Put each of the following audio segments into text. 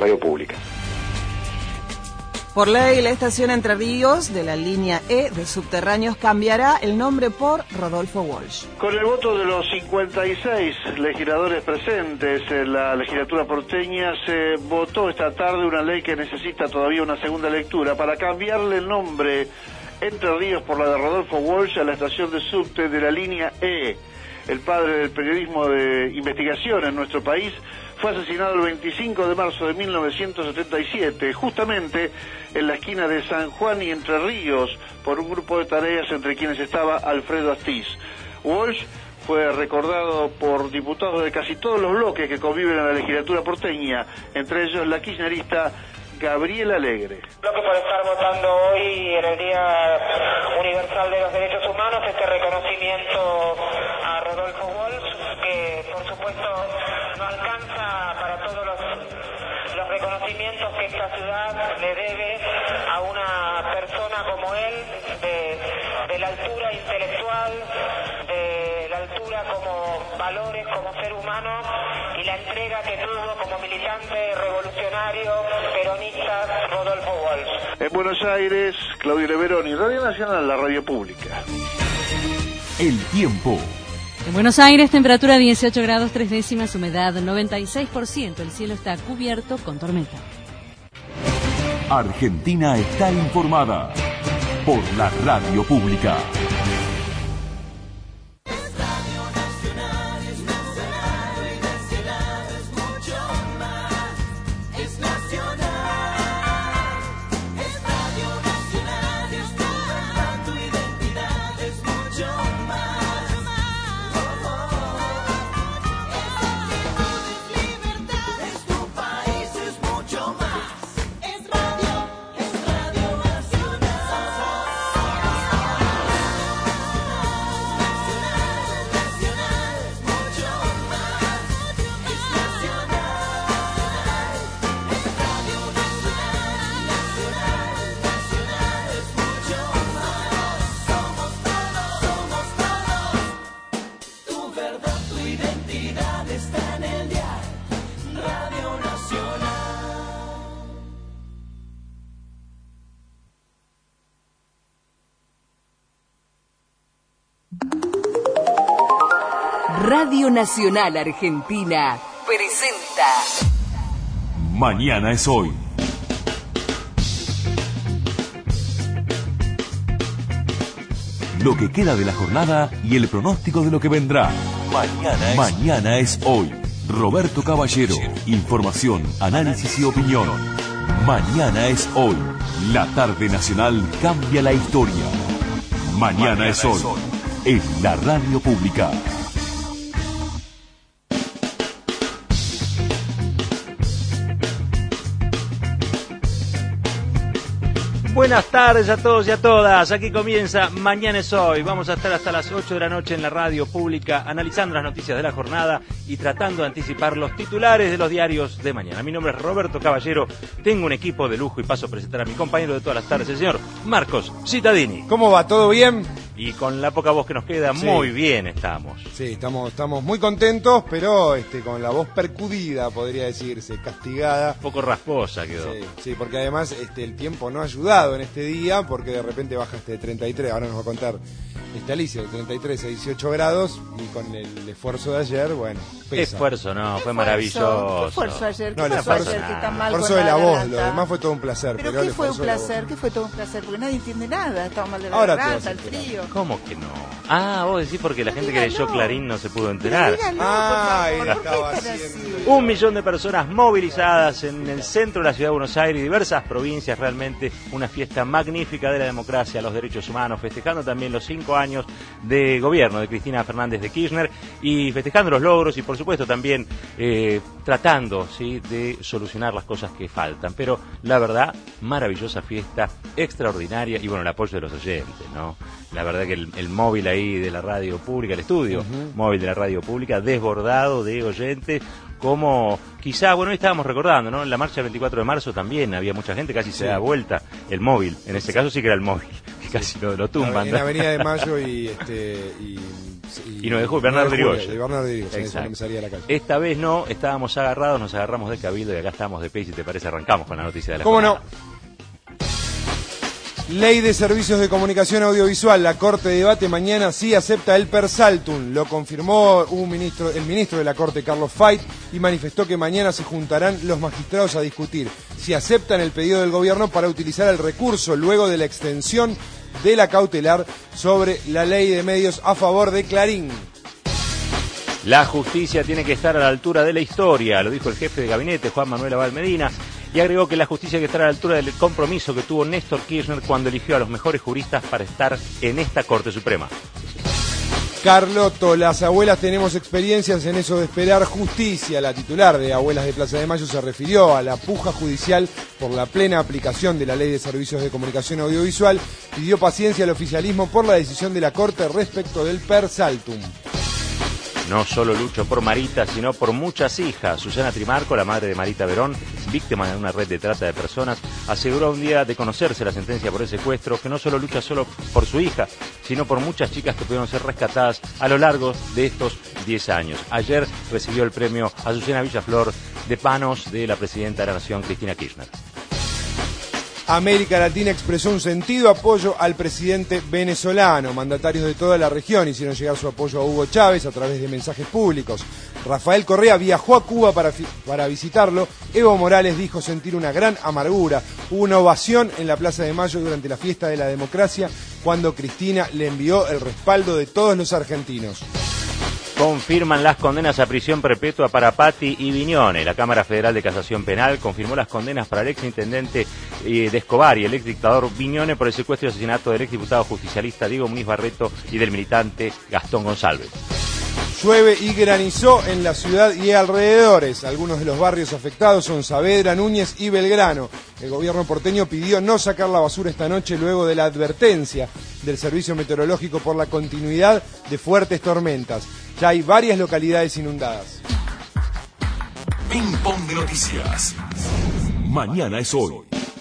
radio pública. Por ley, la estación Entre Ríos de la línea E de subterráneos cambiará el nombre por Rodolfo Walsh. Con el voto de los 56 legisladores presentes en la legislatura porteña, se votó esta tarde una ley que necesita todavía una segunda lectura para cambiarle el nombre Entre Ríos por la de Rodolfo Walsh a la estación de subte de la línea E. El padre del periodismo de investigación en nuestro país fue asesinado el 25 de marzo de 1977, justamente en la esquina de San Juan y Entre Ríos, por un grupo de tareas entre quienes estaba Alfredo Astiz. Walsh fue recordado por diputados de casi todos los bloques que conviven en la legislatura porteña, entre ellos la kirchnerista Gabriela Alegre. Lo que por estar votando hoy en el Día Universal de los Derechos Humanos, este reconocimiento a Rodolfo Walsh, que por supuesto no alcanza para todos los reconocimientos que esta ciudad le debe a una persona como él, de la altura intelectual, de la altura como valores, como ser humano, y la entrega que tuvo como militante revolucionario peronista Rodolfo Walsh. En Buenos Aires, Claudio Leveroni, Radio Nacional, la radio pública. El tiempo. En Buenos Aires, temperatura 18 grados 3 décimas, humedad 96%. El cielo está cubierto con tormenta. Argentina está informada por la radio pública. Radio Nacional Argentina presenta Mañana es hoy. Lo que queda de la jornada y el pronóstico de lo que vendrá. Mañana es hoy. Roberto Caballero. Información, análisis y opinión. Mañana es hoy. La tarde nacional cambia la historia. Mañana es hoy. En la radio pública. Buenas tardes a todos y a todas. Aquí comienza Mañana es hoy. Vamos a estar hasta las 8 de la noche en la radio pública analizando las noticias de la jornada y tratando de anticipar los titulares de los diarios de mañana. Mi nombre es Roberto Caballero. Tengo un equipo de lujo y paso a presentar a mi compañero de todas las tardes, el señor Marcos Cittadini. ¿Cómo va? ¿Todo bien? Y con la poca voz que nos queda, sí, muy bien estamos. Sí, estamos muy contentos, pero con la voz percudida, podría decirse, castigada. Un poco rasposa quedó. Sí, porque además el tiempo no ha ayudado en este día, porque de repente baja de 33, ahora nos va a contar Alicia, de 33 a 18 grados, y con el esfuerzo de ayer, bueno, pesa. Esfuerzo, no, fue maravilloso. ¿Qué esfuerzo ayer? ¿Qué no, pasó ayer que está mal? El esfuerzo de la voz, lo demás fue todo un placer. ¿Pero qué fue un placer? ¿Qué fue todo un placer? Porque nadie entiende nada, estaba mal de la ahora garganta, el frío. ¿Cómo que no? Ah, vos decís porque la gente que leyó Clarín no se pudo enterar. Dígalo, por favor, ¿por qué están así? 1 millón de personas movilizadas en el centro de la ciudad de Buenos Aires y diversas provincias, realmente una fiesta magnífica de la democracia, los derechos humanos, festejando también los 5 años de gobierno de Cristina Fernández de Kirchner y festejando los logros y por supuesto también tratando, ¿sí?, de solucionar las cosas que faltan. Pero la verdad, maravillosa fiesta, extraordinaria y bueno, el apoyo de los oyentes, ¿no? La verdad que el móvil ahí de la radio pública, el estudio móvil de la radio pública, desbordado de oyentes, como quizá, bueno, hoy estábamos recordando, ¿no? En la marcha del 24 de marzo también había mucha gente, casi se da vuelta el móvil, en ese caso sí que era el móvil, que casi lo tumban. En la Avenida de Mayo y Y 9 de julio, Bernardo Irigoyen. De Bernardo Irigoyen, Exacto. cuando me salía a la calle. Esta vez no, estábamos agarrados, nos agarramos de Cabildo y acá estamos de pie. Si te parece, arrancamos con la noticia de la ¿Cómo jornada. no? Ley de Servicios de Comunicación Audiovisual. La Corte debate mañana si acepta el per saltum. Lo confirmó el ministro de la Corte, Carlos Fait, y manifestó que mañana se juntarán los magistrados a discutir si aceptan el pedido del gobierno para utilizar el recurso luego de la extensión de la cautelar sobre la ley de medios a favor de Clarín. La justicia tiene que estar a la altura de la historia, lo dijo el jefe de gabinete, Juan Manuel Abad Medina, y agregó que la justicia tiene que estar a la altura del compromiso que tuvo Néstor Kirchner cuando eligió a los mejores juristas para estar en esta Corte Suprema. Carlotto, las abuelas tenemos experiencias en eso de esperar justicia. La titular de Abuelas de Plaza de Mayo se refirió a la puja judicial por la plena aplicación de la Ley de Servicios de Comunicación Audiovisual. Pidió paciencia al oficialismo por la decisión de la Corte respecto del per saltum. No solo lucho por Marita, sino por muchas hijas. Susana Trimarco, la madre de Marita Verón, víctima de una red de trata de personas, aseguró un día de conocerse la sentencia por el secuestro que no solo lucha solo por su hija, sino por muchas chicas que pudieron ser rescatadas a lo largo de estos 10 años. Ayer recibió el premio Azucena Villaflor de Panos de la presidenta de la Nación, Cristina Kirchner. América Latina expresó un sentido apoyo al presidente venezolano. Mandatarios de toda la región hicieron llegar su apoyo a Hugo Chávez a través de mensajes públicos. Rafael Correa viajó a Cuba para visitarlo. Evo Morales dijo sentir una gran amargura. Hubo una ovación en la Plaza de Mayo durante la fiesta de la democracia cuando Cristina le envió el respaldo de todos los argentinos. Confirman las condenas a prisión perpetua para Patti y Viñone. La Cámara Federal de Casación Penal confirmó las condenas para el exintendente de Escobar y el exdictador Viñone por el secuestro y asesinato del exdiputado justicialista Diego Muniz Barreto y del militante Gastón González. Llueve y granizó en la ciudad y alrededores. Algunos de los barrios afectados son Saavedra, Núñez y Belgrano. El gobierno porteño pidió no sacar la basura esta noche luego de la advertencia del Servicio Meteorológico por la continuidad de fuertes tormentas. Ya hay varias localidades inundadas. Ping Pong de Noticias. Mañana es hoy.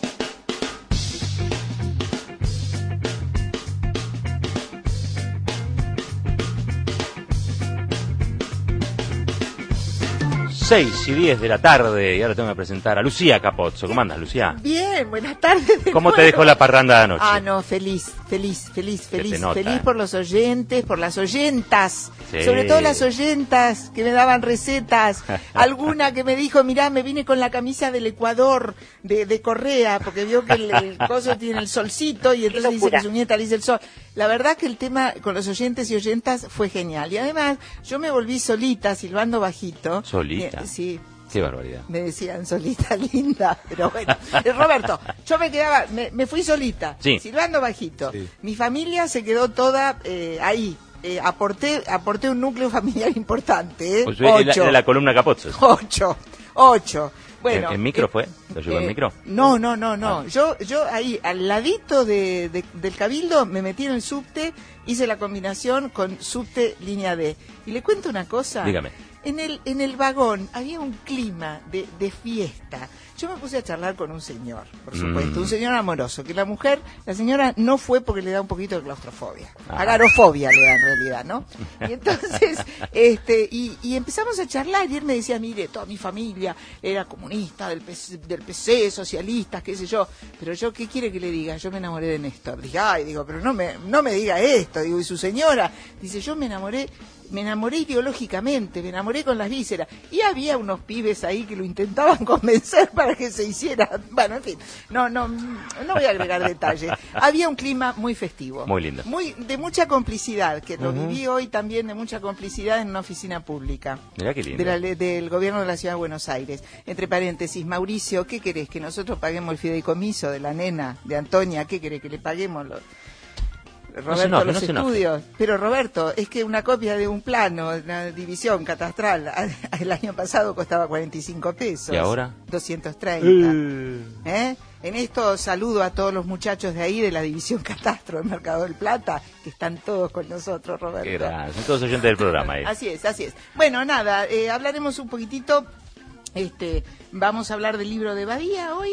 Seis y 10 de la tarde y ahora tengo que presentar a Lucía Capozzo. ¿Cómo andas, Lucía? Bien, buenas tardes. ¿Cómo te dejó la parranda de anoche? Ah, no, feliz. Feliz nota, por los oyentes, por las oyentas. Sí. Sobre todo las oyentas que me daban recetas. Alguna que me dijo, mirá, me vine con la camisa del Ecuador, de Correa, porque vio que el coso tiene el solcito y entonces dice que su nieta le dice el sol. La verdad que el tema con los oyentes y oyentas fue genial. Y además, yo me volví solita, silbando bajito. ¿Solita? Sí. Qué barbaridad. Me decían solita linda, pero bueno. Roberto, yo me fui solita, sí, silbando bajito. Sí. Mi familia se quedó toda ahí. Aporté un núcleo familiar importante. Pues 8. De la columna Capozzo. 8. Bueno, ¿En micro fue? ¿Lo llevó en micro? No. Yo ahí, al ladito del Cabildo, me metí en el subte, hice la combinación con subte línea D. Y le cuento una cosa. Dígame. En el vagón había un clima de fiesta. Yo me puse a charlar con un señor, por supuesto, un señor amoroso, que la señora no fue porque le da un poquito de claustrofobia. Agarofobia le da en realidad, ¿no? Y entonces, y empezamos a charlar y él me decía, mire, toda mi familia era comunista, del PC, socialistas, qué sé yo. Pero yo, ¿qué quiere que le diga? Yo me enamoré de Néstor. Dije, pero no me diga esto. Digo, y su señora, dice, yo me enamoré ideológicamente, me enamoré con las vísceras. Y había unos pibes ahí que lo intentaban convencer para que se hiciera. Bueno, en fin, no voy a agregar detalles. Había un clima muy festivo. Muy lindo. De mucha complicidad, que lo viví hoy también, de mucha complicidad en una oficina pública. Mirá qué lindo. Del gobierno de la Ciudad de Buenos Aires. Entre paréntesis, Mauricio, ¿qué querés? ¿Que nosotros paguemos el fideicomiso de la nena, de Antonia? ¿Qué querés? ¿Que le paguemos Roberto, los estudios? Pero Roberto, es que una copia de un plano, una división catastral, el año pasado costaba 45 pesos. ¿Y ahora? 230. En esto saludo a todos los muchachos de ahí, de la división catastro del Mercado del Plata, que están todos con nosotros, Roberto. Qué gracias, son todos oyentes del programa. Así es. Bueno, nada, hablaremos un poquitito, vamos a hablar del libro de Badía hoy.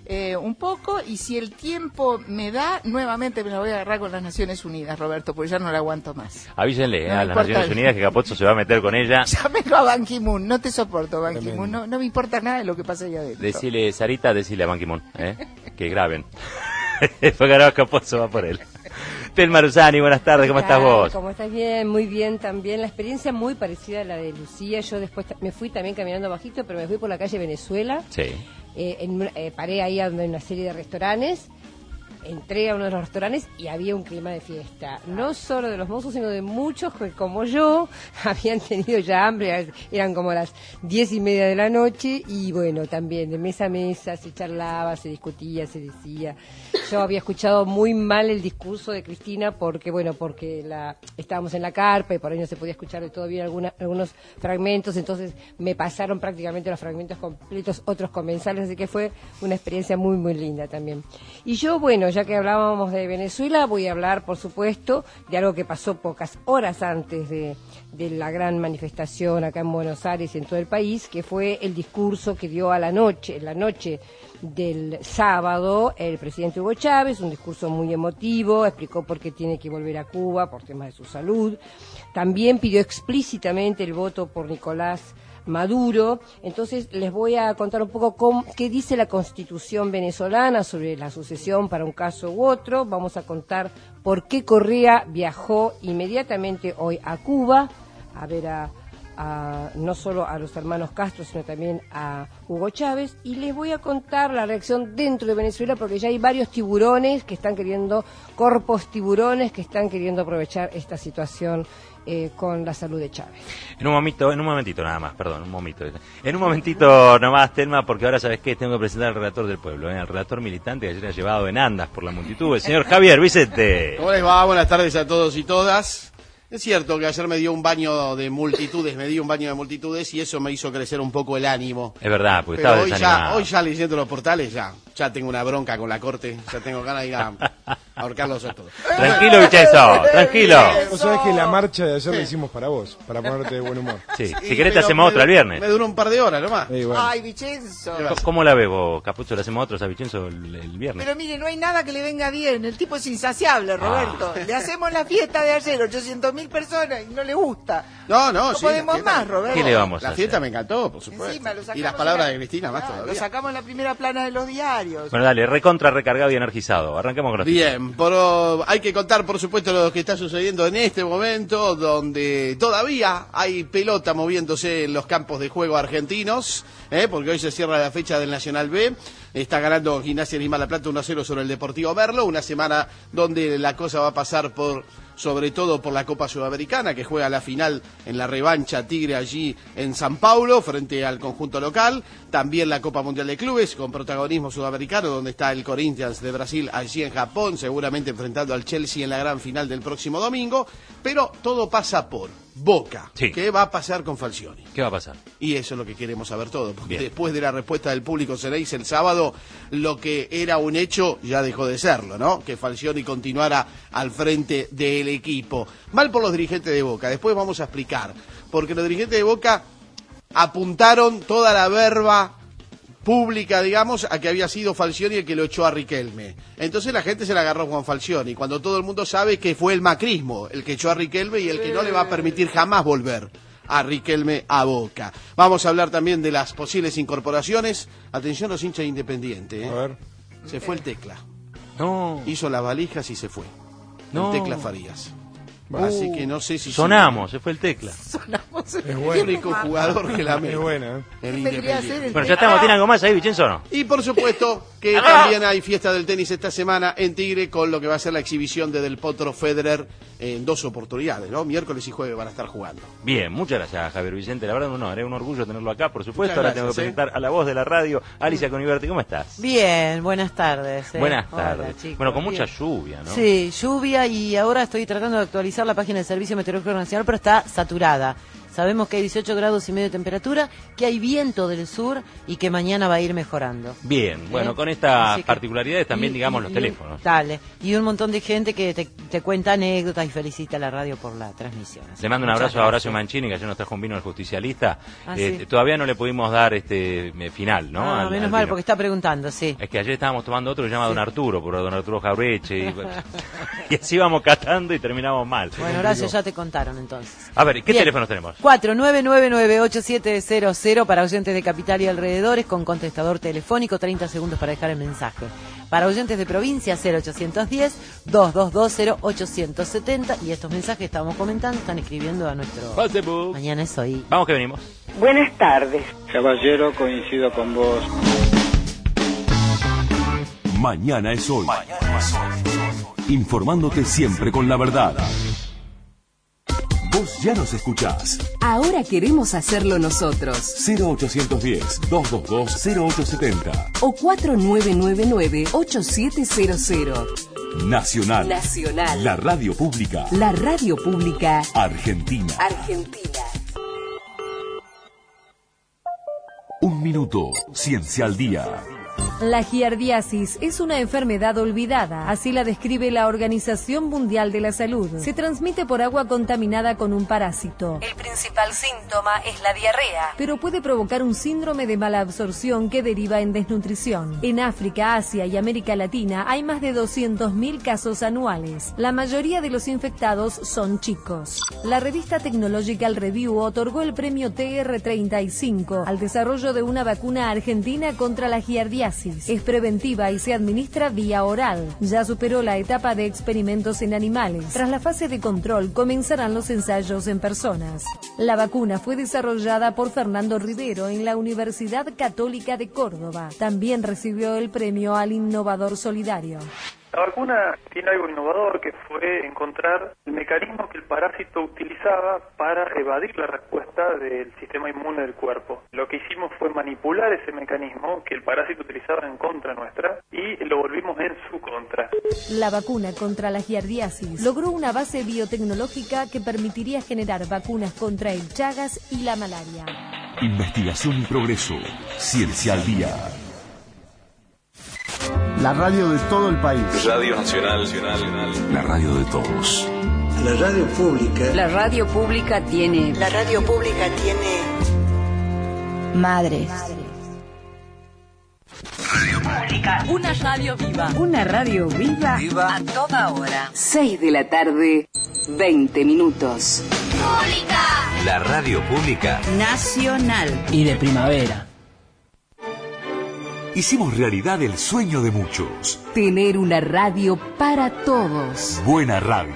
un poco, y si el tiempo me da, nuevamente me la voy a agarrar con las Naciones Unidas, Roberto, porque ya no la aguanto más. Avísenle No a me las importa Naciones Unidas que Capozzo se va a meter con ella. Llámelo a Ban Ki-moon, no te soporto, Ban Ki-moon, no me importa nada de lo que pasa allá adentro. Decile, Sarita, decile a Ban Ki-moon, que graben. Después ganó Capozzo, va por él. Telma Rusani, buenas tardes, ¿cómo estás vos? ¿Cómo estás? Bien, muy bien también. La experiencia muy parecida a la de Lucía. Yo después me fui también caminando bajito, pero me fui por la calle Venezuela. Sí. Paré ahí donde hay una serie de restaurantes. Entré a uno de los restaurantes y había un clima de fiesta, no solo de los mozos, sino de muchos que, como yo, habían tenido ya hambre. Eran como las 10:30 de la noche y bueno, también de mesa a mesa se charlaba, se discutía, se decía. Yo había escuchado muy mal el discurso de Cristina porque estábamos en la carpa y por ahí no se podía escuchar de todo bien algunos fragmentos, entonces me pasaron prácticamente los fragmentos completos otros comensales, así que fue una experiencia muy, muy linda también. Y yo, bueno, ya que hablábamos de Venezuela, voy a hablar, por supuesto, de algo que pasó pocas horas antes de la gran manifestación acá en Buenos Aires y en todo el país, que fue el discurso que dio en la noche del sábado, el presidente Hugo Chávez, un discurso muy emotivo, explicó por qué tiene que volver a Cuba, por temas de su salud. También pidió explícitamente el voto por Nicolás Maduro. Entonces les voy a contar un poco qué dice la Constitución venezolana sobre la sucesión para un caso u otro. Vamos a contar por qué Correa viajó inmediatamente hoy a Cuba a ver no solo a los hermanos Castro, sino también a Hugo Chávez, y les voy a contar la reacción dentro de Venezuela, porque ya hay varios tiburones que están corpos tiburones que están queriendo aprovechar esta situación con la salud de Chávez. En un momentito nada más, Telma, porque ahora sabes qué, tengo que presentar al relator del pueblo, al relator militante que ayer ha llevado en andas por la multitud, el señor Javier Vicente. ¿Cómo les va? Buenas tardes a todos y todas. Es cierto que ayer me dio un baño de multitudes y eso me hizo crecer un poco el ánimo. Es verdad, porque estaba desanimado. Hoy ya leyendo los portales ya tengo una bronca con la corte, ya tengo ganas de ir a ahorcarlos a todos. Tranquilo, Vicenzo, tranquilo. Vos sabés que la marcha de ayer la hicimos para vos, para ponerte de buen humor. Sí, si querés te hacemos otra el viernes. Me duró un par de horas nomás. Bueno. Ay, Vicenzo. ¿Cómo la ves vos, Capucho? ¿Le hacemos otros a Vicenzo el viernes? Pero mire, no hay nada que le venga bien. El tipo es insaciable, Roberto. Le hacemos la fiesta de ayer, 800.000 personas, y no le gusta. No sí, podemos más, Roberto. ¿Qué le vamos a hacer? La fiesta me encantó, por supuesto. Y las palabras de Cristina más todavía. Lo sacamos en la primera plana de los diarios. Bueno, dale, recargado y energizado. Arranquemos con los Bien, pero hay que contar, por supuesto, lo que está sucediendo en este momento, donde todavía hay pelota moviéndose en los campos de juego argentinos, porque hoy se cierra la fecha del Nacional B. Está ganando Gimnasia Lima La Plata 1-0 sobre el Deportivo Merlo, una semana donde la cosa va a pasar sobre todo por la Copa Sudamericana, que juega la final en la revancha Tigre allí en San Paulo, frente al conjunto local. También la Copa Mundial de Clubes, con protagonismo sudamericano, donde está el Corinthians de Brasil allí en Japón, seguramente enfrentando al Chelsea en la gran final del próximo domingo. Pero todo pasa por Boca. Sí. ¿Qué va a pasar con Falcioni? ¿Qué va a pasar? Y eso es lo que queremos saber todo, porque Bien. Después de la respuesta del público Cereis el sábado, lo que era un hecho ya dejó de serlo, ¿no? Que Falcioni continuara al frente del equipo. Mal por los dirigentes de Boca, después vamos a explicar, porque los dirigentes de Boca apuntaron toda la verba pública, digamos, a que había sido Falcioni el que lo echó a Riquelme. Entonces la gente se la agarró a Juan Falcioni, cuando todo el mundo sabe que fue el macrismo el que echó a Riquelme y el que no le va a permitir jamás volver a Riquelme a Boca. Vamos a hablar también de las posibles incorporaciones. Atención los hinchas de Independiente, A ver. Se fue el Tecla. No. Hizo las valijas y se fue. No. El Tecla Farías. Así que no sé si... Sonamos, se fue el Tecla. El único jugador que la Es buena, El Independiente. Bueno, ya estamos, ¿tiene algo más ahí, Vicenzo, o no? Y por supuesto que también hay fiesta del tenis esta semana en Tigre, con lo que va a ser la exhibición de Del Potro Federer en 2 oportunidades, ¿no? Miércoles y jueves van a estar jugando. Bien, muchas gracias, Javier Vicente. La verdad, no, era un orgullo tenerlo acá, por supuesto. Muchas Ahora tengo que gracias, presentar a la voz de la radio, Alicia Coniverti. ¿Cómo estás? Bien, buenas tardes. Buenas Hola, tardes. chicos, Bueno, con mucha bien. lluvia, ¿no? Sí, lluvia, y ahora estoy tratando de actualizar la página del Servicio Meteorológico Nacional, pero está saturada. Sabemos que hay 18 grados y medio de temperatura, que hay viento del sur y que mañana va a ir mejorando. Bien, bueno, con estas particularidades también, digamos, los teléfonos. Dale, y un montón de gente que te cuenta anécdotas y felicita a la radio por la transmisión. Le mando un abrazo a Horacio Mancini, que ayer nos trajo un vino del justicialista. Sí. Todavía no le pudimos dar final, ¿no? Menos mal, porque está preguntando, sí. Es que ayer estábamos tomando otro que se llama Don Arturo, por Don Arturo Jaureche, y así íbamos catando y terminamos mal. Bueno, Horacio, ya te contaron entonces. A ver, ¿qué teléfonos tenemos? 49998700 para oyentes de Capital y alrededores, con contestador telefónico, 30 segundos para dejar el mensaje. Para oyentes de provincia, 0810-222-0870. Y estos mensajes que estábamos comentando están escribiendo a nuestro Facebook. Mañana es hoy. Vamos que venimos. Buenas tardes. Caballero, coincido con vos. Mañana es hoy. Informándote siempre con la verdad. Vos ya nos escuchás. Ahora queremos hacerlo nosotros. 0810-222-0870. O 4999-8700. Nacional. Nacional. La radio pública. La radio pública. Argentina. Argentina. Un minuto. Ciencia al día. La giardiasis es una enfermedad olvidada, así la describe la Organización Mundial de la Salud. Se transmite por agua contaminada con un parásito. El principal síntoma es la diarrea, pero puede provocar un síndrome de mala absorción que deriva en desnutrición. En África, Asia y América Latina hay más de 200.000 casos anuales. La mayoría de los infectados son chicos. La revista Technological Review otorgó el premio TR35 al desarrollo de una vacuna argentina contra la giardiasis. Es preventiva y se administra vía oral. Ya superó la etapa de experimentos en animales. Tras la fase de control, comenzarán los ensayos en personas. La vacuna fue desarrollada por Fernando Rivero en la Universidad Católica de Córdoba. También recibió el premio al Innovador Solidario. La vacuna tiene algo innovador, que fue encontrar el mecanismo que el parásito utilizaba para evadir la respuesta del sistema inmune del cuerpo. Lo que hicimos fue manipular ese mecanismo que el parásito utilizaba en contra nuestra y lo volvimos en su contra. La vacuna contra la giardiasis logró una base biotecnológica que permitiría generar vacunas contra el Chagas y la malaria. Investigación y progreso. Ciencia al día. La radio de todo el país. Radio Nacional. La radio de todos. La radio pública. La radio pública tiene. La radio pública tiene madres. Radio pública. Una radio viva. Una radio viva. A toda hora. 6 de la tarde, 20 minutos. Pública. La radio pública. Nacional. Y de primavera. Hicimos realidad el sueño de muchos. Tener una radio para todos. Buena radio.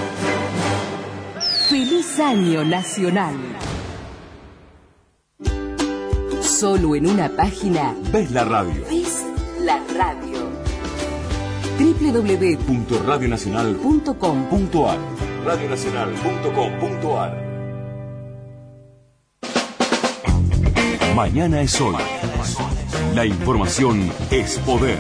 Feliz Año Nacional. Solo en una página. Ves la radio. Ves la radio. www.radionacional.com.ar. Radionacional.com.ar. Mañana es hoy. La información es poder.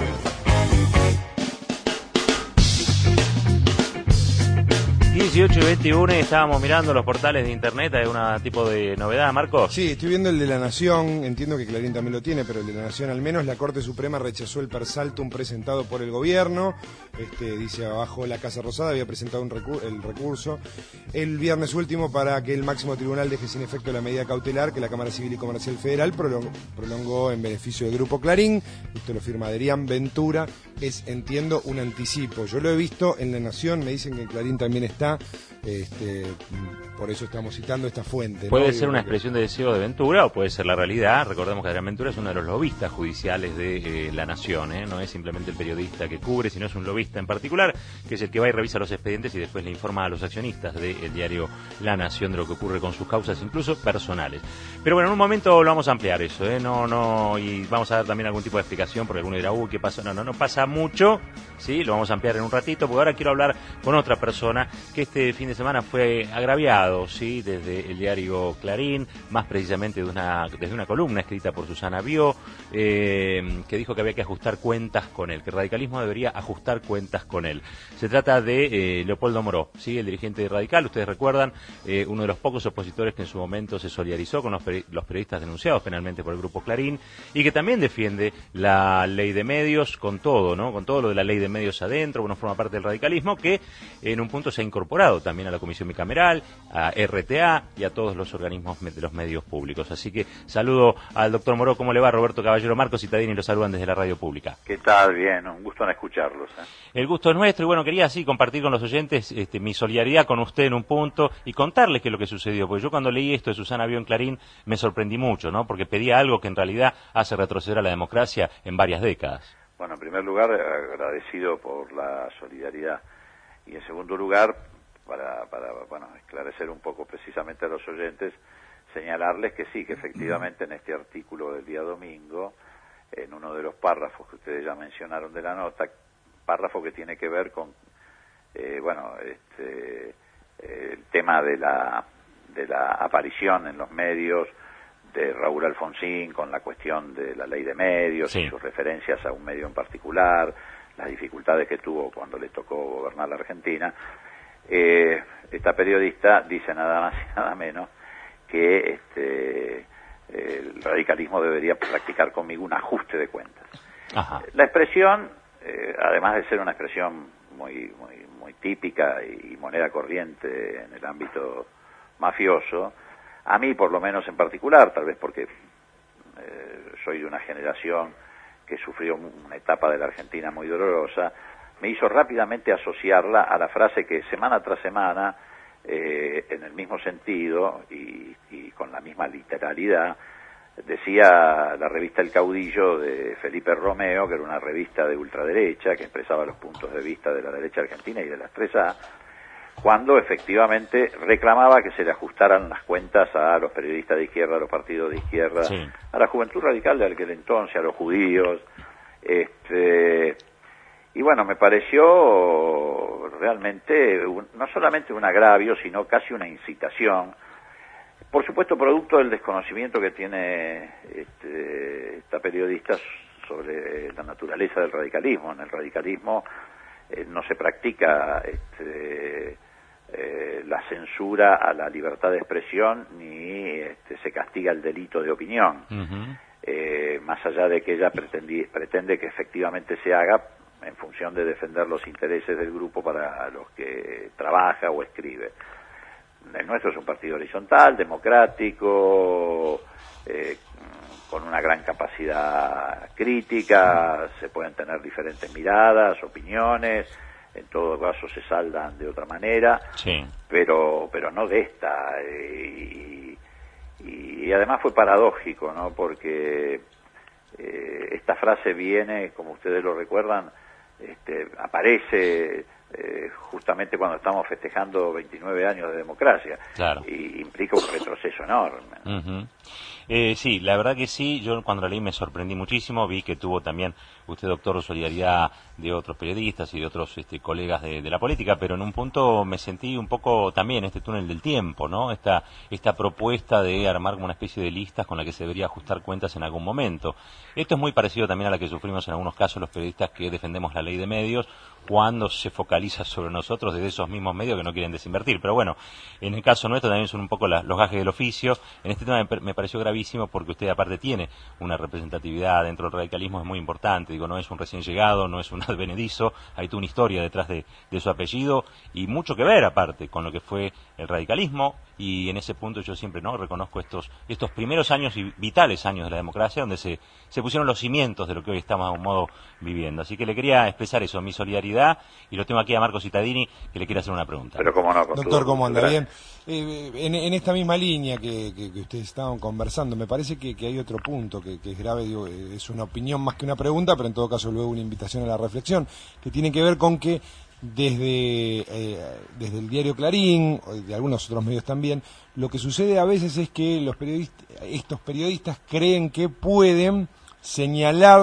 18 y 21, estábamos mirando los portales de internet. ¿Hay algún tipo de novedad, Marcos? Sí, estoy viendo el de La Nación, entiendo que Clarín también lo tiene, pero el de La Nación al menos. La Corte Suprema rechazó el persaltum presentado por el gobierno. Dice abajo, la Casa Rosada había presentado el recurso el viernes último para que el máximo tribunal deje sin efecto la medida cautelar que la Cámara Civil y Comercial Federal prolongó en beneficio del Grupo Clarín. Esto lo firma Adrián Ventura. Es, entiendo, un anticipo. Yo lo he visto en La Nación, me dicen que en Clarín también está. Por eso estamos citando esta fuente. Puede ser una expresión de deseo de Ventura o puede ser la realidad. Recordemos que Adrián Ventura es uno de los lobistas judiciales de La Nación, no es simplemente el periodista que cubre, sino es un lobista en particular, que es el que va y revisa los expedientes y después le informa a los accionistas del diario La Nación de lo que ocurre con sus causas, incluso personales. Pero bueno, en un momento lo vamos a ampliar eso, y vamos a dar también algún tipo de explicación, porque alguno dirá, ¿qué pasó? No pasa falta mucho. Sí, lo vamos a ampliar en un ratito, porque ahora quiero hablar con otra persona que este fin de semana fue agraviado, sí, desde el diario Clarín, más precisamente desde una columna escrita por Susana Bió, que dijo que había que ajustar cuentas con él, que el radicalismo debería ajustar cuentas con él. Se trata de Leopoldo Moró, sí, el dirigente radical, ustedes recuerdan, uno de los pocos opositores que en su momento se solidarizó con los periodistas denunciados penalmente por el Grupo Clarín, y que también defiende la ley de medios con todo, ¿no? Con todo lo de la ley de medios adentro, bueno, forma parte del radicalismo, que en un punto se ha incorporado también a la Comisión Bicameral, a RTA y a todos los organismos de los medios públicos. Así que saludo al doctor Moró. ¿Cómo le va? Roberto Caballero, Marcos Citadini lo saludan desde la radio pública. ¿Qué tal? Bien, un gusto en escucharlos. El gusto es nuestro y bueno, quería así compartir con los oyentes mi solidaridad con usted en un punto y contarles qué es lo que sucedió, porque yo cuando leí esto de Susana Bió en Clarín me sorprendí mucho, ¿no? Porque pedía algo que en realidad hace retroceder a la democracia en varias décadas. Bueno, en primer lugar, agradecido por la solidaridad. Y en segundo lugar, para esclarecer un poco precisamente a los oyentes, señalarles que sí, que efectivamente en este artículo del día domingo, en uno de los párrafos que ustedes ya mencionaron de la nota, párrafo que tiene que ver con, el tema de la aparición en los medios de Raúl Alfonsín con la cuestión de la ley de medios, sí, y sus referencias a un medio en particular, las dificultades que tuvo cuando le tocó gobernar la Argentina. Esta periodista dice nada más y nada menos que el radicalismo debería practicar conmigo un ajuste de cuentas. Ajá. La expresión, además de ser una expresión muy típica y moneda corriente en el ámbito mafioso, a mí, por lo menos en particular, tal vez porque soy de una generación que sufrió una etapa de la Argentina muy dolorosa, me hizo rápidamente asociarla a la frase que semana tras semana, en el mismo sentido y con la misma literalidad, decía la revista El Caudillo de Felipe Romeo, que era una revista de ultraderecha que expresaba los puntos de vista de la derecha argentina y de las 3A, cuando efectivamente reclamaba que se le ajustaran las cuentas a los periodistas de izquierda, a los partidos de izquierda, sí, a la juventud radical de aquel entonces, a los judíos. Y bueno, me pareció realmente no solamente un agravio, sino casi una incitación, por supuesto producto del desconocimiento que tiene esta periodista sobre la naturaleza del radicalismo. En el radicalismo no se practica la censura a la libertad de expresión ni se castiga el delito de opinión. Más allá de que ella pretende que efectivamente se haga en función de defender los intereses del grupo para los que trabaja o escribe. El nuestro es un partido horizontal, democrático, con una gran capacidad crítica, se pueden tener diferentes miradas, opiniones, en todo caso se saldan de otra manera, sí, pero no de esta. Y además fue paradójico, ¿no? Porque esta frase viene, como ustedes lo recuerdan, aparece justamente cuando estamos festejando 29 años de democracia, claro, y implica un retroceso enorme. Sí, la verdad que sí, yo cuando la leí me sorprendí muchísimo, vi que tuvo también usted, doctor, solidaridad de otros periodistas y de otros colegas de la política, pero en un punto me sentí un poco también este túnel del tiempo, ¿no? Esta propuesta de armar como una especie de listas con la que se debería ajustar cuentas en algún momento. Esto es muy parecido también a la que sufrimos en algunos casos los periodistas que defendemos la ley de medios, cuando se focaliza sobre nosotros desde esos mismos medios que no quieren desinvertir. Pero bueno, en el caso nuestro también son un poco los gajes del oficio. En este tema me pareció gravísimo porque usted aparte tiene una representatividad dentro del radicalismo, es muy importante. Digo, no es un recién llegado, no es un advenedizo, hay toda una historia detrás de su apellido y mucho que ver aparte con lo que fue el radicalismo. Y en ese punto yo siempre reconozco estos primeros años y vitales años de la democracia donde se pusieron los cimientos de lo que hoy estamos de algún modo viviendo. Así que le quería expresar eso, mi solidaridad, y lo tengo aquí a Marcos Citadini, que le quiere hacer una pregunta. Pero cómo no, doctor, ¿cómo anda? Bien. En esta misma línea que ustedes estaban conversando, me parece que hay otro punto que es grave, digo, es una opinión más que una pregunta, pero en todo caso luego una invitación a la reflexión, que tiene que ver con que desde el diario Clarín, o de algunos otros medios también, lo que sucede a veces es que estos periodistas creen que pueden señalar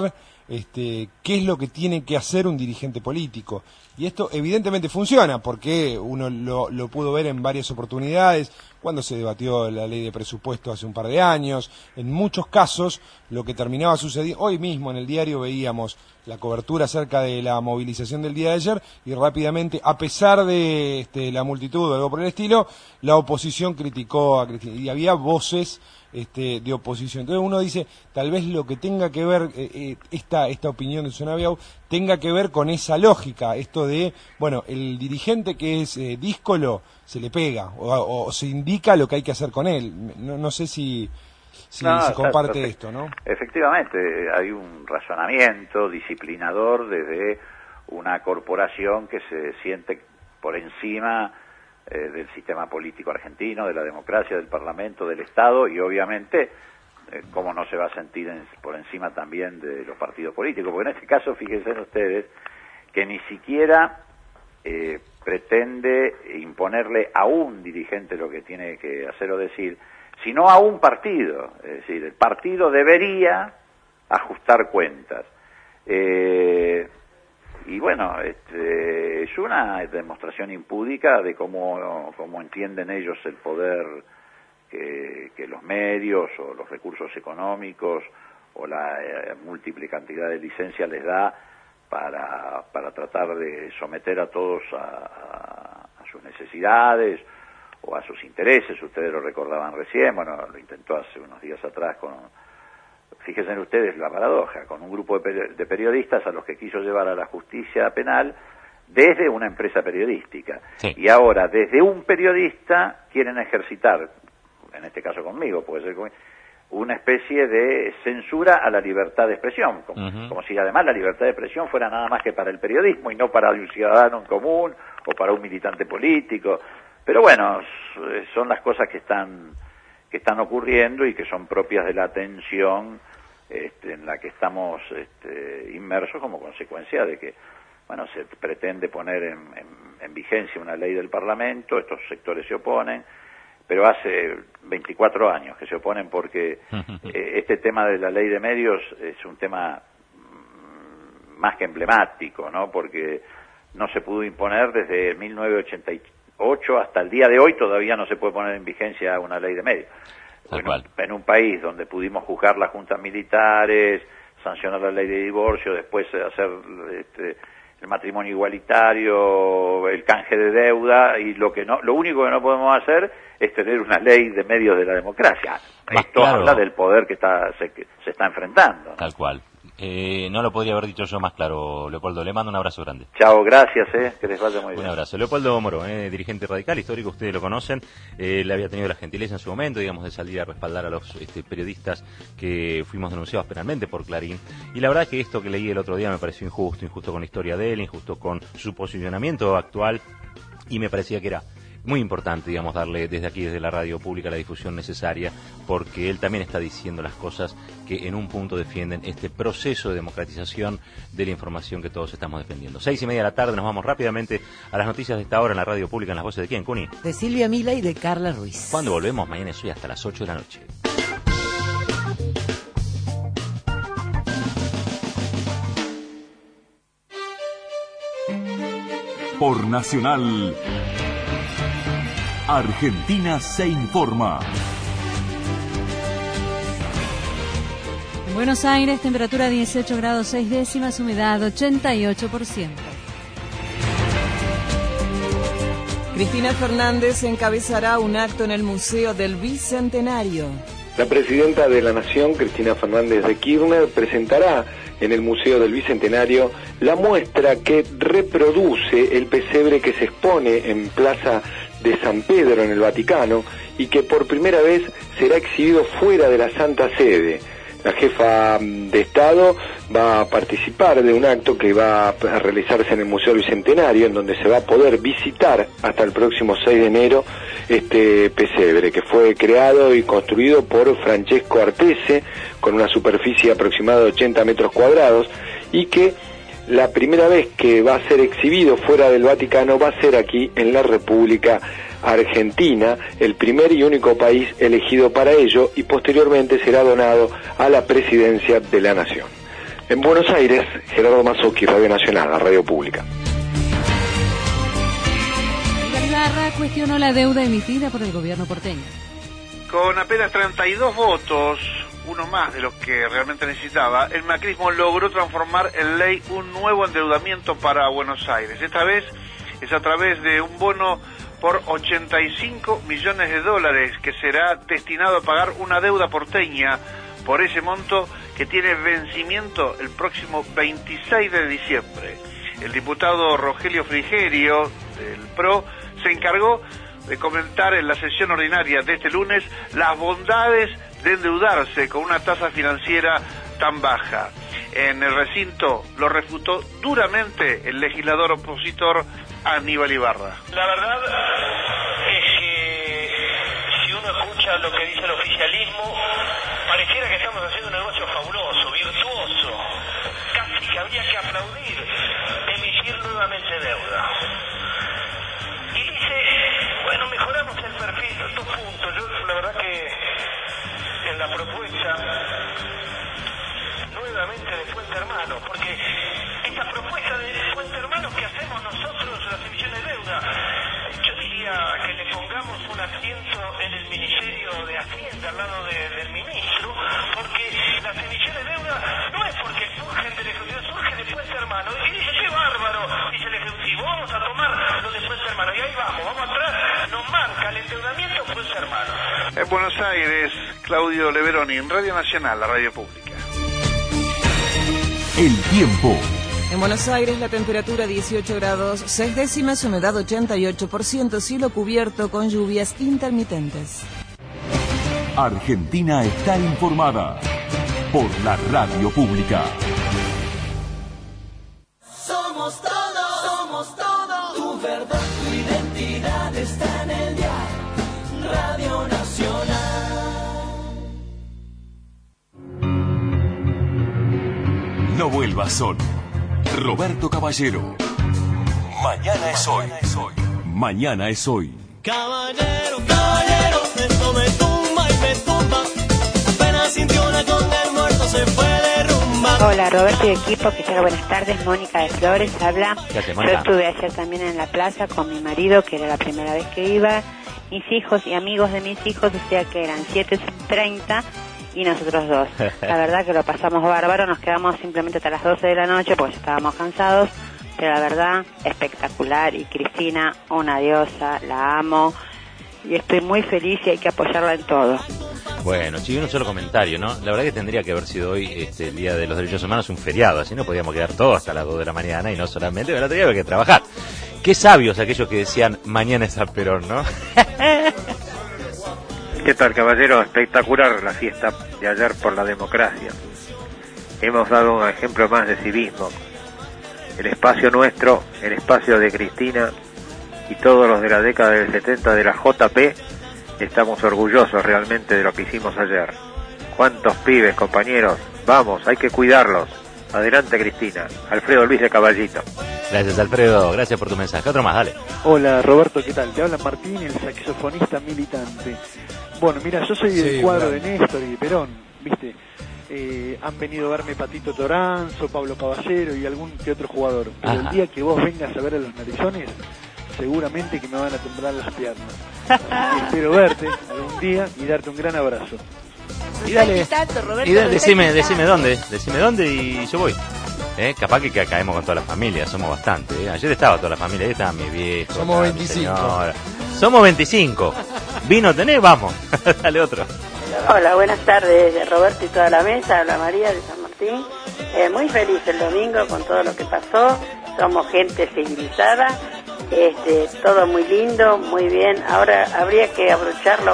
qué es lo que tiene que hacer un dirigente político. Y esto evidentemente funciona, porque uno lo pudo ver en varias oportunidades, cuando se debatió la ley de presupuesto hace un par de años. En muchos casos, lo que terminaba sucediendo, hoy mismo en el diario veíamos la cobertura acerca de la movilización del día de ayer, y rápidamente, a pesar de la multitud o algo por el estilo, la oposición criticó a Cristina, y había voces de oposición. Entonces uno dice, tal vez lo que tenga que ver, esta opinión de Susana Biau, tenga que ver con esa lógica, esto de, bueno, el dirigente que es díscolo, se le pega, o se indica lo que hay que hacer con él. No sé si comparte esto, ¿no? Efectivamente, hay un razonamiento disciplinador desde una corporación que se siente por encima del sistema político argentino, de la democracia, del Parlamento, del Estado, y obviamente, cómo no se va a sentir por encima también de los partidos políticos, porque en este caso, fíjense ustedes, que ni siquiera pretende imponerle a un dirigente lo que tiene que hacer o decir, sino a un partido. Es decir, el partido debería ajustar cuentas. Y bueno, es una demostración impúdica de cómo entienden ellos el poder que los medios o los recursos económicos o la múltiple cantidad de licencias les da para tratar de someter a todos a sus necesidades o a sus intereses. Ustedes lo recordaban recién, bueno, lo intentó hace unos días atrás fíjense ustedes la paradoja, con un grupo de periodistas a los que quiso llevar a la justicia penal desde una empresa periodística. Sí. Y ahora, desde un periodista, quieren ejercitar, en este caso conmigo, puede ser conmigo, una especie de censura a la libertad de expresión, como si además la libertad de expresión fuera nada más que para el periodismo y no para un ciudadano en común o para un militante político. Pero bueno, son las cosas que están ocurriendo y que son propias de la tensión en la que estamos inmersos como consecuencia de que, bueno, se pretende poner en vigencia una ley del Parlamento, estos sectores se oponen, pero hace 24 años que se oponen porque este tema de la ley de medios es un tema más que emblemático, ¿no? Porque no se pudo imponer desde 1988 hasta el día de hoy, todavía no se puede poner en vigencia una ley de medios. En un país donde pudimos juzgar las juntas militares, sancionar la ley de divorcio, después hacer el matrimonio igualitario, el canje de deuda, y lo único que no podemos hacer es tener una ley de medios de la democracia. Esto habla del poder que se está enfrentando, ¿no? Tal cual. No lo podría haber dicho yo más claro, Leopoldo. Le mando un abrazo grande. Chao, gracias, que les vaya muy bien. Un abrazo. Leopoldo Moro, dirigente radical, histórico, ustedes lo conocen. Le había tenido la gentileza en su momento, digamos, de salir a respaldar a los periodistas que fuimos denunciados penalmente por Clarín. Y la verdad que esto que leí el otro día me pareció injusto con la historia de él, injusto con su posicionamiento actual, y me parecía que era muy importante, digamos, darle desde aquí, desde la radio pública, la difusión necesaria, porque él también está diciendo las cosas que en un punto defienden este proceso de democratización de la información que todos estamos defendiendo. 6:30 de la tarde, nos vamos rápidamente a las noticias de esta hora en la radio pública, en las voces de ¿quién, Cuni? De Silvia Mila y de Carla Ruiz. Cuando volvemos, mañana es hoy hasta las 8 de la noche. Por Nacional, Argentina se informa. En Buenos Aires, temperatura 18 grados 6 décimas, humedad 88%. Cristina Fernández encabezará un acto en el Museo del Bicentenario. La presidenta de la Nación, Cristina Fernández de Kirchner, presentará en el Museo del Bicentenario la muestra que reproduce el pesebre que se expone en Plaza de San Pedro en el Vaticano y que por primera vez será exhibido fuera de la Santa Sede. La jefa de Estado va a participar de un acto que va a realizarse en el Museo Bicentenario, en donde se va a poder visitar hasta el próximo 6 de enero este pesebre, que fue creado y construido por Francesco Artese, con una superficie aproximada de 80 metros cuadrados, y que la primera vez que va a ser exhibido fuera del Vaticano va a ser aquí en la República Argentina, el primer y único país elegido para ello, y posteriormente será donado a la presidencia de la Nación. En Buenos Aires, Gerardo Mazzucchi, Radio Nacional, la radio pública. Ibarra cuestionó la deuda emitida por el gobierno porteño. Con apenas 32 votos, uno más de los que realmente necesitaba, el macrismo logró transformar en ley un nuevo endeudamiento para Buenos Aires. Esta vez es a través de un bono por 85 millones de dólares que será destinado a pagar una deuda porteña por ese monto que tiene vencimiento el próximo 26 de diciembre. El diputado Rogelio Frigerio del PRO se encargó de comentar en la sesión ordinaria de este lunes las bondades de endeudarse con una tasa financiera tan baja. En el recinto lo refutó duramente el legislador opositor Aníbal Ibarra. La verdad es que si uno escucha lo que dice el oficialismo, pareciera que estamos haciendo un negocio fabuloso, virtuoso, casi que habría que aplaudir, emitir nuevamente deuda. Y dice, bueno, mejoramos el perfil, 2 puntos. Yo la verdad que en la propuesta nuevamente de Puente Hermano, porque esta propuesta de Puente Hermano que hacemos nosotros, las emisiones de deuda, yo diría que le pongamos un asiento en el Ministerio de Hacienda al lado del ministro, porque las emisiones de deuda no es porque surgen del Ejecutivo, surgen de Puente Hermano. Y dice, qué bárbaro, dice el Ejecutivo, vamos a tomar lo de Puente Hermano. Y ahí vamos atrás, nos marca el endeudamiento Puente Hermano. En Buenos Aires, Claudio Leveroni, en Radio Nacional, la radio pública. El tiempo. En Buenos Aires la temperatura 18 grados 6 décimas, humedad 88%, cielo cubierto con lluvias intermitentes. Argentina está informada por la radio pública. Somos todo, tu verdad, tu identidad está en el dial, Radio Nacional. No vuelvas solo. Roberto Caballero. Mañana es hoy. Mañana es hoy. Caballero, esto me tumba y me tumba. Apenas sintió una con el muerto se fue derrumbar. Hola Roberto y equipo, que tal, buenas tardes. Mónica de Flores habla. Yo estuve ayer también en la plaza con mi marido, que era la primera vez que iba, mis hijos y amigos de mis hijos, o sea que eran 7:30 y nosotros 2. La verdad que lo pasamos bárbaro, nos quedamos simplemente hasta las 12 de la noche porque estábamos cansados, pero la verdad espectacular. Y Cristina, una diosa, la amo y estoy muy feliz y hay que apoyarla en todo. Bueno, un solo comentario, ¿no? La verdad que tendría que haber sido hoy, el Día de los Derechos Humanos, un feriado, así no podíamos quedar todos hasta las 2 de la mañana y no solamente, pero tendría que trabajar. Qué sabios aquellos que decían, mañana es San Perón, ¿no? ¿Qué tal, caballero? Espectacular la fiesta de ayer por la democracia. Hemos dado un ejemplo más de civismo. El espacio nuestro, el espacio de Cristina y todos los de la década del 70 de la JP, estamos orgullosos realmente de lo que hicimos ayer. ¿Cuántos pibes, compañeros? Vamos, hay que cuidarlos. Adelante, Cristina. Alfredo Luis de Caballito. Gracias, Alfredo. Gracias por tu mensaje. Otro más, dale. Hola, Roberto, ¿qué tal? Te habla Martín, el saxofonista militante. Bueno, mira, yo soy del cuadro de Néstor y de Perón, ¿viste? Han venido a verme Patito Toranzo, Pablo Caballero y algún que otro jugador. Pero el día que vos vengas a ver a los narizones, seguramente que me van a temblar las piernas. Así que espero verte algún día y darte un gran abrazo. Y dale, decime dónde y yo voy. Capaz que caemos con toda la familia, somos bastante. Ayer estaba toda la familia, ahí estaban mis viejos. Somos 25. Somos 25. ¿Vino tenés? Vamos. Dale otro. Hola, buenas tardes, Roberto y toda la mesa. Habla María de San Martín. Muy feliz el domingo con todo lo que pasó. Somos gente civilizada. Todo muy lindo, muy bien. Ahora habría que abrocharlo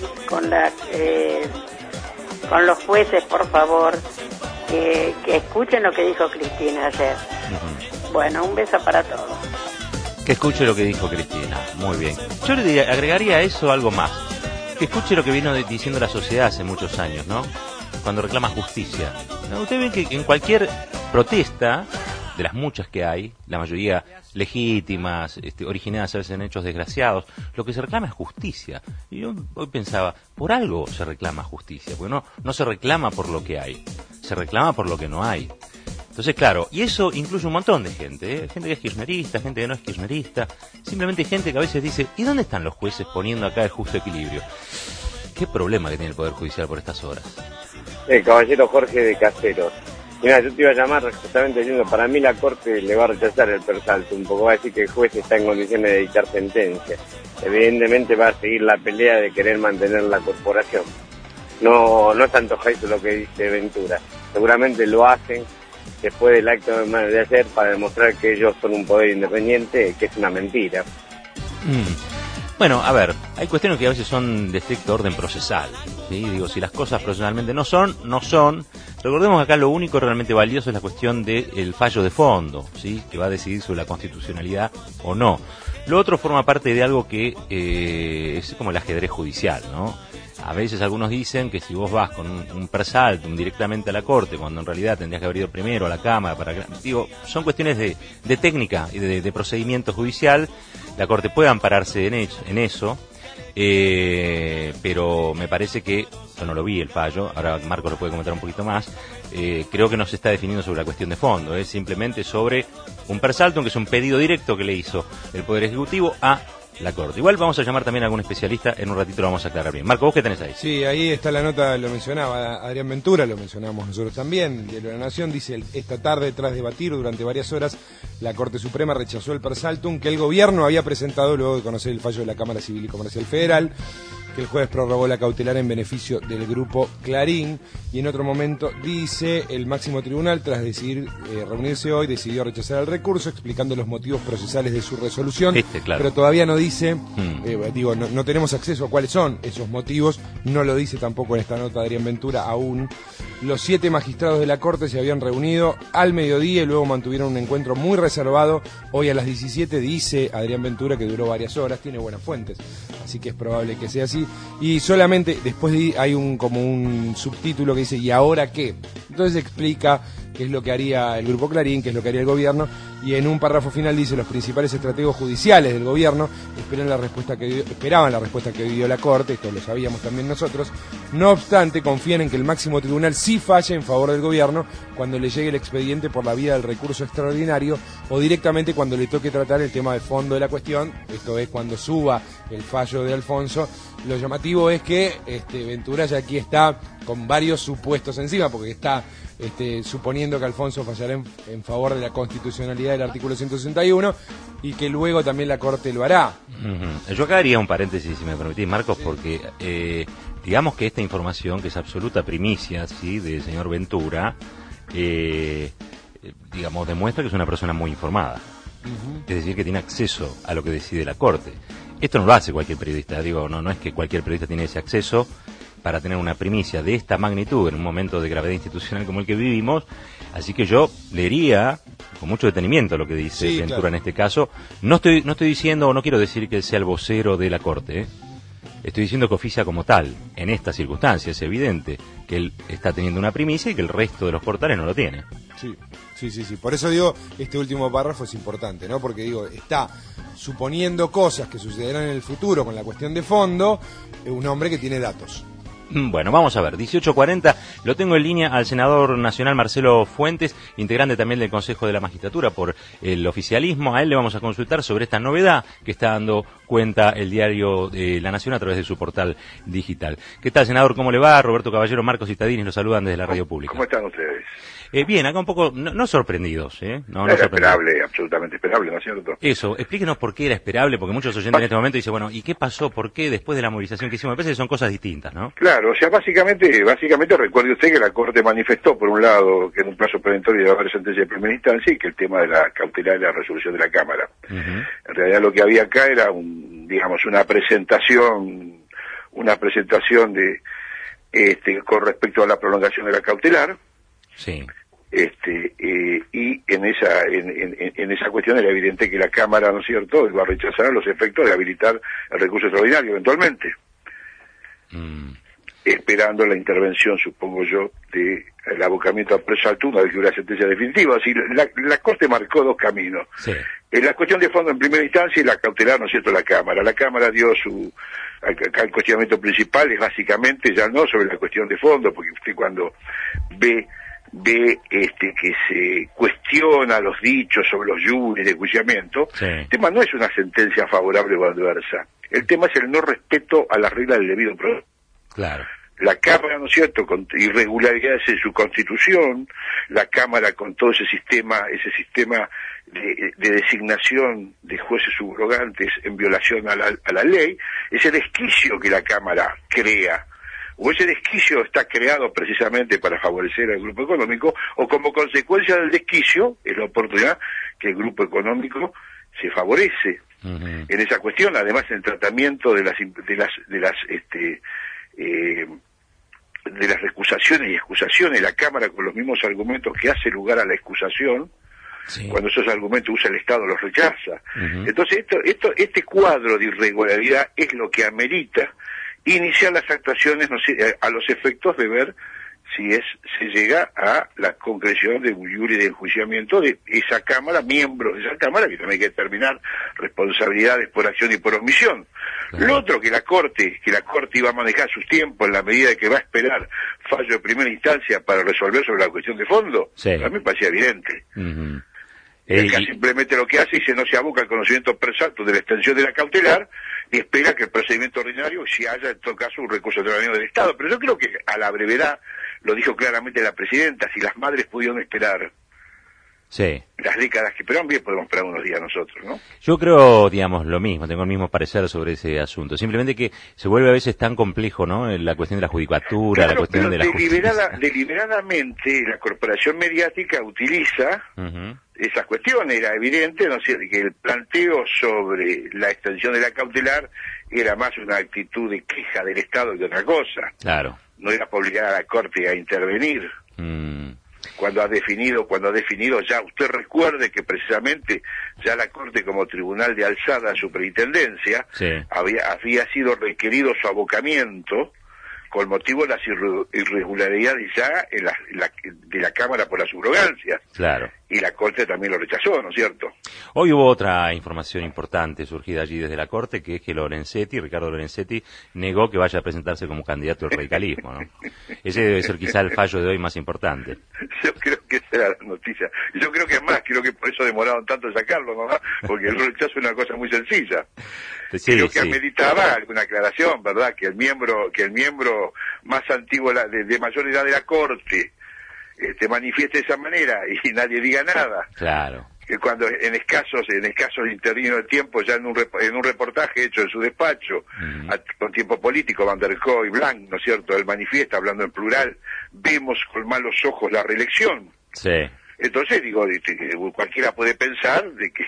con los jueces, por favor, que escuchen lo que dijo Cristina ayer. Bueno, un beso para todos. Que escuche lo que dijo Cristina, muy bien. Yo le agregaría a eso algo más. Que escuche lo que vino diciendo la sociedad hace muchos años, ¿no? Cuando reclama justicia. ¿No? Usted ve que en cualquier protesta, de las muchas que hay, la mayoría legítimas, originadas a veces en hechos desgraciados, lo que se reclama es justicia. Y yo hoy pensaba, por algo se reclama justicia, porque no se reclama por lo que hay, se reclama por lo que no hay. Entonces, claro, y eso incluye un montón de gente, gente que es kirchnerista, gente que no es kirchnerista, simplemente gente que a veces dice, ¿y dónde están los jueces poniendo acá el justo equilibrio? ¿Qué problema que tiene el Poder Judicial por estas horas? Caballero Jorge de Caseros. Mira, yo te iba a llamar justamente diciendo, para mí la Corte le va a rechazar el persalto, un poco va a decir que el juez está en condiciones de dictar sentencia. Evidentemente va a seguir la pelea de querer mantener la corporación. No es antojadizo lo que dice Ventura. Seguramente lo hacen después del acto de ayer para demostrar que ellos son un poder independiente, que es una mentira. Bueno, a ver, hay cuestiones que a veces son de estricto orden procesal, ¿sí? Digo, si las cosas procesalmente no son. Recordemos que acá lo único realmente valioso es la cuestión del fallo de fondo, ¿sí? Que va a decidir sobre la constitucionalidad o no. Lo otro forma parte de algo que es como el ajedrez judicial, ¿no? A veces algunos dicen que si vos vas con un persaltum directamente a la Corte, cuando en realidad tendrías que haber ido primero a la Cámara digo, son cuestiones de técnica y de procedimiento judicial. La Corte puede ampararse en eso, pero me parece que, yo no lo vi el fallo, ahora Marcos lo puede comentar un poquito más, creo que no se está definiendo sobre la cuestión de fondo, es simplemente sobre un persaltum, que es un pedido directo que le hizo el Poder Ejecutivo a la Corte. Igual vamos a llamar también a algún especialista, en un ratito lo vamos a aclarar bien. Marco, ¿vos qué tenés ahí? Sí, ahí está la nota, lo mencionaba Adrián Ventura, lo mencionamos nosotros también, Diario de la Nación, dice, esta tarde, tras debatir durante varias horas, la Corte Suprema rechazó el persaltum que el gobierno había presentado luego de conocer el fallo de la Cámara Civil y Comercial Federal, que el jueves prorrogó la cautelar en beneficio del grupo Clarín, y en otro momento dice, el máximo tribunal, tras decidir reunirse hoy, decidió rechazar el recurso, explicando los motivos procesales de su resolución, claro. Pero todavía no dice, no tenemos acceso a cuáles son esos motivos, no lo dice tampoco en esta nota Adrián Ventura aún. Los 7 magistrados de la Corte se habían reunido al mediodía y luego mantuvieron un encuentro muy reservado. Hoy a las 17, dice Adrián Ventura, que duró varias horas, tiene buenas fuentes, así que es probable que sea así. Y solamente después hay como un subtítulo que dice, ¿y ahora qué? Entonces explica qué es lo que haría el Grupo Clarín, qué es lo que haría el gobierno, y en un párrafo final dice, los principales estrategos judiciales del gobierno esperaban la respuesta que dio la Corte, esto lo sabíamos también nosotros, no obstante confían en que el máximo tribunal sí falle en favor del gobierno cuando le llegue el expediente por la vía del recurso extraordinario o directamente cuando le toque tratar el tema de fondo de la cuestión, esto es cuando suba el fallo de Alfonso. Lo llamativo es que Ventura ya aquí está con varios supuestos encima, porque está suponiendo que Alfonso fallará en favor de la constitucionalidad del artículo 161 y que luego también la Corte lo hará. Yo acá haría un paréntesis, si me permitís, Marcos, porque digamos que esta información, que es absoluta primicia, ¿sí?, del señor Ventura, digamos, demuestra que es una persona muy informada. Es decir, que tiene acceso a lo que decide la Corte. Esto no lo hace cualquier periodista, no es que cualquier periodista tiene ese acceso para tener una primicia de esta magnitud en un momento de gravedad institucional como el que vivimos, así que yo leería con mucho detenimiento lo que dice Ventura, claro. En este caso. No estoy diciendo, o no quiero decir que él sea el vocero de la Corte, Estoy diciendo que oficia como tal, en estas circunstancias. Es evidente que él está teniendo una primicia y que el resto de los portales no lo tiene. Sí. Por eso digo, este último párrafo es importante, ¿no? Porque digo, está suponiendo cosas que sucederán en el futuro con la cuestión de fondo, un hombre que tiene datos. Bueno, vamos a ver, 18:40, lo tengo en línea al senador nacional Marcelo Fuentes, integrante también del Consejo de la Magistratura por el oficialismo. A él le vamos a consultar sobre esta novedad que está dando cuenta el diario La Nación a través de su portal digital. ¿Qué tal, senador? ¿Cómo le va? Roberto Caballero, Marcos Citadini los saludan desde la Radio Pública. ¿Cómo están ustedes? Bien, acá un poco, no sorprendidos, No era esperable, absolutamente esperable, ¿no es cierto? Eso, explíquenos por qué era esperable, porque muchos oyentes en este momento dicen, bueno, ¿y qué pasó? ¿Por qué después de la movilización que hicimos? Me parece que son cosas distintas, ¿no? Claro, o sea, básicamente recuerde usted que la Corte manifestó, por un lado, que en un plazo preventorio iba a haber sentencia de primera instancia y que el tema de la cautelar y la resolución de la Cámara. En realidad lo que había acá era una presentación de con respecto a la prolongación de la cautelar. Sí. Y en esa cuestión era evidente que la Cámara, ¿no es cierto?, iba a rechazar los efectos de habilitar el recurso extraordinario eventualmente. Esperando la intervención, supongo yo, del abocamiento a presalto una vez que hubiera sentencia definitiva. Así, la Corte marcó dos caminos. Sí. La cuestión de fondo en primera instancia y la cautelar, ¿no es cierto?, la Cámara. La Cámara dio acá el cuestionamiento principal es básicamente ya no sobre la cuestión de fondo, porque usted cuando ve ve que se cuestiona los dichos sobre los juris de enjuiciamiento, el tema no es una sentencia favorable o adversa. El tema es el no respeto a las reglas del debido proceso. Claro. La Cámara, ¿no es cierto?, con irregularidades en su constitución, la Cámara con todo ese sistema de designación de jueces subrogantes en violación a la ley, ese desquicio que la Cámara crea, o ese desquicio está creado precisamente para favorecer al grupo económico, o como consecuencia del desquicio es la oportunidad que el grupo económico se favorece en esa cuestión. Además, el tratamiento de las recusaciones y excusaciones, la Cámara con los mismos argumentos que hace lugar a la excusación, cuando esos argumentos usa el Estado los rechaza. Entonces este cuadro de irregularidad es lo que amerita iniciar las actuaciones, no sé, a los efectos de ver si se llega a la concreción de un juri de enjuiciamiento de esa Cámara, miembros de esa Cámara, que también hay que determinar responsabilidades por acción y por omisión. Lo otro, que la Corte iba a manejar sus tiempos en la medida de que va a esperar fallo de primera instancia para resolver sobre la cuestión de fondo, a mí me parecía evidente. Simplemente lo que hace es que no se aboca al conocimiento exacto de la extensión de la cautelar y espera que el procedimiento ordinario, si haya en todo caso un recurso extraordinario del Estado. Pero yo creo que a la brevedad, lo dijo claramente la presidenta, si las madres pudieron esperar las décadas que esperaron, bien podemos esperar unos días nosotros, ¿no? Yo creo, digamos, lo mismo, tengo el mismo parecer sobre ese asunto. Simplemente que se vuelve a veces tan complejo, ¿no?, la cuestión de la judicatura, la cuestión de la justicia. Deliberadamente la corporación mediática utiliza esas cuestiones. Era evidente, ¿no sé?, que el planteo sobre la extensión de la cautelar era más una actitud de queja del Estado que otra cosa. Claro. No era para obligar a la Corte a intervenir. Cuando ha definido ya, usted recuerde que precisamente ya la Corte como tribunal de alzada superintendencia había sido requerido su abocamiento con motivo de las irregularidades ya de la Cámara por la subrogancia. Claro. Y la Corte también lo rechazó, ¿no es cierto? Hoy hubo otra información importante surgida allí desde la Corte, que es que Ricardo Lorenzetti, negó que vaya a presentarse como candidato al radicalismo, ¿no? Ese debe ser quizá el fallo de hoy más importante. Yo creo que esa era la noticia. Yo creo que creo que por eso demoraron tanto en sacarlo, ¿no? Porque el rechazo es una cosa muy sencilla. Creo que ameritaba alguna aclaración, ¿verdad? Que el miembro más antiguo de mayor edad de la Corte manifieste de esa manera y nadie diga nada. Claro. Que cuando en escasos intervino el tiempo, ya en un reportaje hecho en su despacho, con tiempo político, Van der Kooi y Blanc, ¿no es cierto?, él manifiesta, hablando en plural, vemos con malos ojos la reelección. Sí. Entonces, digo, cualquiera puede pensar de que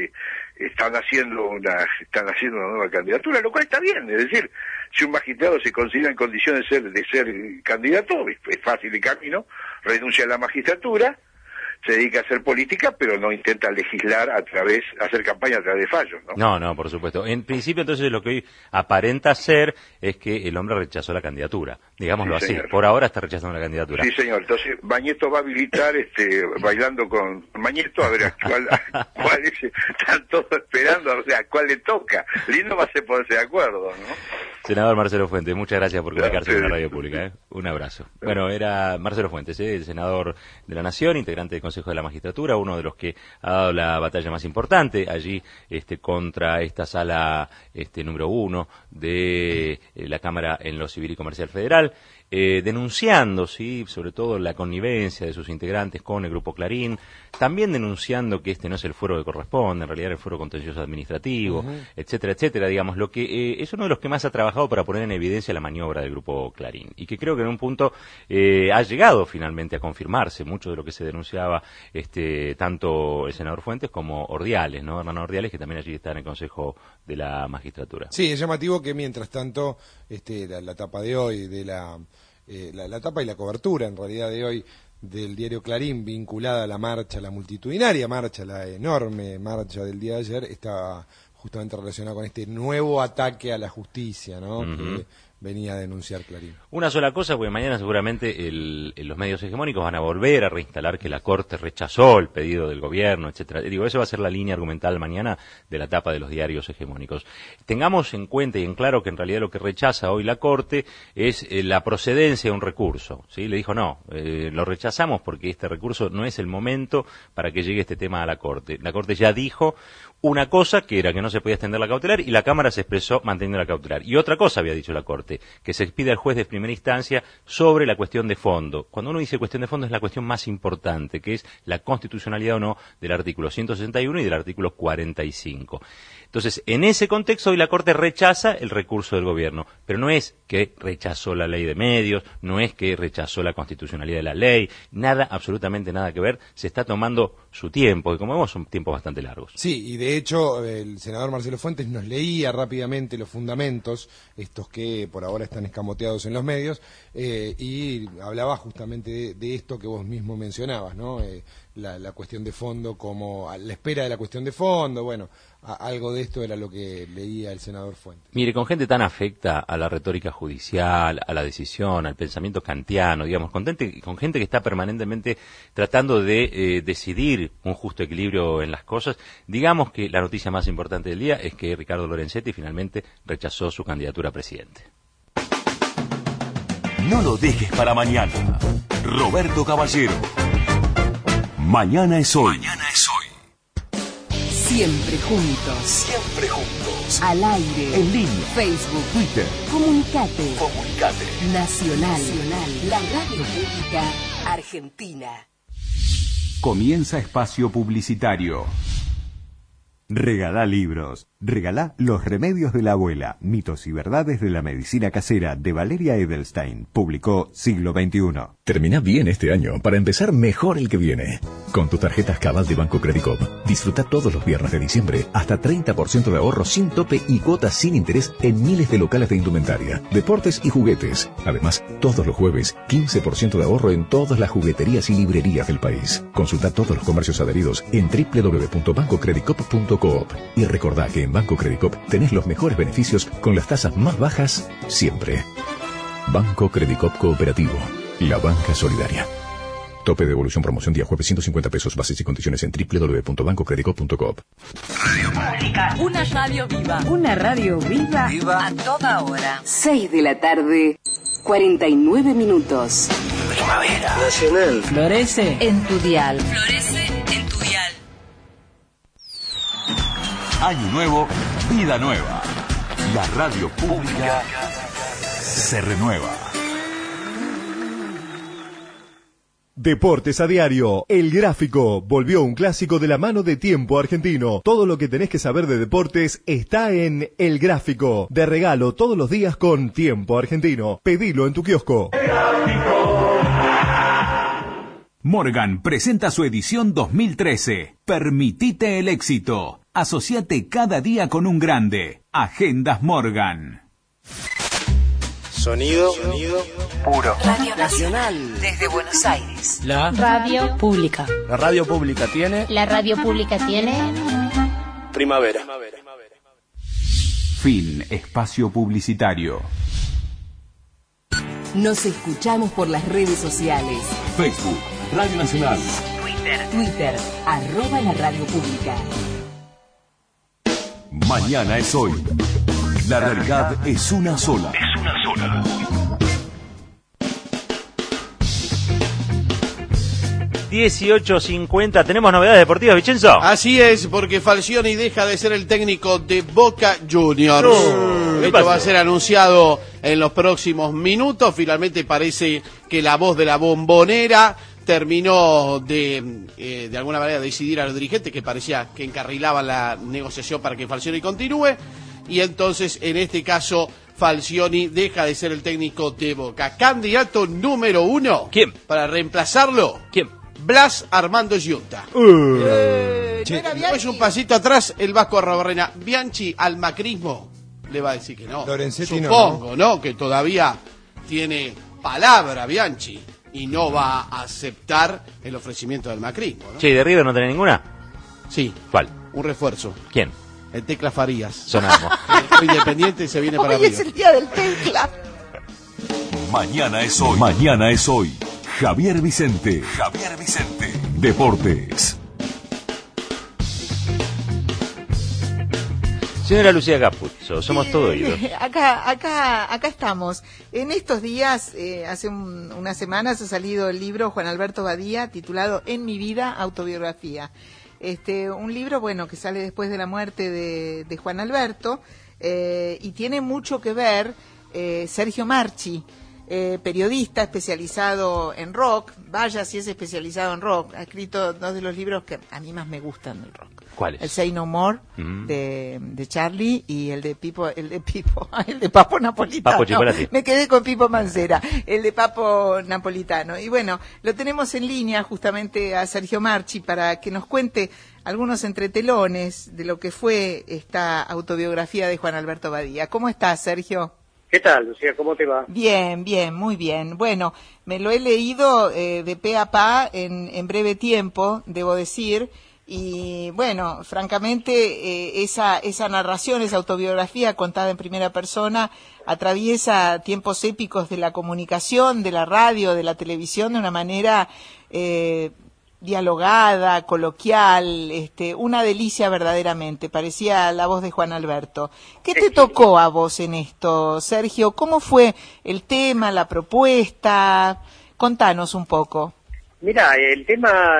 están haciendo una nueva candidatura, lo cual está bien. Es decir, si un magistrado se considera en condiciones de ser candidato, es fácil el camino, renuncia a la magistratura, se dedica a hacer política, pero no intenta legislar hacer campaña a través de fallos, ¿no? No, por supuesto. En principio, entonces, lo que hoy aparenta ser es que el hombre rechazó la candidatura, digámoslo así. Señor. Por ahora está rechazando la candidatura. Sí, señor. Entonces, Bañeto va a habilitar, bailando con Bañeto, a ver cuál es, están todos esperando, o sea, cuál le toca. Lindo va a ser ponerse de acuerdo, ¿no? Senador Marcelo Fuentes, muchas gracias por comunicarse con la radio pública, Un abrazo. Bueno, era Marcelo Fuentes, el senador de la Nación, integrante del Consejo de la Magistratura, uno de los que ha dado la batalla más importante allí contra esta sala número 1 de la Cámara en lo Civil y Comercial Federal, denunciando, sobre todo la connivencia de sus integrantes con el Grupo Clarín, también denunciando que no es el fuero que corresponde, en realidad el fuero contencioso administrativo, etcétera, etcétera, digamos, lo que es uno de los que más ha trabajado para poner en evidencia la maniobra del Grupo Clarín, y que creo que en un punto ha llegado finalmente a confirmarse mucho de lo que se denunciaba tanto el senador Fuentes como Ordiales, ¿no? Hernán Ordiales, que también allí está en el Consejo de la Magistratura. Sí, es llamativo que mientras tanto la tapa de hoy de la tapa y la cobertura en realidad de hoy del diario Clarín vinculada a la marcha, la multitudinaria marcha, la enorme marcha del día de ayer, está justamente relacionada con este nuevo ataque a la justicia, ¿no? Que venía a denunciar Clarín. Una sola cosa, porque mañana seguramente los medios hegemónicos van a volver a reinstalar que la Corte rechazó el pedido del gobierno, etcétera. Digo, eso va a ser la línea argumental mañana de la tapa de los diarios hegemónicos. Tengamos en cuenta y en claro que en realidad lo que rechaza hoy la Corte es la procedencia de un recurso, ¿sí? Le dijo, no, lo rechazamos porque este recurso no es el momento para que llegue este tema a la Corte. La Corte ya dijo una cosa, que era que no se podía extender la cautelar, y la Cámara se expresó manteniendo la cautelar. Y otra cosa había dicho la Corte, que se expide al juez de primera instancia sobre la cuestión de fondo. Cuando uno dice cuestión de fondo es la cuestión más importante, que es la constitucionalidad o no del artículo 161 y del artículo 45. Entonces, en ese contexto hoy la Corte rechaza el recurso del gobierno, pero no es que rechazó la ley de medios, no es que rechazó la constitucionalidad de la ley, nada, absolutamente nada que ver, se está tomando su tiempo, que como vemos son tiempos bastante largos. Sí, y de hecho el senador Marcelo Fuentes nos leía rápidamente los fundamentos, estos que por ahora están escamoteados en los medios, y hablaba justamente de esto que vos mismo mencionabas, ¿no? La cuestión de fondo, como a la espera de la cuestión de fondo, bueno, algo de esto era lo que leía el senador Fuentes. Mire, con gente tan afecta a la retórica judicial, a la decisión, al pensamiento kantiano, digamos, con gente que está permanentemente tratando de decidir un justo equilibrio en las cosas, digamos que la noticia más importante del día es que Ricardo Lorenzetti finalmente rechazó su candidatura a presidente. No lo dejes para mañana. Roberto Caballero. Mañana es hoy. Mañana es hoy. Siempre juntos. Siempre juntos. Al aire. En línea. Facebook. Twitter. Comunicate. Comunicate. Nacional. La radio pública argentina. Comienza espacio publicitario. Regalá libros. Regalá Los remedios de la abuela, mitos y verdades de la medicina casera, de Valeria Edelstein. Publicó Siglo XXI. Termina bien este año para empezar mejor el que viene. Con tus tarjetas Cabal de Banco Credicop, disfruta todos los viernes de diciembre hasta 30% de ahorro sin tope y cuotas sin interés en miles de locales de indumentaria, deportes y juguetes. Además, todos los jueves, 15% de ahorro en todas las jugueterías y librerías del país. Consulta todos los comercios adheridos en www.bancocredicop.coop. Y recordá que en Banco Credicop tenés los mejores beneficios con las tasas más bajas siempre. Banco Credicop Cooperativo, la banca solidaria. Tope de devolución promoción día jueves 150 pesos. Bases y condiciones en www.bancocredicop.coop. Radio Pública. Una radio viva. Una radio viva. A toda hora. 6 de la tarde, 49 minutos. Primavera. Nacional. Florece en tu dial. Florece en tu dial. Año nuevo, vida nueva. La radio pública se renueva. Deportes a diario. El Gráfico volvió un clásico de la mano de Tiempo Argentino. Todo lo que tenés que saber de deportes está en El Gráfico. De regalo todos los días con Tiempo Argentino. Pedilo en tu kiosco. El Gráfico. Morgan presenta su edición 2013. Permitite el éxito. Asociate cada día con un grande. Agendas Morgan. Sonido puro. Radio Nacional. Desde Buenos Aires. La Radio Pública. La radio pública tiene. La radio pública tiene. Primavera. Fin. Espacio publicitario. Nos escuchamos por las redes sociales. Facebook, Radio Nacional. Twitter, @la radio pública. Mañana es hoy. La realidad es una sola. 18:50, ¿tenemos novedades deportivas, Vicenzo? Así es, porque Falcioni deja de ser el técnico de Boca Juniors. Esto va a ser anunciado en los próximos minutos. Finalmente parece que la voz de la Bombonera terminó de alguna manera decidir a los dirigentes, que parecía que encarrilaban la negociación para que Falcioni continúe. Y entonces, en este caso, Falcioni deja de ser el técnico de Boca. Candidato número 1. ¿Quién? Para reemplazarlo. ¿Quién? Blas Armando Giunta. Después un pasito atrás, el Vasco Arrobarrena. Bianchi al macrismo le va a decir que no. Lorenzetti Supongo, ¿no? Que todavía tiene palabra Bianchi y no va a aceptar el ofrecimiento del macrismo, ¿no? Che, ¿y de River no tenés ninguna? Sí. ¿Cuál? Un refuerzo. ¿Quién? El Tecla Farías. Sonamos. Independiente se viene para Hoy arriba. es el día del Tecla. Mañana es hoy. Mañana es hoy. Javier Vicente. Deportes. Señora Lucía Capuzzo, somos todo oídos. Acá estamos. En estos días, hace unas semanas, ha salido el libro Juan Alberto Badía, titulado En mi vida, autobiografía. Un libro, bueno, que sale después de la muerte de Juan Alberto, y tiene mucho que ver Sergio Marchi, periodista especializado en rock. Vaya si es especializado en rock. Ha escrito dos de los libros que a mí más me gustan del rock. ¿Cuáles? El Say No More de Charlie y el de Papo Napolitano. Papo Chocolate. Me quedé con Pipo Mancera, el de Papo Napolitano. Y bueno, lo tenemos en línea justamente a Sergio Marchi para que nos cuente algunos entretelones de lo que fue esta autobiografía de Juan Alberto Badía. ¿Cómo estás, Sergio? ¿Qué tal, Lucía? ¿Cómo te va? Bien, muy bien. Bueno, me lo he leído de pe a pa en breve tiempo, debo decir. Y bueno, francamente, esa narración, esa autobiografía contada en primera persona atraviesa tiempos épicos de la comunicación, de la radio, de la televisión de una manera dialogada, coloquial, una delicia verdaderamente. Parecía la voz de Juan Alberto. ¿Qué te tocó a vos en esto, Sergio? ¿Cómo fue el tema, la propuesta? Contanos un poco. Mira, el tema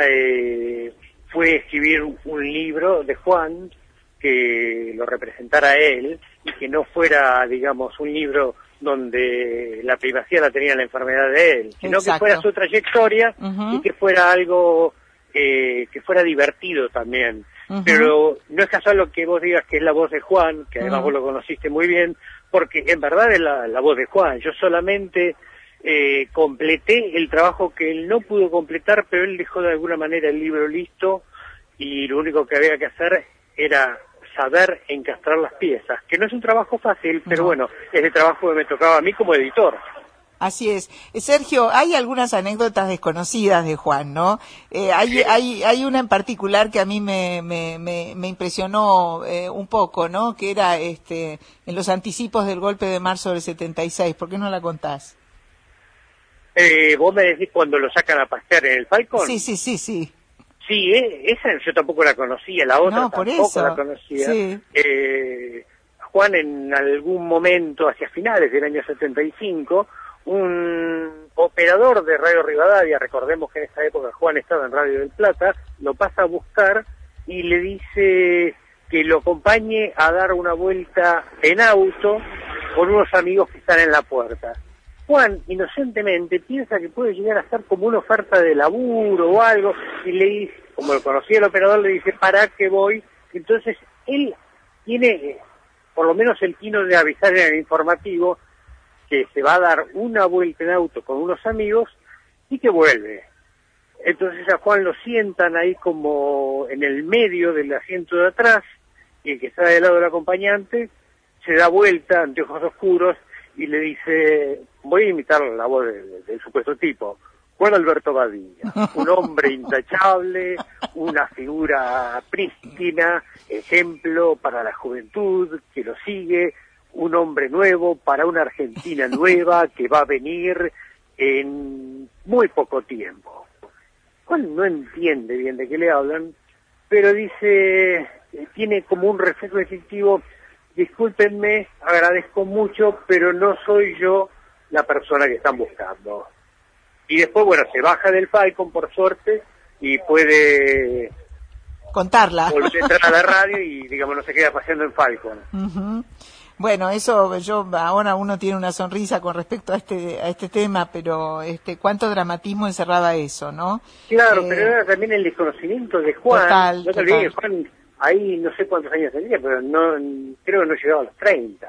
fue escribir un libro de Juan que lo representara a él y que no fuera, digamos, un libro donde la privacidad la tenía la enfermedad de él, sino que fuera su trayectoria y que fuera algo que fuera divertido también. Pero no es casual lo que vos digas que es la voz de Juan, que además vos lo conociste muy bien, porque en verdad es la voz de Juan. Yo solamente completé el trabajo que él no pudo completar, pero él dejó de alguna manera el libro listo y lo único que había que hacer era saber encastrar las piezas, que no es un trabajo fácil, pero bueno, es el trabajo que me tocaba a mí como editor. Así es. Sergio, hay algunas anécdotas desconocidas de Juan, ¿no? Hay una en particular que a mí me impresionó un poco, ¿no? Que era en los anticipos del golpe de marzo del 76. ¿Por qué no la contás? ¿Vos me decís cuando lo sacan a pasear en el Falcon? Sí. Sí, esa yo tampoco la conocía, la otra tampoco la conocía. Sí. Juan en algún momento, hacia finales del año 75, un operador de Radio Rivadavia, recordemos que en esa época Juan estaba en Radio del Plata, lo pasa a buscar y le dice que lo acompañe a dar una vuelta en auto con unos amigos que están en la puerta. Juan, inocentemente, piensa que puede llegar a ser como una oferta de laburo o algo, y le dice, como lo conocía el operador, le dice, ¿para qué voy? Entonces, él tiene, por lo menos el tino de avisar en el informativo, que se va a dar una vuelta en auto con unos amigos, y que vuelve. Entonces a Juan lo sientan ahí como en el medio del asiento de atrás, y el que está del lado del acompañante, se da vuelta, anteojos oscuros, y le dice, voy a imitar la voz del supuesto tipo, Juan Alberto Badía, un hombre intachable, una figura prístina, ejemplo para la juventud que lo sigue, un hombre nuevo para una Argentina nueva que va a venir en muy poco tiempo. Juan no entiende bien de qué le hablan, pero dice, tiene como un reflejo efectivo, discúlpenme, agradezco mucho, pero no soy yo la persona que están buscando. Y después, bueno, se baja del Falcon, por suerte, y puede contarla. Volver a entrar a la radio y, digamos, no se queda paseando en Falcon. Bueno, eso ahora uno tiene una sonrisa con respecto a este tema, pero cuánto dramatismo encerraba eso, ¿no? Claro, pero era también el desconocimiento de Juan. Total, no te olvides, Juan, ahí no sé cuántos años tenía, pero no creo que no llegaba a los 30.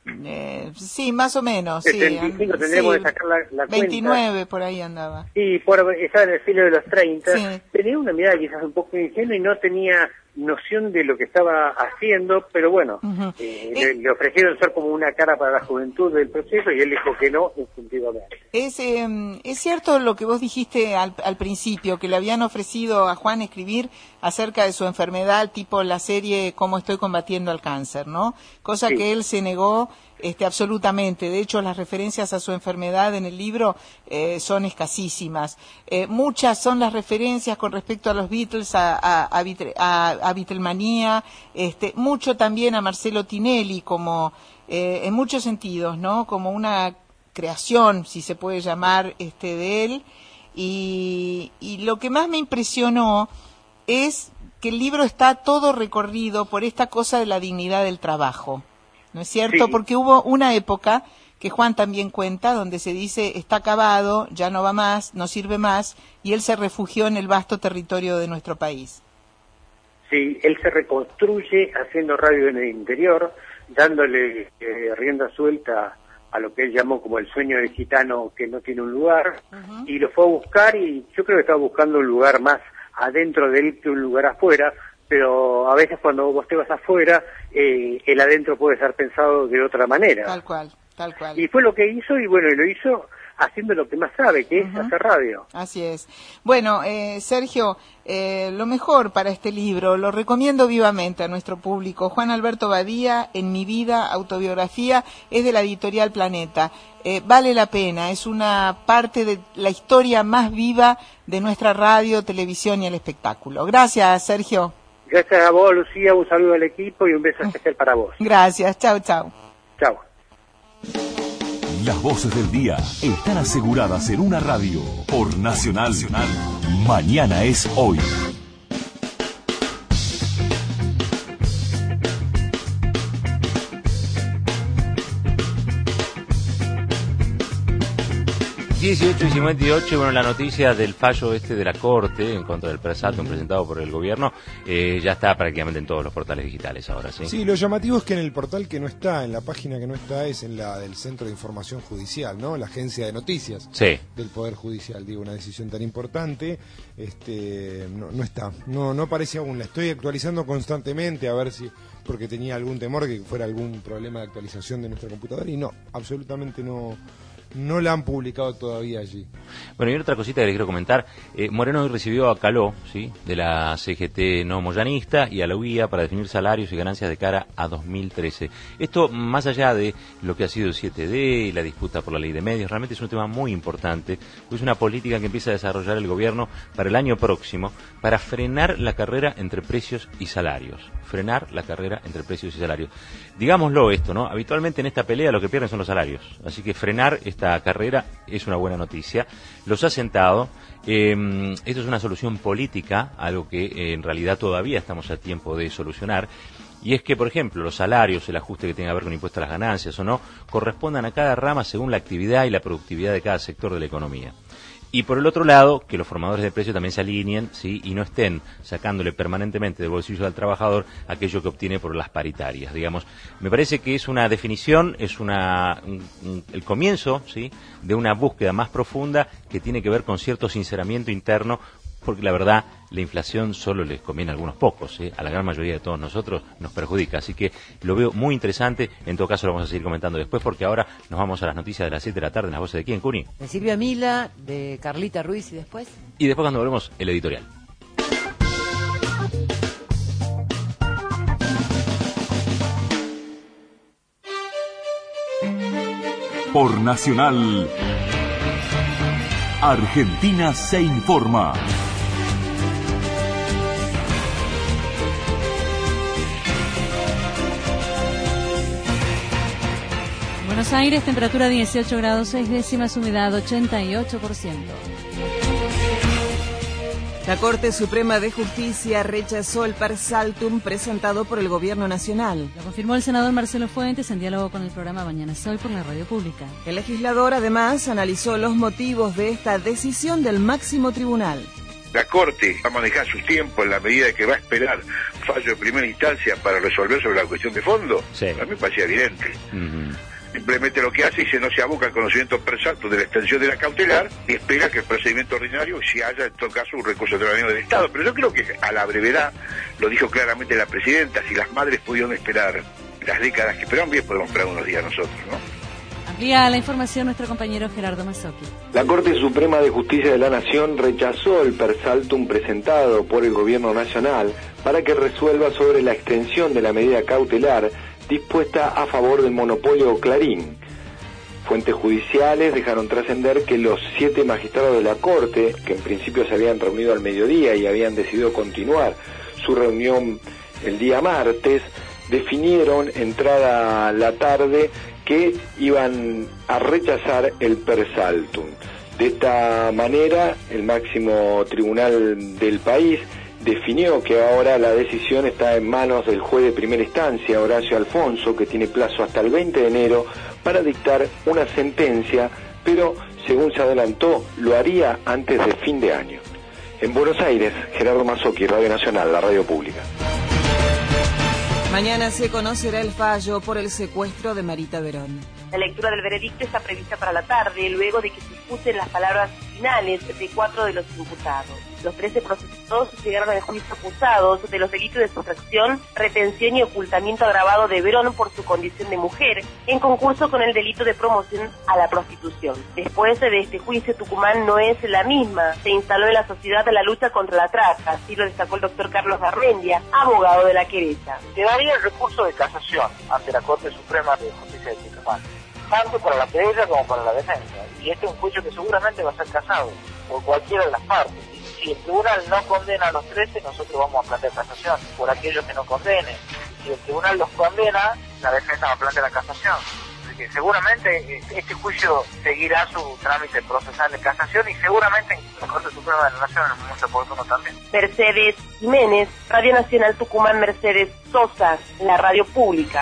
Sí, más o menos. 75 sí, tendremos que sacar la 29 cuenta. Por ahí andaba. Sí, estaba en el filo de los 30. Sí. Tenía una mirada quizás un poco ingenua y no tenía noción de lo que estaba haciendo, pero bueno, le ofrecieron ser como una cara para la juventud del proceso y él dijo que no, instintivamente. Es cierto lo que vos dijiste al principio, que le habían ofrecido a Juan escribir acerca de su enfermedad, tipo la serie Cómo estoy combatiendo al cáncer, ¿no? Cosa que él se negó absolutamente. De hecho, las referencias a su enfermedad en el libro son escasísimas. Muchas son las referencias con respecto a los Beatles, a Beatlemanía, mucho también a Marcelo Tinelli, como en muchos sentidos, ¿no? Como una creación, si se puede llamar, de él. Y lo que más me impresionó es que el libro está todo recorrido por esta cosa de la dignidad del trabajo, ¿no es cierto? Sí. Porque hubo una época que Juan también cuenta, donde se dice está acabado, ya no va más, no sirve más, y él se refugió en el vasto territorio de nuestro país. Sí, él se reconstruye haciendo radio en el interior, dándole rienda suelta a lo que él llamó como el sueño del gitano que no tiene un lugar, y lo fue a buscar, y yo creo que estaba buscando un lugar más adentro de él que un lugar afuera, pero a veces cuando vos te vas afuera, el adentro puede ser pensado de otra manera. Tal cual, tal cual. Y fue lo que hizo, y bueno, y lo hizo haciendo lo que más sabe, que es hacer radio. Así es. Bueno, Sergio, lo mejor para este libro, lo recomiendo vivamente a nuestro público. Juan Alberto Badía, En mi vida, autobiografía, es de la editorial Planeta. Vale la pena, es una parte de la historia más viva de nuestra radio, televisión y el espectáculo. Gracias, Sergio. Gracias a vos, Lucía, un saludo al equipo y un beso especial para vos. Gracias, chao, chao. Chao. Las voces del día están aseguradas en una radio por Nacional. Mañana es hoy. ...18:58, bueno, la noticia del fallo de la Corte en contra del Persaltum presentado por el gobierno ya está prácticamente en todos los portales digitales ahora, ¿sí? Sí, lo llamativo es que en el portal que no está, en la página que no está, es en la del Centro de Información Judicial, ¿no? La agencia de noticias del Poder Judicial. Digo, una decisión tan importante, no está, no aparece aún. La estoy actualizando constantemente a ver si, porque tenía algún temor que fuera algún problema de actualización de nuestra computadora, y no, absolutamente no la han publicado todavía allí. Bueno, y otra cosita que les quiero comentar. Moreno hoy recibió a Caló, ¿sí?, de la CGT no moyanista, y a la UIA para definir salarios y ganancias de cara a 2013. Esto, más allá de lo que ha sido el 7D y la disputa por la ley de medios, realmente es un tema muy importante. Es una política que empieza a desarrollar el gobierno para el año próximo para frenar la carrera entre precios y salarios. Frenar la carrera entre precios y salarios. Digámoslo esto, ¿no? Habitualmente en esta pelea lo que pierden son los salarios. Así que frenar esta carrera es una buena noticia. Los ha sentado. Esto es una solución política, algo que en realidad todavía estamos a tiempo de solucionar. Y es que, por ejemplo, los salarios, el ajuste que tenga que ver con impuesto a las ganancias o no, correspondan a cada rama según la actividad y la productividad de cada sector de la economía. Y por el otro lado, que los formadores de precios también se alineen, ¿sí?, y no estén sacándole permanentemente del bolsillo al trabajador aquello que obtiene por las paritarias. Digamos, me parece que es una definición, es el comienzo, ¿sí?, de una búsqueda más profunda que tiene que ver con cierto sinceramiento interno, porque la verdad, la inflación solo les conviene a algunos pocos, a la gran mayoría de todos nosotros nos perjudica, así que lo veo muy interesante. En todo caso lo vamos a seguir comentando después, porque ahora nos vamos a las noticias de las 7 de la tarde en las voces de quién, Cuni. De Silvia Mila, de Carlita Ruiz, y después cuando volvemos, el editorial. Por Nacional, Argentina se informa. Buenos Aires, temperatura 18 grados 6 décimas, humedad 88%. La Corte Suprema de Justicia rechazó el Persaltum presentado por el Gobierno Nacional. Lo confirmó el senador Marcelo Fuentes en diálogo con el programa Mañana es Hoy por la radio pública. El legislador además analizó los motivos de esta decisión del máximo tribunal. La Corte va a manejar sus tiempos en la medida que va a esperar fallo de primera instancia para resolver sobre la cuestión de fondo. A mí me parecía evidente. Simplemente lo que hace es que no se aboca al conocimiento Persaltum de la extensión de la cautelar y espera que el procedimiento ordinario, si haya en todo caso un recurso de del Estado. Pero yo creo que a la brevedad, lo dijo claramente la presidenta, si las madres pudieron esperar las décadas que esperaron, bien podemos esperar unos días nosotros, ¿no? Amplía la información nuestro compañero Gerardo Mazzocchi. La Corte Suprema de Justicia de la Nación rechazó el Persaltum presentado por el Gobierno Nacional para que resuelva sobre la extensión de la medida cautelar dispuesta a favor del monopolio Clarín. Fuentes judiciales dejaron trascender que los 7 magistrados de la Corte, que en principio se habían reunido al mediodía y habían decidido continuar su reunión el día martes, definieron entrada la tarde que iban a rechazar el per saltum. De esta manera, el máximo tribunal del país definió que ahora la decisión está en manos del juez de primera instancia, Horacio Alfonso, que tiene plazo hasta el 20 de enero para dictar una sentencia, pero según se adelantó, lo haría antes de fin de año. En Buenos Aires, Gerardo Mazzocchi, Radio Nacional, la radio pública. Mañana se conocerá el fallo por el secuestro de Marita Verón. La lectura del veredicto está prevista para la tarde, luego de que se escuchen las palabras finales de 4 de los imputados. Los 13 procesados llegaron al juicio acusados de los delitos de sustracción, retención y ocultamiento agravado de Verón por su condición de mujer, en concurso con el delito de promoción a la prostitución. Después de este juicio, Tucumán no es la misma. Se instaló en la sociedad la lucha contra la trata, así lo destacó el doctor Carlos Garmendia, abogado de la querella. Quedaría el recurso de casación ante la Corte Suprema de Justicia de Tucumán, tanto para la querella como para la defensa. Y este es un juicio que seguramente va a ser casado por cualquiera de las partes. Si el tribunal no condena a los 13, nosotros vamos a plantear casación por aquellos que no condenen. Si el tribunal los condena, la defensa va a plantear la casación. Así que seguramente este juicio seguirá su trámite procesal de casación y seguramente en la Corte Suprema de la Nación en un momento oportuno también. Mercedes Jiménez, Radio Nacional Tucumán. Mercedes Sosa, la radio pública.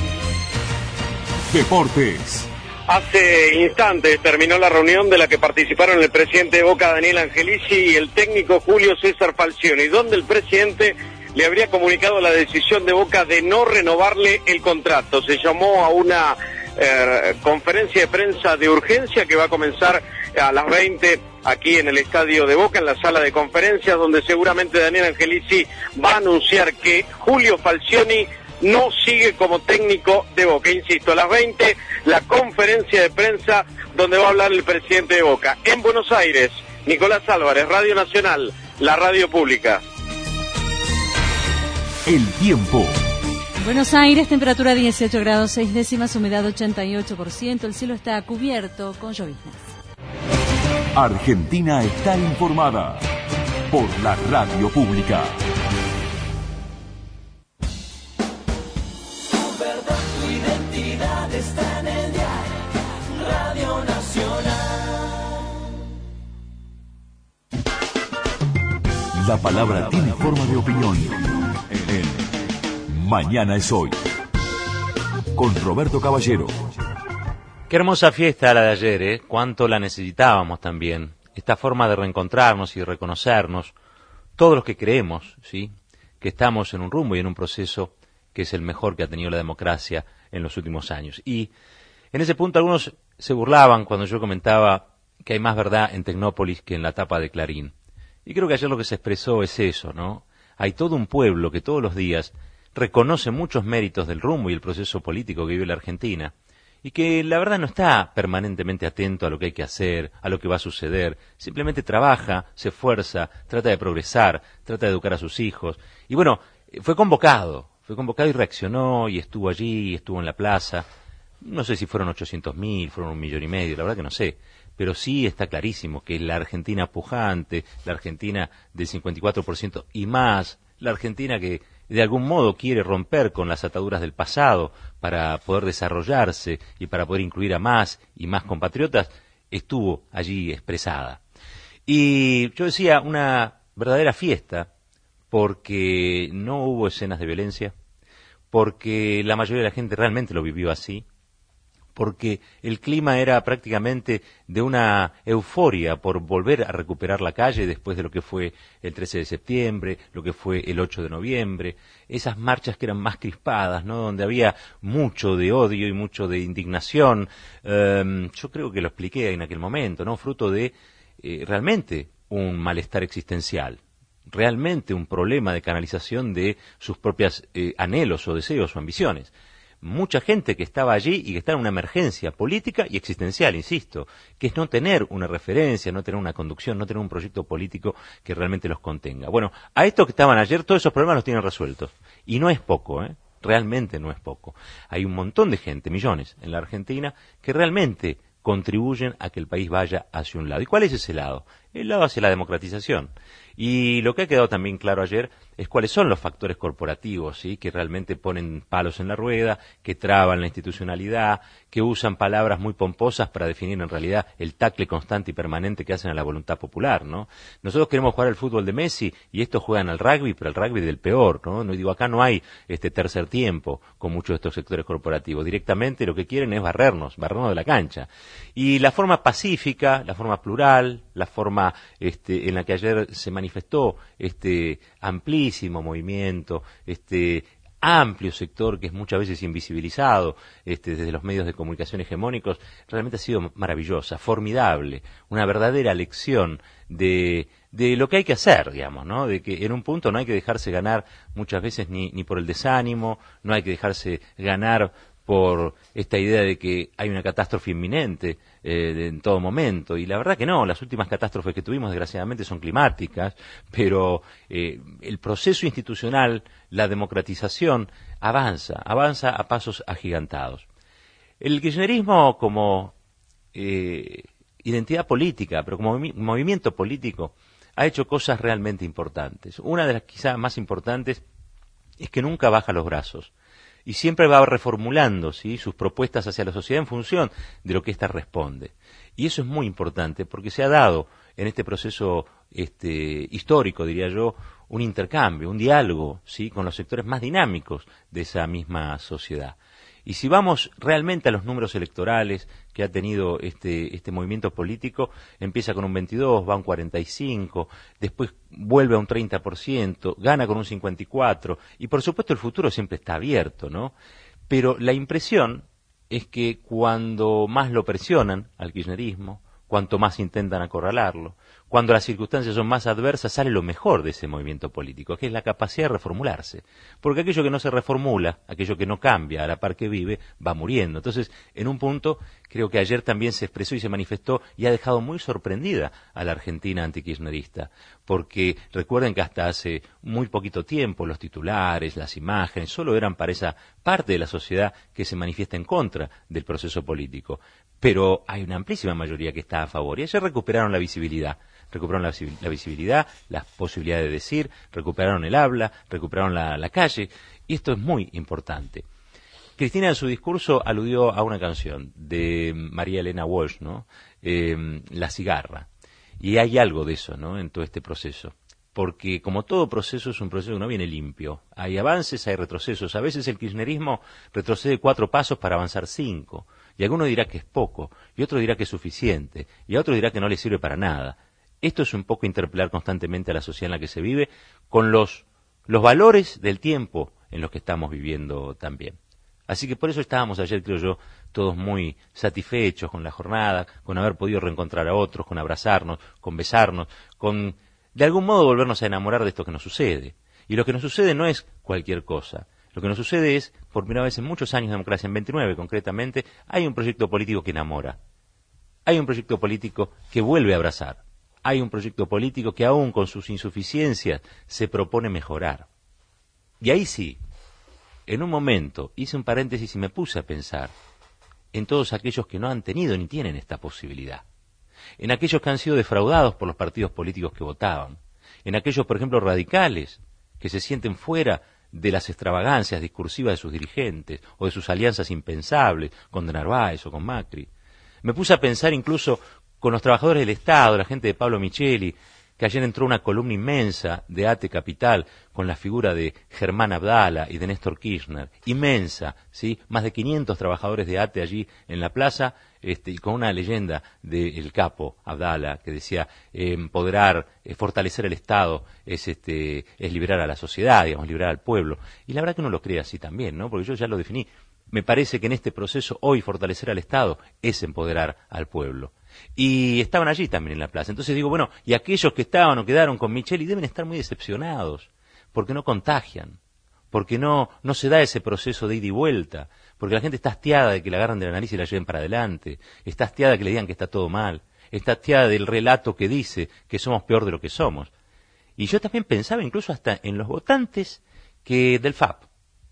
Deportes. Hace instantes terminó la reunión de la que participaron el presidente de Boca, Daniel Angelici, y el técnico Julio César Falcioni, donde el presidente le habría comunicado la decisión de Boca de no renovarle el contrato. Se llamó a una conferencia de prensa de urgencia que va a comenzar a las 20 aquí en el estadio de Boca, en la sala de conferencias, donde seguramente Daniel Angelici va a anunciar que Julio Falcioni no sigue como técnico de Boca. Insisto, a las 20, la conferencia de prensa donde va a hablar el presidente de Boca. En Buenos Aires, Nicolás Álvarez, Radio Nacional, la radio pública. El tiempo. Buenos Aires, temperatura 18 grados 6 décimas, humedad 88%, el cielo está cubierto con lloviznas. Argentina está informada por la radio pública. Está en el diario Radio Nacional. La palabra tiene forma de opinión en Mañana es Hoy, con Roberto Caballero. Qué hermosa fiesta la de ayer, ¿eh? Cuánto la necesitábamos también. Esta forma de reencontrarnos y reconocernos, todos los que creemos, ¿sí?, que estamos en un rumbo y en un proceso que es el mejor que ha tenido la democracia en los últimos años. Y en ese punto algunos se burlaban cuando yo comentaba que hay más verdad en Tecnópolis que en la tapa de Clarín. Y creo que ayer lo que se expresó es eso, ¿no? Hay todo un pueblo que todos los días reconoce muchos méritos del rumbo y el proceso político que vive la Argentina, y que la verdad no está permanentemente atento a lo que hay que hacer, a lo que va a suceder. Simplemente trabaja, se esfuerza, trata de progresar, trata de educar a sus hijos. Y bueno, fue convocado y reaccionó y estuvo allí, estuvo en la plaza. No sé si fueron 800.000, fueron 1,5 millones, la verdad que no sé. Pero sí está clarísimo que la Argentina pujante, la Argentina del 54% y más, la Argentina que de algún modo quiere romper con las ataduras del pasado para poder desarrollarse y para poder incluir a más y más compatriotas, estuvo allí expresada. Y yo decía, una verdadera fiesta, porque no hubo escenas de violencia, porque la mayoría de la gente realmente lo vivió así, porque el clima era prácticamente de una euforia por volver a recuperar la calle después de lo que fue el 13 de septiembre, lo que fue el 8 de noviembre, esas marchas que eran más crispadas, ¿no?, donde había mucho de odio y mucho de indignación. Yo creo que lo expliqué en aquel momento, ¿no?, fruto de realmente un malestar existencial, realmente un problema de canalización de sus propios anhelos o deseos o ambiciones. Mucha gente que estaba allí y que está en una emergencia política y existencial, insisto, que es no tener una referencia, no tener una conducción, no tener un proyecto político que realmente los contenga. Bueno, a estos que estaban ayer, todos esos problemas los tienen resueltos. Y no es poco, ¿eh? realmente no es poco. Hay un montón de gente, millones, en la Argentina, que realmente contribuyen a que el país vaya hacia un lado. ¿Y cuál es ese lado? El lado hacia la democratización. Y lo que ha quedado también claro ayer es cuáles son los factores corporativos, ¿sí?, que realmente ponen palos en la rueda, que traban la institucionalidad, que usan palabras muy pomposas para definir en realidad el tacle constante y permanente que hacen a la voluntad popular, ¿no? Nosotros queremos jugar al fútbol de Messi y estos juegan al rugby, pero el rugby del peor, ¿no? No digo, acá no hay tercer tiempo con muchos de estos sectores corporativos. Directamente lo que quieren es barrernos de la cancha. Y la forma pacífica, la forma plural, la forma en la que ayer se manifestó amplísimo movimiento, amplio sector que es muchas veces invisibilizado desde los medios de comunicación hegemónicos, realmente ha sido maravillosa, formidable, una verdadera lección de lo que hay que hacer, digamos, ¿no? De que en un punto no hay que dejarse ganar muchas veces ni por el desánimo, no hay que dejarse ganar por esta idea de que hay una catástrofe inminente en todo momento, y la verdad que no, las últimas catástrofes que tuvimos desgraciadamente son climáticas, pero el proceso institucional, la democratización, avanza a pasos agigantados. El kirchnerismo como identidad política, pero como movimiento político, ha hecho cosas realmente importantes. Una de las quizás más importantes es que nunca baja los brazos y siempre va reformulando, ¿sí?, sus propuestas hacia la sociedad en función de lo que ésta responde. Y eso es muy importante porque se ha dado en este proceso histórico, diría yo, un intercambio, un diálogo, ¿sí?, con los sectores más dinámicos de esa misma sociedad. Y si vamos realmente a los números electorales que ha tenido este movimiento político, empieza con un 22, va a un 45, después vuelve a un 30%, gana con un 54%, y por supuesto el futuro siempre está abierto, ¿no? Pero la impresión es que cuando más lo presionan al kirchnerismo, cuanto más intentan acorralarlo, cuando las circunstancias son más adversas, sale lo mejor de ese movimiento político, que es la capacidad de reformularse. Porque aquello que no se reformula, aquello que no cambia a la par que vive, va muriendo. Entonces, en un punto, creo que ayer también se expresó y se manifestó y ha dejado muy sorprendida a la Argentina antikirchnerista. Porque recuerden que hasta hace muy poquito tiempo los titulares, las imágenes, solo eran para esa parte de la sociedad que se manifiesta en contra del proceso político. Pero hay una amplísima mayoría que está a favor. Y ayer recuperaron la visibilidad. Recuperaron la visibilidad, las posibilidades de decir, recuperaron el habla, recuperaron la calle, y esto es muy importante. Cristina en su discurso aludió a una canción de María Elena Walsh, ¿no? La cigarra, y hay algo de eso, ¿no?, en todo este proceso, porque como todo proceso es un proceso que no viene limpio, hay avances, hay retrocesos, a veces el kirchnerismo retrocede 4 pasos para avanzar 5, y alguno dirá que es poco, y otro dirá que es suficiente, y a otro dirá que no le sirve para nada. Esto es un poco interpelar constantemente a la sociedad en la que se vive con los valores del tiempo en los que estamos viviendo también. Así que por eso estábamos ayer, creo yo, todos muy satisfechos con la jornada, con haber podido reencontrar a otros, con abrazarnos, con besarnos, con de algún modo volvernos a enamorar de esto que nos sucede. Y lo que nos sucede no es cualquier cosa. Lo que nos sucede es, por primera vez en muchos años de democracia, en 29 concretamente, hay un proyecto político que enamora. Hay un proyecto político que vuelve a abrazar. Hay un proyecto político que aún con sus insuficiencias se propone mejorar. Y ahí sí, en un momento hice un paréntesis y me puse a pensar en todos aquellos que no han tenido ni tienen esta posibilidad. En aquellos que han sido defraudados por los partidos políticos que votaban. En aquellos, por ejemplo, radicales que se sienten fuera de las extravagancias discursivas de sus dirigentes o de sus alianzas impensables con de Narváez o con Macri. Me puse a pensar incluso con los trabajadores del Estado, la gente de Pablo Micheli, que ayer entró una columna inmensa de ATE Capital con la figura de Germán Abdala y de Néstor Kirchner, inmensa, ¿sí? Más de 500 trabajadores de ATE allí en la plaza, y con una leyenda del capo Abdala que decía empoderar, fortalecer el Estado es liberar a la sociedad, digamos, liberar al pueblo. Y la verdad que uno lo cree así también, ¿no? Porque yo ya lo definí. Me parece que en este proceso hoy fortalecer al Estado es empoderar al pueblo. Y estaban allí también en la plaza. Entonces digo, bueno, y aquellos que estaban o quedaron con Micheli deben estar muy decepcionados, porque no contagian, porque no se da ese proceso de ida y vuelta, porque la gente está hastiada de que la agarren de la nariz y la lleven para adelante, está hastiada de que le digan que está todo mal, está hastiada del relato que dice que somos peor de lo que somos. Y yo también pensaba incluso hasta en los votantes del FAP,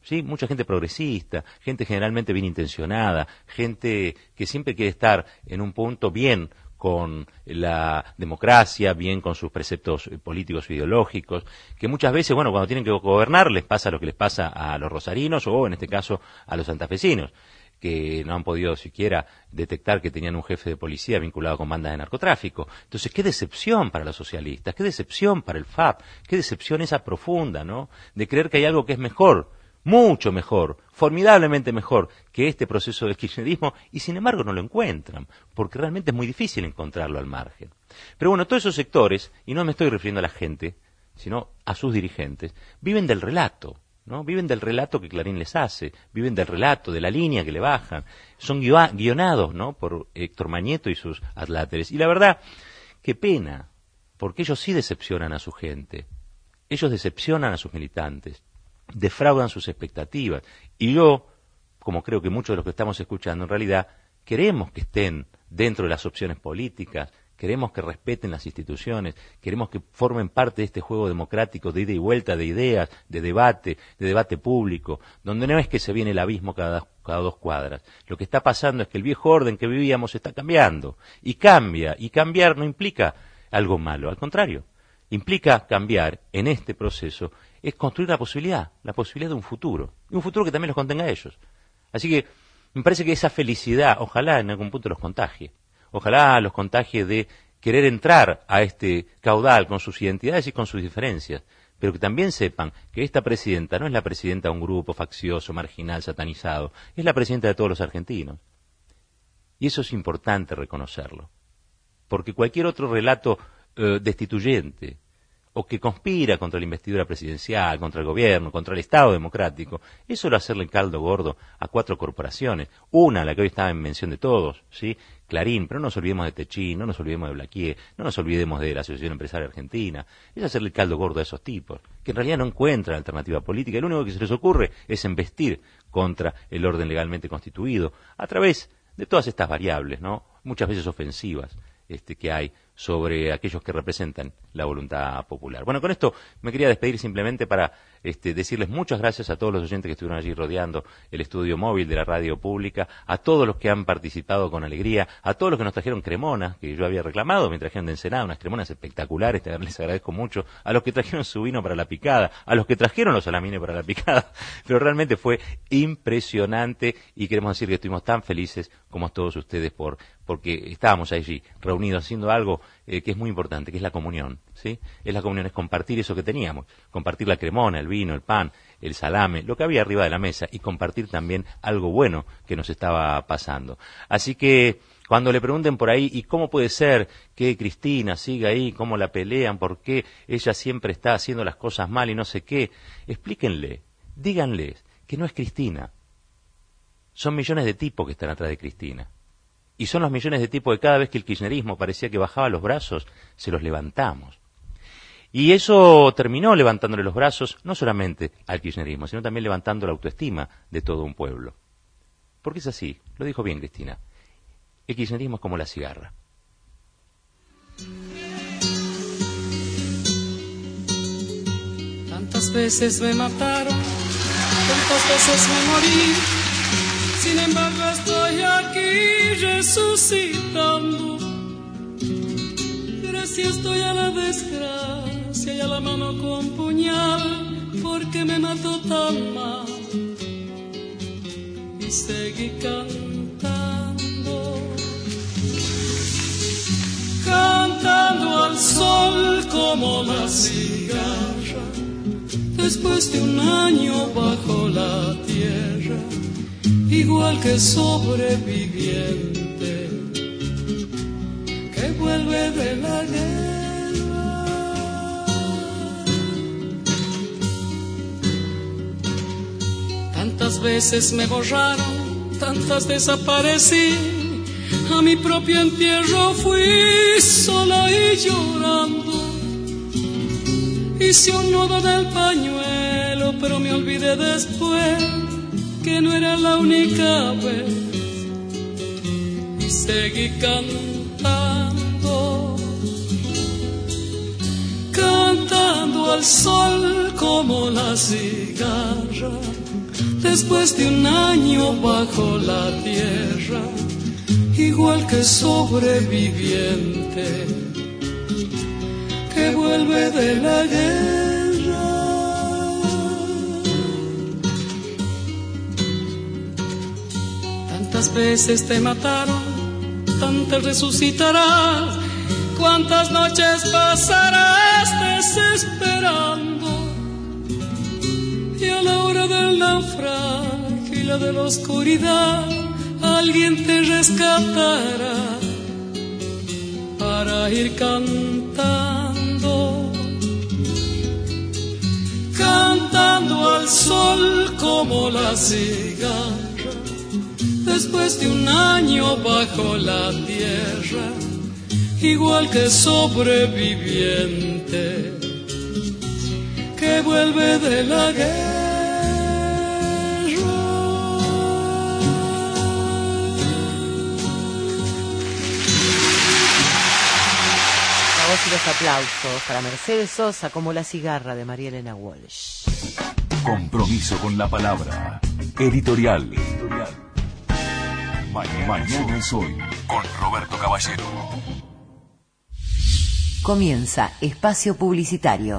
¿sí? Mucha gente progresista, gente generalmente bien intencionada, gente que siempre quiere estar en un punto bien con la democracia, bien con sus preceptos políticos e ideológicos, que muchas veces, bueno, cuando tienen que gobernar les pasa lo que les pasa a los rosarinos o en este caso a los santafesinos, que no han podido siquiera detectar que tenían un jefe de policía vinculado con bandas de narcotráfico. Entonces, qué decepción para los socialistas, qué decepción para el FAP, qué decepción esa profunda, ¿no? De creer que hay algo que es mejor, mucho mejor, formidablemente mejor que este proceso del kirchnerismo, y sin embargo no lo encuentran, porque realmente es muy difícil encontrarlo al margen. Pero bueno, todos esos sectores, y no me estoy refiriendo a la gente, sino a sus dirigentes, viven del relato, ¿no? Viven del relato que Clarín les hace, viven del relato, de la línea que le bajan, son guionados, ¿no? Por Héctor Mañeto y sus adláteres. Y la verdad, qué pena, porque ellos sí decepcionan a su gente, ellos decepcionan a sus militantes, defraudan sus expectativas, y yo, como creo que muchos de los que estamos escuchando en realidad, queremos que estén dentro de las opciones políticas, queremos que respeten las instituciones, queremos que formen parte de este juego democrático de ida y vuelta de ideas, de debate público, donde no es que se viene el abismo cada 2 cuadras. Lo que está pasando es que el viejo orden que vivíamos está cambiando, y cambiar no implica algo malo, al contrario, implica cambiar en este proceso, es construir la posibilidad de un futuro, y un futuro que también los contenga a ellos. Así que me parece que esa felicidad, ojalá en algún punto los contagie, ojalá los contagie de querer entrar a este caudal con sus identidades y con sus diferencias, pero que también sepan que esta presidenta no es la presidenta de un grupo faccioso, marginal, satanizado, es la presidenta de todos los argentinos. Y eso es importante reconocerlo, porque cualquier otro relato destituyente, o que conspira contra la investidura presidencial, contra el gobierno, contra el Estado democrático, eso lo hacerle caldo gordo a 4 corporaciones, una, la que hoy está en mención de todos, ¿sí? Clarín, pero no nos olvidemos de Techín, no nos olvidemos de Blaquier, no nos olvidemos de la Asociación Empresaria Argentina, es hacerle caldo gordo a esos tipos, que en realidad no encuentran alternativa política, y lo único que se les ocurre es embestir contra el orden legalmente constituido, a través de todas estas variables, ¿no? Muchas veces ofensivas, que hay sobre aquellos que representan la voluntad popular. Bueno, con esto me quería despedir simplemente para decirles muchas gracias a todos los oyentes que estuvieron allí rodeando el estudio móvil de la radio pública, a todos los que han participado con alegría, a todos los que nos trajeron cremonas, que yo había reclamado, me trajeron de Ensenada unas cremonas espectaculares, les agradezco mucho, a los que trajeron su vino para la picada, a los que trajeron los salamines para la picada, pero realmente fue impresionante y queremos decir que estuvimos tan felices como todos ustedes porque estábamos allí reunidos haciendo algo que es muy importante, que es la comunión, ¿sí? Es la comunión, es compartir eso que teníamos, compartir la cremona, el vino, el pan, el salame, lo que había arriba de la mesa, y compartir también algo bueno que nos estaba pasando. Así que cuando le pregunten por ahí, ¿y cómo puede ser que Cristina siga ahí, cómo la pelean, por qué ella siempre está haciendo las cosas mal y no sé qué? Explíquenle, díganles que no es Cristina. Son millones de tipos que están atrás de Cristina. Y son los millones de tipos que cada vez que el kirchnerismo parecía que bajaba los brazos, se los levantamos. Y eso terminó levantándole los brazos, no solamente al kirchnerismo, sino también levantando la autoestima de todo un pueblo. Porque es así, lo dijo bien Cristina. El kirchnerismo es como la cigarra. Tantas veces me mataron, tantas veces me morí. Sin embargo estoy aquí resucitando. Gracias estoy a la desgracia y a la mano con puñal, porque me mató tan mal. Y seguí cantando, cantando al sol como la cigarra, después de un año bajo la tierra. Igual que sobreviviente que vuelve de la guerra. Tantas veces me borraron, tantas desaparecí. A mi propio entierro fui sola y llorando. Hice un nudo en el pañuelo, pero me olvidé después que no era la única vez, y seguí cantando, cantando al sol como la cigarra, cigarra, después de un año bajo la tierra, igual que sobreviviente que vuelve de la guerra. Tantas veces te mataron, tantas resucitarás, cuántas noches pasarás desesperando, y a la hora del naufragio y la de la oscuridad alguien te rescatará para ir cantando, cantando al sol como la cigarra, después de un año bajo la tierra, igual que sobreviviente que vuelve de la guerra. La voz y los aplausos para Mercedes Sosa como La cigarra de María Elena Walsh. Compromiso con la palabra. Editorial. Mañana es hoy con Roberto Caballero. Comienza Espacio Publicitario.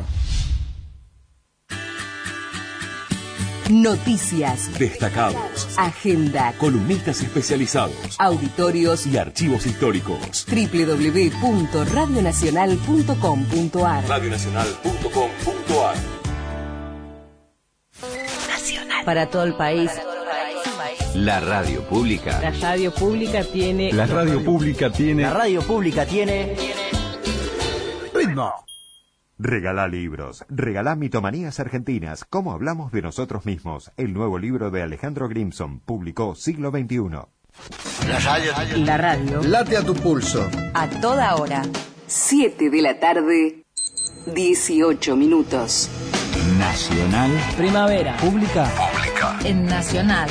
Noticias, Destacados, agenda, columnistas especializados, auditorios y archivos históricos. www.radionacional.com.ar. Radionacional.com.ar. Para todo el país. La radio pública. La radio pública tiene. La radio pública tiene. La radio pública tiene. ritmo. Regalá libros, regalá Mitomanías Argentinas, cómo hablamos de nosotros mismos. El nuevo libro de Alejandro Grimson, publicó Siglo XXI. La radio. Late a tu pulso. A toda hora. 7 de la tarde, 18 minutos. Nacional. Primavera. Pública. En Nacional.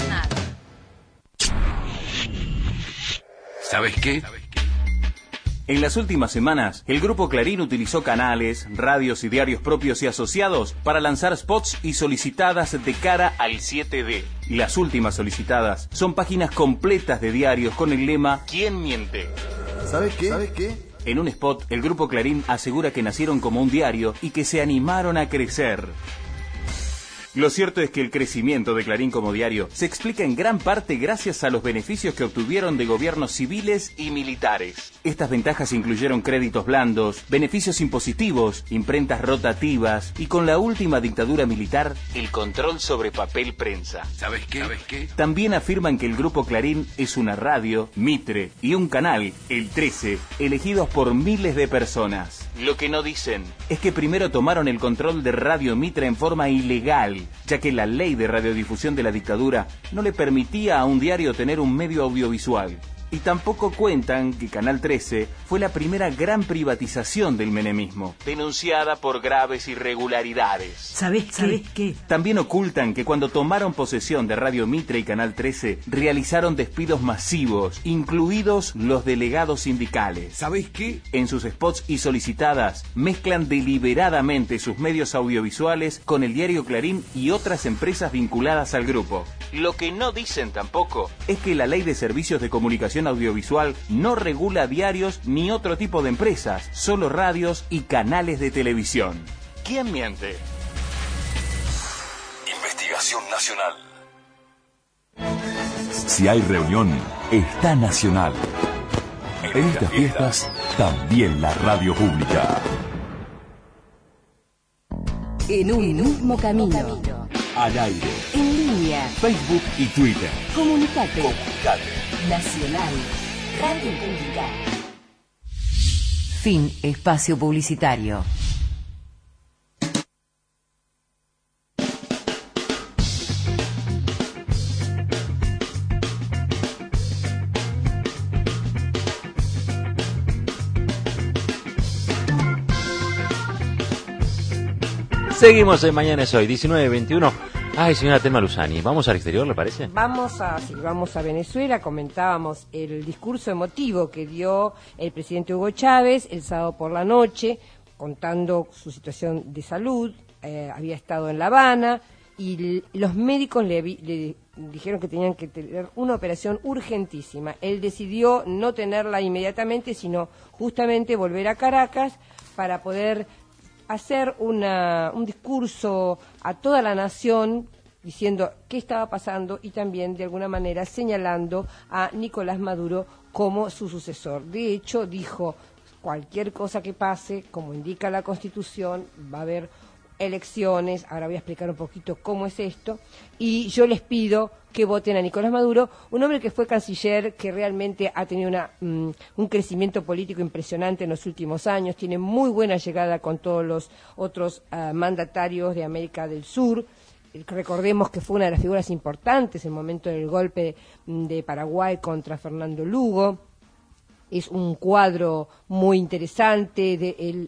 ¿Sabes qué? En las últimas semanas, el Grupo Clarín utilizó canales, radios y diarios propios y asociados para lanzar spots y solicitadas de cara al 7D. Y las últimas solicitadas son páginas completas de diarios con el lema ¿Quién miente? ¿Sabes qué? En un spot, el Grupo Clarín asegura que nacieron como un diario y que se animaron a crecer. Lo cierto es que el crecimiento de Clarín como diario se explica en gran parte gracias a los beneficios que obtuvieron de gobiernos civiles y militares. Estas ventajas incluyeron créditos blandos, beneficios impositivos, imprentas rotativas y con la última dictadura militar, el control sobre papel prensa. ¿Sabes qué? También afirman que el Grupo Clarín es una radio, mitre y un canal, el 13, elegidos por miles de personas. Lo que no dicen es que primero tomaron el control de Radio Mitre en forma ilegal, ya que la ley de radiodifusión de la dictadura no le permitía a un diario tener un medio audiovisual. Y tampoco cuentan que Canal 13 fue la primera gran privatización del menemismo, denunciada por graves irregularidades. ¿Sabes qué? También ocultan que cuando tomaron posesión de Radio Mitre y Canal 13, realizaron despidos masivos, incluidos los delegados sindicales. ¿Sabes qué? En sus spots y solicitadas, mezclan deliberadamente sus medios audiovisuales con el diario Clarín y otras empresas vinculadas al grupo. Lo que no dicen tampoco es que la Ley de Servicios de Comunicación Audiovisual no regula diarios ni otro tipo de empresas, solo radios y canales de televisión. ¿Quién miente? Investigación Nacional. Si hay reunión, está Nacional. En estas fiestas, también la radio pública. En un mismo camino. Al aire. En línea. Facebook y Twitter. Comunicate. Nacional. Radio Pública. Fin espacio publicitario. Seguimos en Mañana es Hoy, 19:21. Ay, señora Telma Luzani, ¿vamos al exterior, le parece? Vamos a Venezuela. Comentábamos el discurso emotivo que dio el presidente Hugo Chávez el sábado por la noche, contando su situación de salud. Había estado en La Habana, y los médicos le dijeron que tenían que tener una operación urgentísima. Él decidió no tenerla inmediatamente, sino justamente volver a Caracas para poder hacer un discurso a toda la nación diciendo qué estaba pasando y también de alguna manera señalando a Nicolás Maduro como su sucesor. De hecho, dijo, cualquier cosa que pase, como indica la Constitución, va a haber elecciones, ahora voy a explicar un poquito cómo es esto, y yo les pido que voten a Nicolás Maduro, un hombre que fue canciller, que realmente ha tenido un crecimiento político impresionante en los últimos años, tiene muy buena llegada con todos los otros mandatarios de América del Sur. Recordemos que fue una de las figuras importantes en el momento del golpe de Paraguay contra Fernando Lugo. Es un cuadro muy interesante.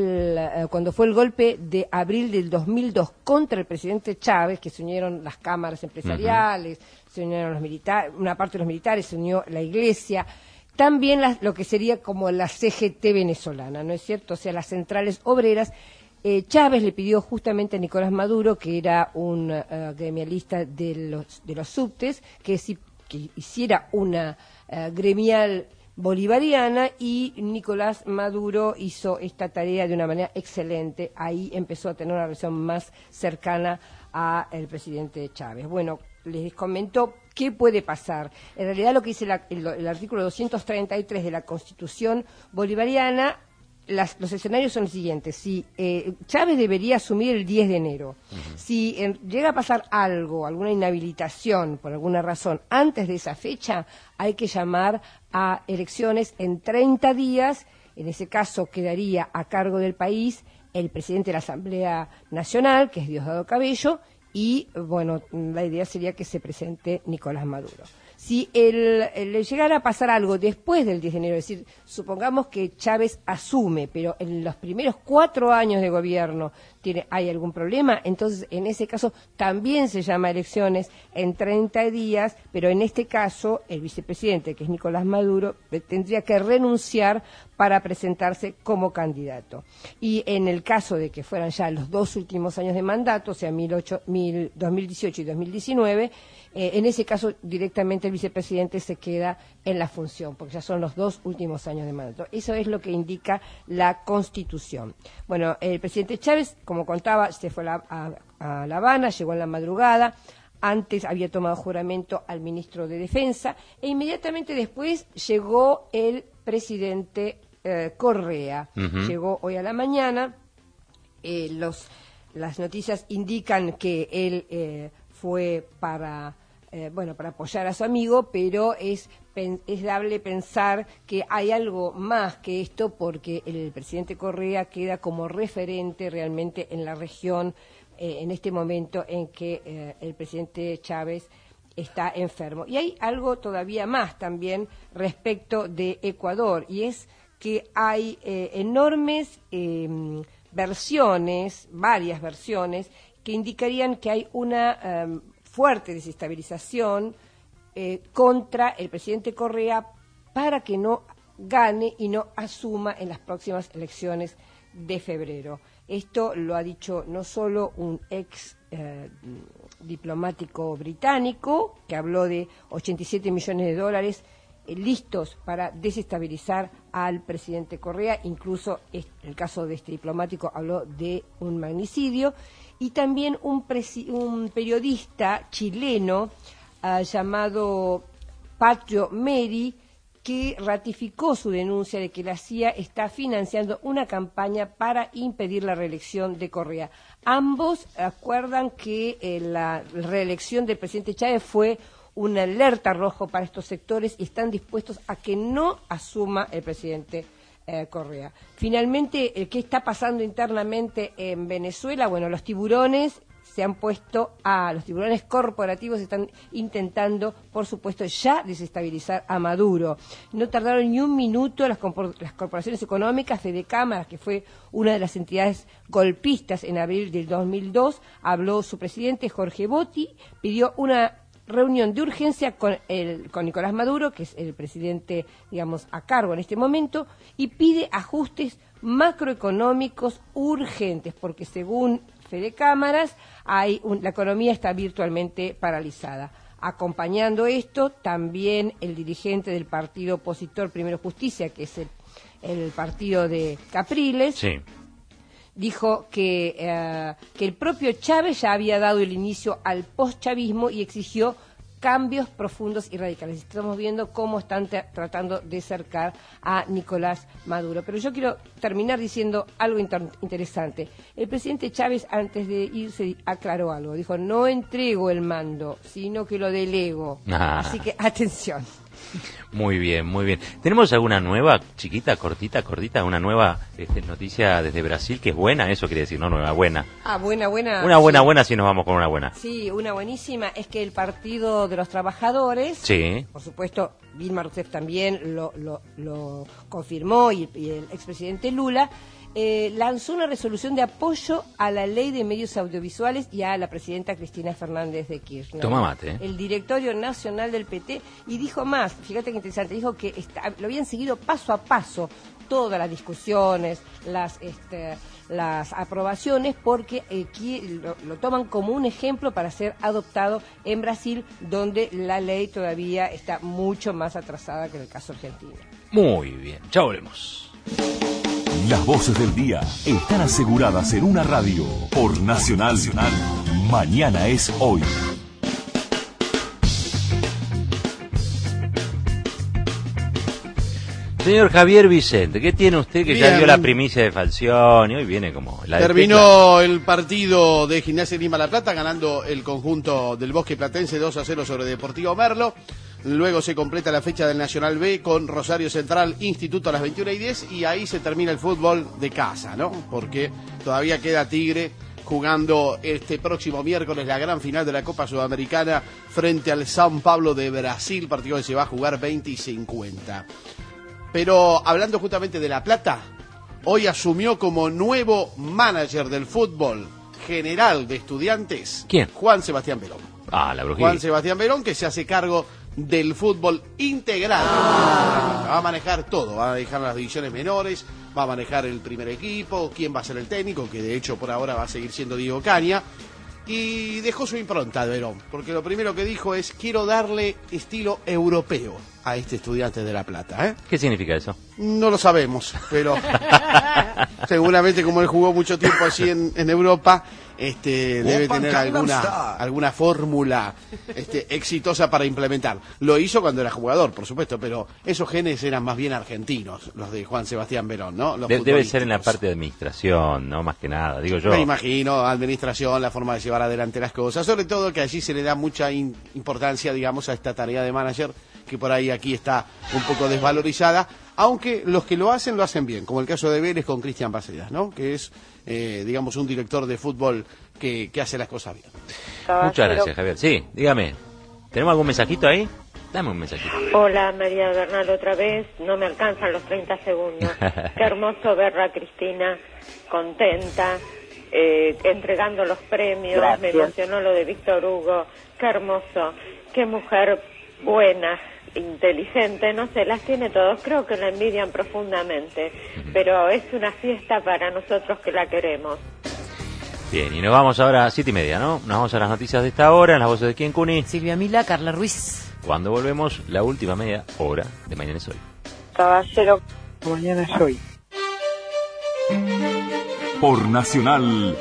Cuando fue el golpe de abril del 2002 contra el presidente Chávez, que se unieron las cámaras empresariales, se unieron los militares, una parte de los militares, se unió la iglesia, también lo que sería como la CGT venezolana, ¿no es cierto? O sea, las centrales obreras. Chávez le pidió justamente a Nicolás Maduro, que era un gremialista de los subtes, que hiciera una gremial bolivariana, y Nicolás Maduro hizo esta tarea de una manera excelente. Ahí empezó a tener una relación más cercana al presidente Chávez. Bueno, les comento qué puede pasar. En realidad lo que dice el artículo 233 de la Constitución bolivariana, los escenarios son los siguientes. Si Chávez debería asumir el 10 de enero. Si llega a pasar algo, alguna inhabilitación por alguna razón antes de esa fecha, hay que llamar a elecciones en 30 días. En ese caso quedaría a cargo del país el presidente de la Asamblea Nacional, que es Diosdado Cabello, y bueno, la idea sería que se presente Nicolás Maduro. Si le llegara a pasar algo después del 10 de enero, es decir, supongamos que Chávez asume, pero en los primeros 4 años de gobierno hay algún problema, entonces en ese caso también se llama elecciones en 30 días, pero en este caso el vicepresidente, que es Nicolás Maduro, tendría que renunciar para presentarse como candidato. Y en el caso de que fueran ya los 2 últimos años de mandato, o sea, 2018 y 2019, en ese caso directamente el vicepresidente se queda en la función, porque ya son los 2 últimos años de mandato. Eso es lo que indica la Constitución. Bueno, el presidente Chávez, como contaba, se fue a La Habana, llegó en la madrugada. Antes había tomado juramento al ministro de Defensa, e inmediatamente después llegó el presidente Correa. Llegó hoy a la mañana. Las noticias indican que él fue para apoyar a su amigo, pero es dable pensar que hay algo más que esto, porque el presidente Correa queda como referente realmente en la región en este momento en que el presidente Chávez está enfermo. Y hay algo todavía más también respecto de Ecuador, y es que hay enormes varias versiones, que indicarían que hay una fuerte desestabilización contra el presidente Correa para que no gane y no asuma en las próximas elecciones de febrero. Esto lo ha dicho no solo un ex diplomático británico, que habló de 87 millones de dólares listos para desestabilizar al presidente Correa, incluso el caso de este diplomático habló de un magnicidio, y también un periodista chileno llamado Patrio Meri, que ratificó su denuncia de que la CIA está financiando una campaña para impedir la reelección de Correa. Ambos acuerdan que la reelección del presidente Chávez fue una alerta rojo para estos sectores y están dispuestos a que no asuma el presidente Correa. Finalmente, ¿qué está pasando internamente en Venezuela? Bueno, los tiburones corporativos están intentando, por supuesto, ya desestabilizar a Maduro. No tardaron ni un minuto las corporaciones económicas. Fedecámaras, que fue una de las entidades golpistas en abril del 2002, habló su presidente Jorge Botti, pidió una reunión de urgencia con Nicolás Maduro, que es el presidente, digamos, a cargo en este momento, y pide ajustes macroeconómicos urgentes, porque según fe de cámaras, la economía está virtualmente paralizada. Acompañando esto, también el dirigente del partido opositor Primero Justicia, que es el partido de Capriles, Sí. dijo que el propio Chávez ya había dado el inicio al postchavismo y exigió cambios profundos y radicales. Estamos viendo cómo están tratando de cercar a Nicolás Maduro. Pero yo quiero terminar diciendo algo interesante. El presidente Chávez, antes de irse, aclaró algo. Dijo, no entrego el mando, sino que lo delego. Así que, atención. Muy bien, muy bien. ¿Tenemos alguna nueva, chiquita, cortita, una nueva noticia desde Brasil, que es buena? Eso quiere decir, no nueva, buena. Buena. Una buena, sí nos vamos con una buena. Sí, una buenísima. Es que el Partido de los Trabajadores, Sí. por supuesto, Dilma Rousseff también lo confirmó, y el expresidente Lula, lanzó una resolución de apoyo a la ley de medios audiovisuales y a la presidenta Cristina Fernández de Kirchner. Toma mate. El directorio nacional del PT, y dijo más, fíjate que interesante, dijo que lo habían seguido paso a paso todas las discusiones, las aprobaciones, porque lo toman como un ejemplo para ser adoptado en Brasil, donde la ley todavía está mucho más atrasada que en el caso argentino. Muy bien, ya volvemos. Las voces del día están aseguradas en una radio por Nacional. Mañana es hoy. Señor Javier Vicente, ¿qué tiene usted que ya Bien. dio la primicia de Falcioni? Hoy viene como la de Terminó el partido de Gimnasia Lima La Plata, ganando el conjunto del Bosque Platense 2-0 sobre Deportivo Merlo. Luego se completa la fecha del Nacional B con Rosario Central Instituto a las 21:10, y ahí se termina el fútbol de casa, ¿no? Porque todavía queda Tigre jugando este próximo miércoles la gran final de la Copa Sudamericana frente al São Paulo de Brasil, partido que se va a jugar 20 y 50. Pero hablando justamente de La Plata, hoy asumió como nuevo manager del fútbol general de Estudiantes. ¿Quién? Juan Sebastián Verón. La brujita. Juan Sebastián Verón, que se hace cargo del fútbol integral. Va a manejar todo, va a manejar las divisiones menores, va a manejar el primer equipo, quién va a ser el técnico, que de hecho por ahora va a seguir siendo Diego Caña. Y dejó su impronta de Verón, porque lo primero que dijo es: quiero darle estilo europeo a este Estudiante de La Plata. ¿Qué significa eso? No lo sabemos, pero seguramente como él jugó mucho tiempo así en Europa, debe tener alguna fórmula exitosa para implementar. Lo hizo cuando era jugador, por supuesto, pero esos genes eran más bien argentinos, los de Juan Sebastián Verón, ¿no? Los Debe ser en la parte de administración, ¿no? Más que nada, digo yo. Me imagino, administración, la forma de llevar adelante las cosas, sobre todo que allí se le da mucha importancia, digamos, a esta tarea de manager, que por ahí aquí está un poco desvalorizada, aunque los que lo hacen bien, como el caso de Vélez con Cristian Bacedas, ¿no? Que es, digamos, un director de fútbol que hace las cosas bien. Muchas gracias, Javier. Sí, dígame, ¿tenemos algún mensajito ahí? Dame un mensajito. Hola, María Bernal, otra vez. No me alcanzan los 30 segundos. Qué hermoso ver a Cristina contenta, entregando los premios. Gracias. Me emocionó lo de Víctor Hugo. Qué hermoso. Qué mujer buena, inteligente, no sé, las tiene todos. Creo que la envidian profundamente, pero es una fiesta para nosotros que la queremos. Bien, y nos vamos ahora a 7:30, ¿no? Nos vamos a las noticias de esta hora, en las voces de quién, Cuni. Silvia Mila, Carla Ruiz. Cuando volvemos, la última media hora de Mañana es Hoy. Caballero, mañana es hoy. Por Nacional,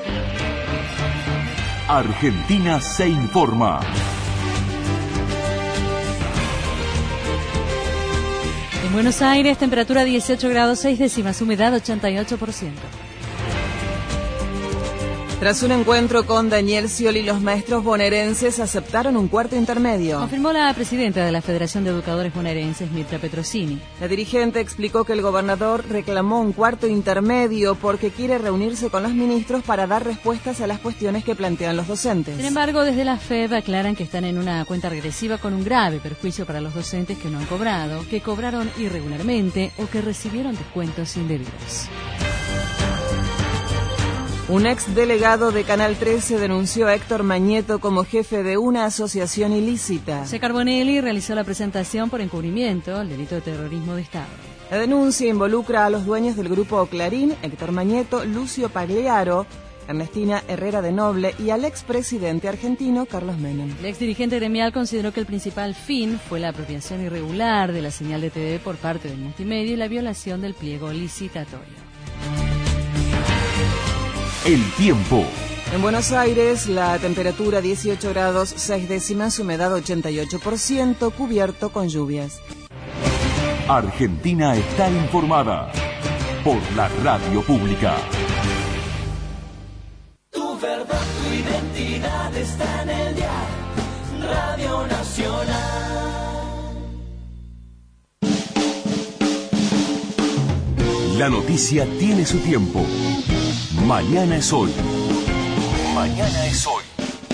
Argentina se informa. En Buenos Aires, temperatura 18 grados 6 décimas, humedad 88%. Tras un encuentro con Daniel Scioli, los maestros bonaerenses aceptaron un cuarto intermedio. Confirmó la presidenta de la Federación de Educadores Bonaerenses, Mirta Petrosini. La dirigente explicó que el gobernador reclamó un cuarto intermedio porque quiere reunirse con los ministros para dar respuestas a las cuestiones que plantean los docentes. Sin embargo, desde la FEB aclaran que están en una cuenta regresiva con un grave perjuicio para los docentes que no han cobrado, que cobraron irregularmente o que recibieron descuentos indebidos. Un ex delegado de Canal 13 denunció a Héctor Mañeto como jefe de una asociación ilícita. José Carbonelli realizó la presentación por encubrimiento al delito de terrorismo de Estado. La denuncia involucra a los dueños del grupo Clarín, Héctor Mañeto, Lucio Pagliaro Ernestina Herrera de Noble y al expresidente argentino Carlos Menem. El ex dirigente gremial consideró que el principal fin fue la apropiación irregular de la señal de TV por parte del multimedia y la violación del pliego licitatorio. El tiempo. En Buenos Aires, la temperatura 18 grados 6 décimas, humedad 88%, cubierto con lluvias. Argentina está informada por la radio pública. Tu verdad, tu identidad está en el dial. Radio Nacional. La noticia tiene su tiempo. Mañana es hoy. Mañana es hoy.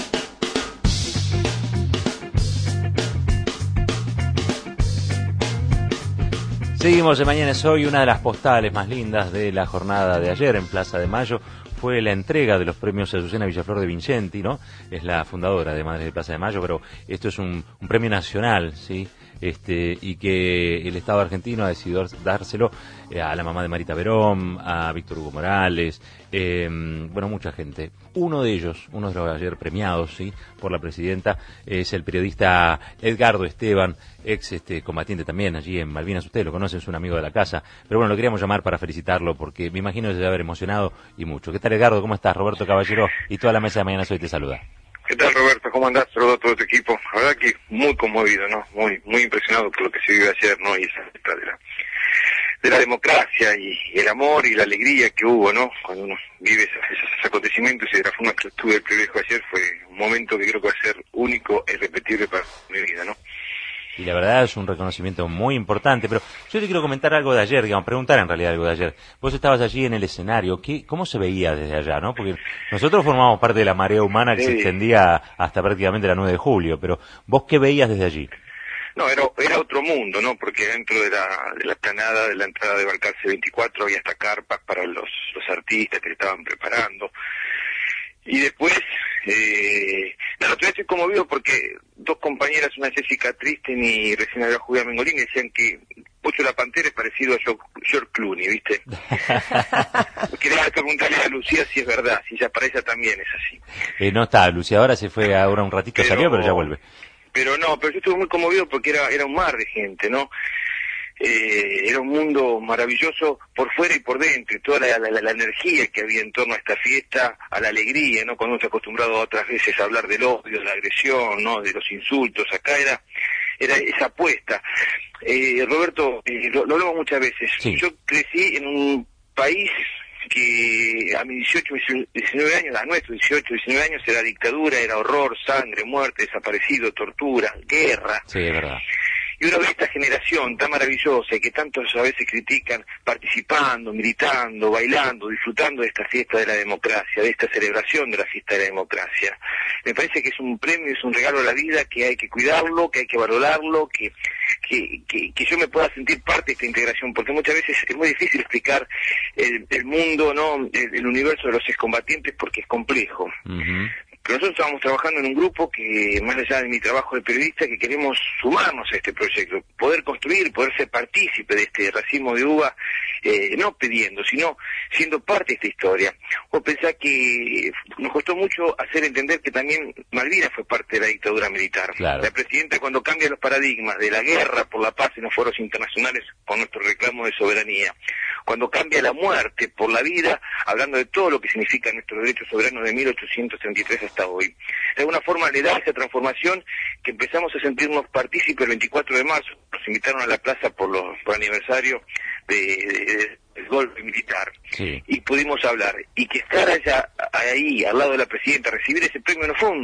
Seguimos en Mañana es Hoy. Una de las postales más lindas de la jornada de ayer en Plaza de Mayo fue la entrega de los premios a Azucena Villaflor de Vincenti, ¿no? Es la fundadora de Madres de Plaza de Mayo, pero esto es un premio nacional, ¿sí? Y que el Estado argentino ha decidido dárselo a la mamá de Marita Verón, a Víctor Hugo Morales, bueno, mucha gente. Uno de los ayer premiados, ¿sí?, por la presidenta, es el periodista Edgardo Esteban, ex combatiente también allí en Malvinas. Ustedes lo conocen, es un amigo de la casa, pero bueno, lo queríamos llamar para felicitarlo porque me imagino que se debe haber emocionado y mucho. ¿Qué tal, Edgardo? ¿Cómo estás? Roberto Caballero y toda la mesa de Mañana Hoy te saluda. ¿Qué tal, Roberto? ¿Cómo andás? Saludo a todo tu equipo. La verdad que muy conmovido, ¿no? Muy impresionado por lo que se vivió ayer, ¿no? Y esa fiesta de la democracia y el amor y la alegría que hubo, ¿no? Cuando uno vive esos acontecimientos y de la forma que tuve el privilegio ayer, fue un momento que creo que va a ser único e irrepetible para mi vida, ¿no? Y la verdad es un reconocimiento muy importante, pero yo te quiero comentar algo de ayer, digamos, preguntar en realidad algo de ayer. Vos estabas allí en el escenario, ¿cómo se veía desde allá, no? Porque nosotros formamos parte de la marea humana que se extendía hasta prácticamente la 9 de julio, pero ¿vos qué veías desde allí? No, era otro mundo, ¿no? Porque dentro de la explanada de la entrada de Balcarce 24 había hasta carpas para los artistas que se estaban preparando. Y después, estoy conmovido porque dos compañeras, una Jessica Tristen y recién había Julia Mengolini, decían que Pocho la Pantera es parecido a George Clooney, ¿viste? Quería preguntarle a Lucía si es verdad, si ella para ella también es así. No está, Lucía ahora se fue ahora un ratito, salió, pero ya vuelve. Pero yo estuve muy conmovido porque era un mar de gente, ¿no? Era un mundo maravilloso por fuera y por dentro, y toda la energía que había en torno a esta fiesta, a la alegría, ¿no? Cuando uno está acostumbrado a otras veces a hablar del odio, de la agresión, ¿no? De los insultos, acá era esa apuesta. Roberto, lo hablamos muchas veces. Sí. Yo crecí en un país que a mis 18, 19 años, a nuestros 18, 19 años, era dictadura, era horror, sangre, muerte, desaparecido, tortura, guerra. Sí, es verdad. Y uno ve esta generación tan maravillosa y que tantos a veces critican, participando, militando, bailando, disfrutando de esta fiesta de la democracia, de esta celebración de la fiesta de la democracia. Me parece que es un premio, es un regalo a la vida, que hay que cuidarlo, que hay que valorarlo, que yo me pueda sentir parte de esta integración, porque muchas veces es muy difícil explicar el mundo, ¿no? El universo de los excombatientes, porque es complejo. Uh-huh. Pero nosotros estábamos trabajando en un grupo que, más allá de mi trabajo de periodista, que queremos sumarnos a este proyecto, poder construir, poder ser partícipe de este racimo de uva, no pidiendo, sino siendo parte de esta historia. O pensar que nos costó mucho hacer entender que también Malvinas fue parte de la dictadura militar. Claro. La presidenta, cuando cambia los paradigmas de la guerra por la paz en los foros internacionales con nuestro reclamo de soberanía, cuando cambia la muerte por la vida, hablando de todo lo que significa nuestros derechos soberanos de 1833 hasta hoy. De alguna forma le da esa transformación que empezamos a sentirnos partícipes el 24 de marzo. Nos invitaron a la plaza por aniversario del golpe militar. Sí. Y pudimos hablar. Y que estar allá, ahí, al lado de la presidenta, recibir ese premio no fue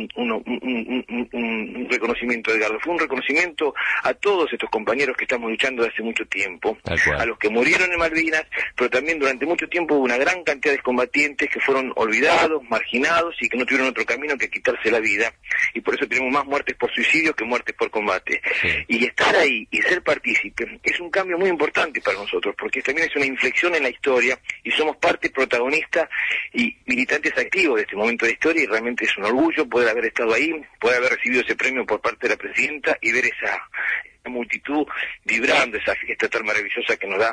un reconocimiento de Edgardo, fue un reconocimiento a todos estos compañeros que estamos luchando desde hace mucho tiempo, a los que murieron en Malvinas, pero también durante mucho tiempo hubo una gran cantidad de combatientes que fueron olvidados, marginados y que no tuvieron otro camino que quitarse la vida. Y por eso tenemos más muertes por suicidio que muertes por combate. Sí. Y estar ahí y ser partícipe es un cambio muy importante para nosotros, porque también es una inflexión en la historia y somos parte protagonista y militantes activos de este momento de historia, y realmente es un orgullo poder haber estado ahí, poder haber recibido ese premio por parte de la presidenta y ver esa multitud vibrando, esa fiesta tan maravillosa que nos da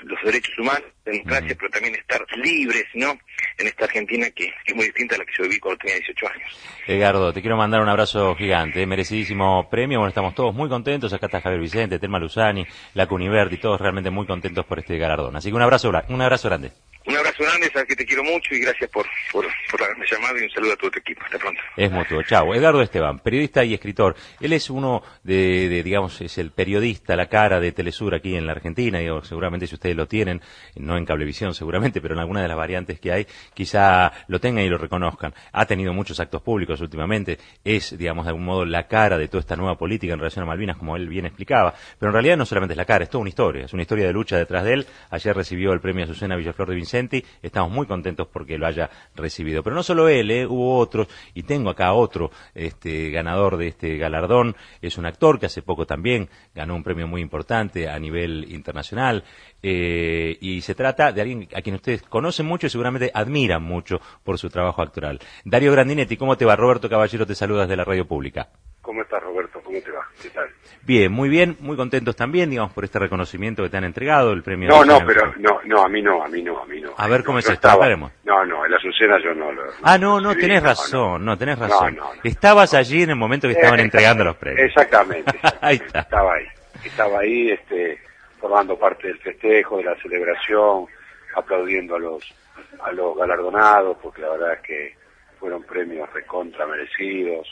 los derechos humanos, democracia, pero también estar libres, ¿no? En esta Argentina que es muy distinta a la que yo viví cuando tenía 18 años. Edgardo, te quiero mandar un abrazo gigante, merecidísimo premio. Bueno, estamos todos muy contentos. Acá está Javier Vicente, Telma Luzani, la Cuniverdi, todos realmente muy contentos por este galardón. Así que un abrazo grande. Un abrazo grande, sabes que te quiero mucho y gracias por haberme llamado y un saludo a todo tu equipo. Hasta pronto. Es mutuo. Chau. Edgardo Esteban, periodista y escritor. Él es uno digamos, es el periodista, la cara de Telesur aquí en la Argentina. Digo, seguramente si ustedes lo tienen, no en Cablevisión seguramente, pero en alguna de las variantes que hay, quizá lo tengan y lo reconozcan. Ha tenido muchos actos públicos últimamente. Es, digamos, de algún modo la cara de toda esta nueva política en relación a Malvinas, como él bien explicaba. Pero en realidad no solamente es la cara, es toda una historia. Es una historia de lucha detrás de él. Ayer recibió el premio Azucena Villaflor de Vicente. Estamos muy contentos porque lo haya recibido. Pero no solo él, hubo otros, y tengo acá otro ganador de este galardón. Es un actor que hace poco también ganó un premio muy importante a nivel internacional, y se trata de alguien a quien ustedes conocen mucho y seguramente admiran mucho por su trabajo actoral. Dario Grandinetti, ¿cómo te va? Roberto Caballero te saluda desde la Radio Pública. ¿Cómo estás, Roberto? ¿Cómo te va? ¿Qué tal? Bien, muy contentos también, digamos, por este reconocimiento que te han entregado, el premio. No, a mí no. A ver cómo es esto, estaba, veremos. No, el Azucena yo no lo... No, tenés razón. No. Estabas allí en el momento que estaban entregando los premios. Exactamente. Ahí está. Estaba ahí, formando parte del festejo, de la celebración, aplaudiendo a los galardonados, porque la verdad es que fueron premios recontra merecidos,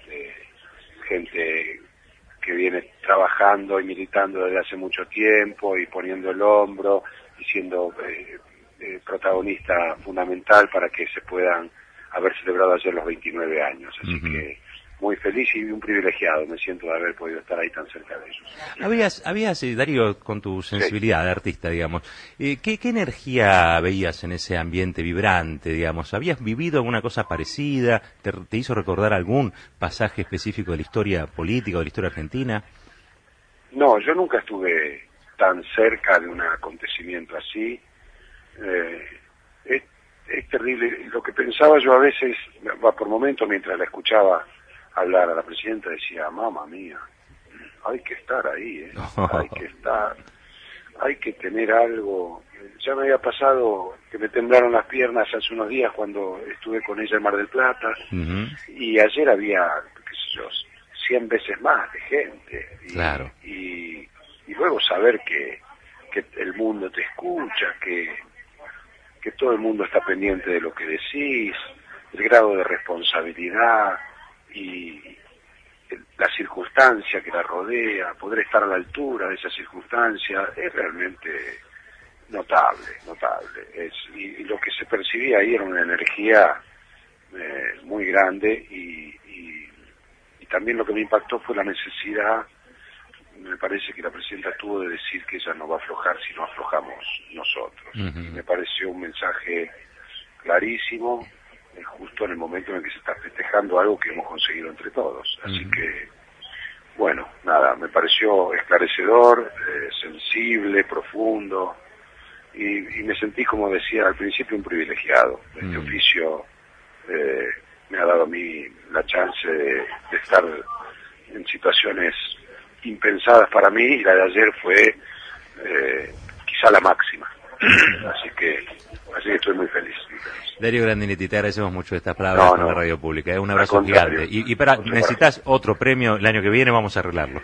gente que viene trabajando y militando desde hace mucho tiempo y poniendo el hombro y siendo protagonista fundamental para que se puedan haber celebrado ayer los 29 años. Así que muy feliz y un privilegiado me siento de haber podido estar ahí tan cerca de ellos. Habías, Darío, con tu sensibilidad de artista, digamos, ¿qué energía veías en ese ambiente vibrante, digamos? ¿Habías vivido alguna cosa parecida? ¿Te hizo recordar algún pasaje específico de la historia política o de la historia argentina? No, yo nunca estuve tan cerca de un acontecimiento así. Es terrible. Lo que pensaba yo a veces, por momentos mientras la escuchaba hablar a la presidenta, decía, mamá mía, hay que estar ahí, hay que tener algo. Ya me había pasado que me temblaron las piernas hace unos días cuando estuve con ella en Mar del Plata, y ayer había, qué sé yo, 100 veces más de gente. Claro. Y luego saber que el mundo te escucha, que todo el mundo está pendiente de lo que decís, el grado de responsabilidad y la circunstancia que la rodea, poder estar a la altura de esa circunstancia, es realmente notable. Y lo que se percibía ahí era una energía muy grande y también lo que me impactó fue la necesidad, me parece que la presidenta tuvo de decir que ella no va a aflojar si no aflojamos nosotros. Me pareció un mensaje clarísimo, justo en el momento en el que se está festejando algo que hemos conseguido entre todos. Así que, bueno, nada, me pareció esclarecedor, sensible, profundo, y me sentí, como decía al principio, un privilegiado. Este oficio me ha dado a mí la chance de estar en situaciones impensadas para mí, y la de ayer fue quizá la máxima. Así que estoy muy feliz. Darío Grandinetti, te agradecemos mucho estas palabras con la Radio Pública. Un abrazo gigante. Y necesitas otro premio el año que viene, vamos a arreglarlo.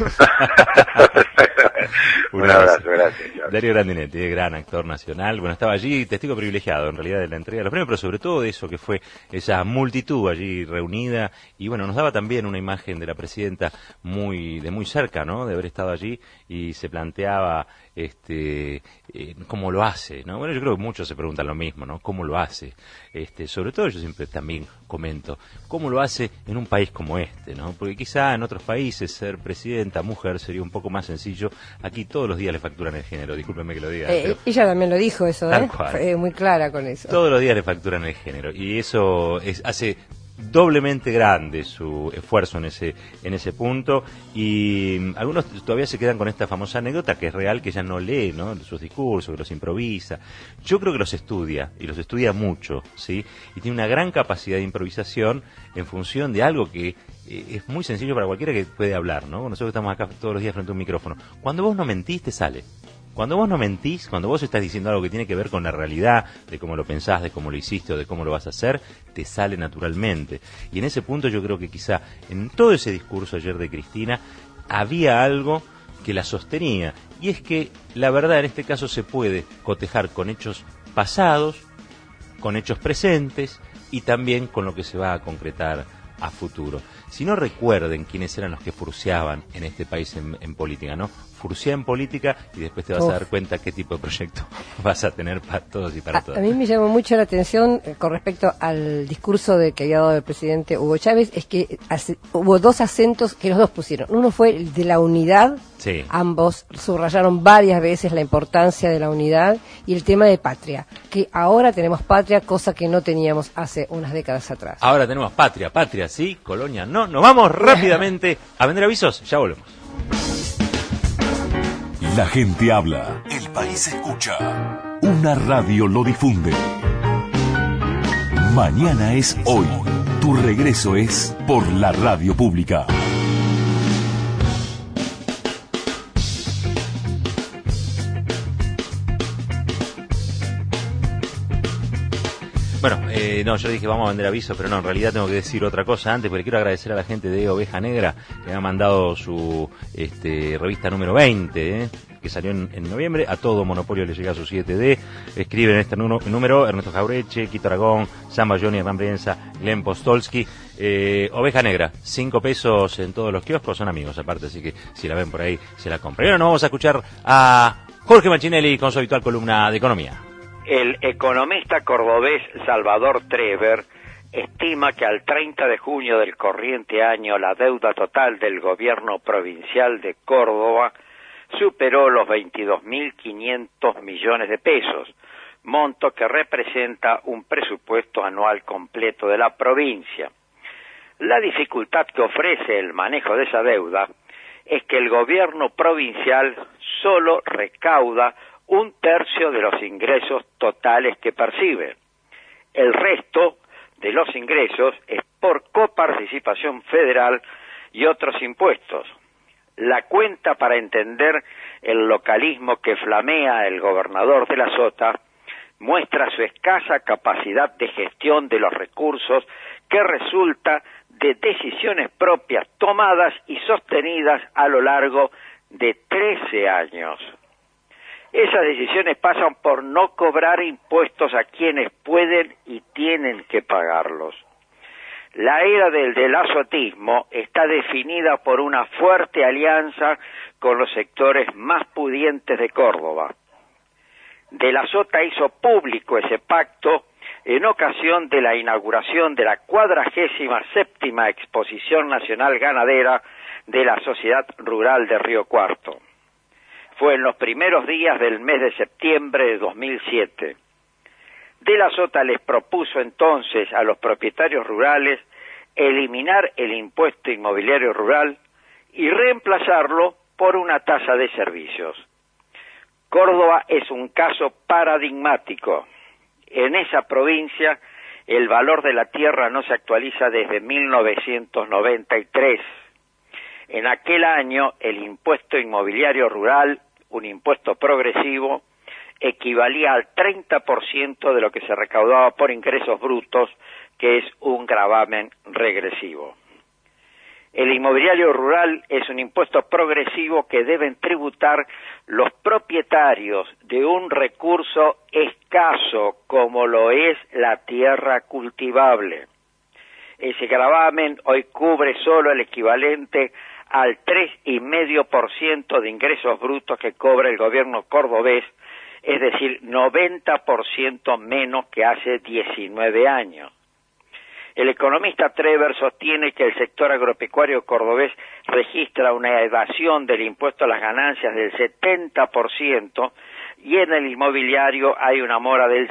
Un abrazo, gracias. Darío Grandinetti, gran actor nacional. Bueno, estaba allí, testigo privilegiado en realidad de la entrega de los premios, pero sobre todo de eso que fue esa multitud allí reunida. Y bueno, nos daba también una imagen de la presidenta de muy cerca, ¿no? De haber estado allí, y se planteaba cómo lo hace, ¿no? Bueno, yo creo que muchos se preguntan lo mismo, ¿no? ¿Cómo lo hace? Sobre todo yo siempre también comento, ¿cómo lo hace en un país como este, ¿no? Porque quizá en otros países ser presidenta mujer sería un poco más sencillo. Aquí todos los días le facturan el género, discúlpeme que lo diga. Ella también lo dijo eso, tal cual. Fue muy clara con eso. Todos los días le facturan el género, y eso hace doblemente grande su esfuerzo en ese punto, y algunos todavía se quedan con esta famosa anécdota, que es real, que ella no lee, ¿no?, sus discursos, que los improvisa. Yo creo que los estudia, y los estudia mucho, ¿sí? Y tiene una gran capacidad de improvisación en función de algo que es muy sencillo para cualquiera que puede hablar, ¿no? Nosotros estamos acá todos los días frente a un micrófono. Cuando vos no mentís, te sale. Cuando vos no mentís, cuando vos estás diciendo algo que tiene que ver con la realidad, de cómo lo pensás, de cómo lo hiciste o de cómo lo vas a hacer, te sale naturalmente. Y en ese punto yo creo que quizá en todo ese discurso ayer de Cristina había algo que la sostenía. Y es que la verdad en este caso se puede cotejar con hechos pasados, con hechos presentes y también con lo que se va a concretar a futuro. Si no, recuerden quiénes eran los que furciaban en este país en política, ¿no? Furcia en política y después te vas a dar cuenta qué tipo de proyecto vas a tener para todos y para todas. A mí me llamó mucho la atención con respecto al discurso que había dado el presidente Hugo Chávez, es que hubo dos acentos que los dos pusieron. Uno fue el de la unidad, sí. Ambos subrayaron varias veces la importancia de la unidad, y el tema de patria, que ahora tenemos patria, cosa que no teníamos hace unas décadas atrás. Ahora tenemos patria sí, colonia no. Nos vamos rápidamente a vender avisos, ya volvemos. La gente habla, el país escucha, una radio lo difunde. Mañana es hoy, tu regreso es por la radio pública. Bueno, no, yo dije vamos a vender aviso, pero no, en realidad tengo que decir otra cosa antes, porque quiero agradecer a la gente de Oveja Negra, que me ha mandado su revista número 20, que salió en noviembre. A todo Monopolio le llega su 7D. Escriben este número Ernesto Jaureche, Quito Aragón, Samba Johnny, Hernán Brienza, Glenn Postolsky. Oveja Negra, 5 pesos en todos los kioscos, son amigos aparte, así que si la ven por ahí, se la compran. Y ahora nos vamos a escuchar a Jorge Machinelli con su habitual columna de economía. El economista cordobés Salvador Trever estima que al 30 de junio del corriente año la deuda total del gobierno provincial de Córdoba superó los 22.500 millones de pesos, monto que representa un presupuesto anual completo de la provincia. La dificultad que ofrece el manejo de esa deuda es que el gobierno provincial solo recauda 1/3 de los ingresos totales que percibe. El resto de los ingresos es por coparticipación federal y otros impuestos. La cuenta para entender el localismo que flamea el gobernador de la Sota muestra su escasa capacidad de gestión de los recursos que resulta de decisiones propias tomadas y sostenidas a lo largo de 13 años. Esas decisiones pasan por no cobrar impuestos a quienes pueden y tienen que pagarlos. La era del azotismo está definida por una fuerte alianza con los sectores más pudientes de Córdoba. De la Sota hizo público ese pacto en ocasión de la inauguración de la 47ª Exposición Nacional Ganadera de la Sociedad Rural de Río Cuarto. Fue en los primeros días del mes de septiembre de 2007. De la Sota les propuso entonces a los propietarios rurales eliminar el impuesto inmobiliario rural y reemplazarlo por una tasa de servicios. Córdoba es un caso paradigmático. En esa provincia el valor de la tierra no se actualiza desde 1993. En aquel año el impuesto inmobiliario rural, un impuesto progresivo, equivalía al 30% de lo que se recaudaba por ingresos brutos, que es un gravamen regresivo. El inmobiliario rural es un impuesto progresivo que deben tributar los propietarios de un recurso escaso como lo es la tierra cultivable. Ese gravamen hoy cubre solo el equivalente al 3,5% de ingresos brutos que cobra el gobierno cordobés, es decir, 90% menos que hace 19 años. El economista Trever sostiene que el sector agropecuario cordobés registra una evasión del impuesto a las ganancias del 70% y en el inmobiliario hay una mora del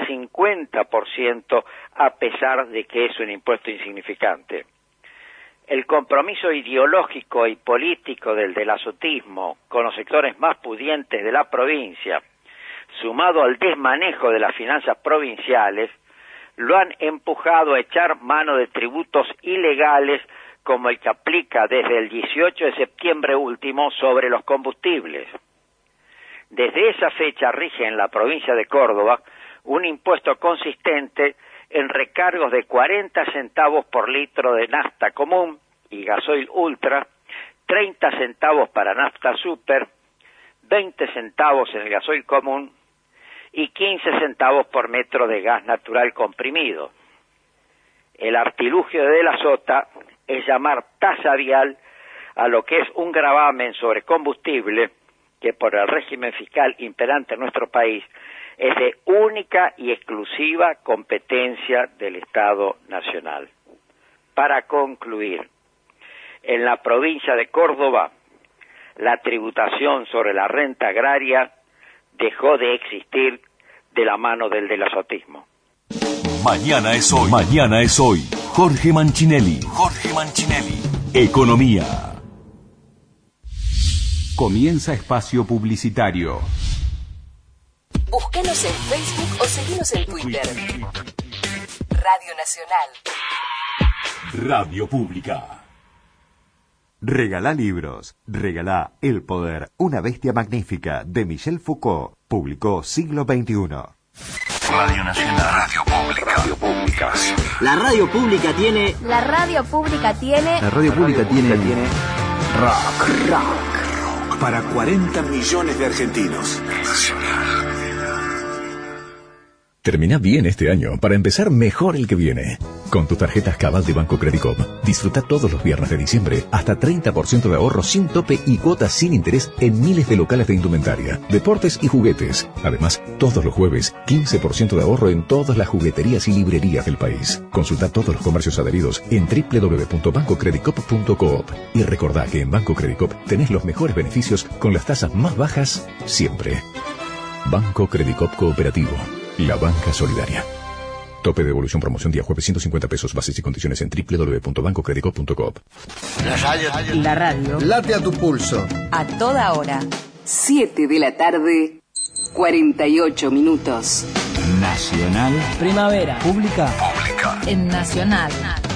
50% a pesar de que es un impuesto insignificante. El compromiso ideológico y político del azotismo con los sectores más pudientes de la provincia, sumado al desmanejo de las finanzas provinciales, lo han empujado a echar mano de tributos ilegales como el que aplica desde el 18 de septiembre último sobre los combustibles. Desde esa fecha rige en la provincia de Córdoba un impuesto consistente en recargos de 40 centavos por litro de nafta común y gasoil ultra, 30 centavos para nafta super, 20 centavos en el gasoil común y 15 centavos por metro de gas natural comprimido. El artilugio de la Sota es llamar tasa vial a lo que es un gravamen sobre combustible que por el régimen fiscal imperante en nuestro país es de única y exclusiva competencia del Estado Nacional. Para concluir, en la provincia de Córdoba, la tributación sobre la renta agraria dejó de existir de la mano del delasotismo. Mañana es hoy. Mañana es hoy. Jorge Manchinelli. Jorge Manchinelli. Economía. Comienza espacio publicitario. Búscanos en Facebook o seguinos en Twitter. Radio Nacional. Radio Pública. Regalá libros. Regalá El Poder, una bestia magnífica, de Michel Foucault. Publicó Siglo XXI. Radio Nacional. Radio Pública. Radio Pública. La radio pública tiene... La radio pública tiene... La radio pública tiene... Rock. Para 40 millones de argentinos. Nacional. Termina bien este año para empezar mejor el que viene. Con tus tarjetas Cabal de Banco Credicop, disfruta todos los viernes de diciembre hasta 30% de ahorro sin tope y cuotas sin interés en miles de locales de indumentaria, deportes y juguetes. Además, todos los jueves, 15% de ahorro en todas las jugueterías y librerías del país. Consulta todos los comercios adheridos en www.bancocredicop.coop. Y recordá que en Banco Credicop tenés los mejores beneficios con las tasas más bajas siempre. Banco Credicop Cooperativo. La banca solidaria. Tope de devolución promoción día jueves 150 pesos. Bases y condiciones en www.bancocredicop.coop. La radio. Late a tu pulso. A toda hora. 7 de la tarde, 48 minutos. Nacional. Primavera. Pública. En Nacional.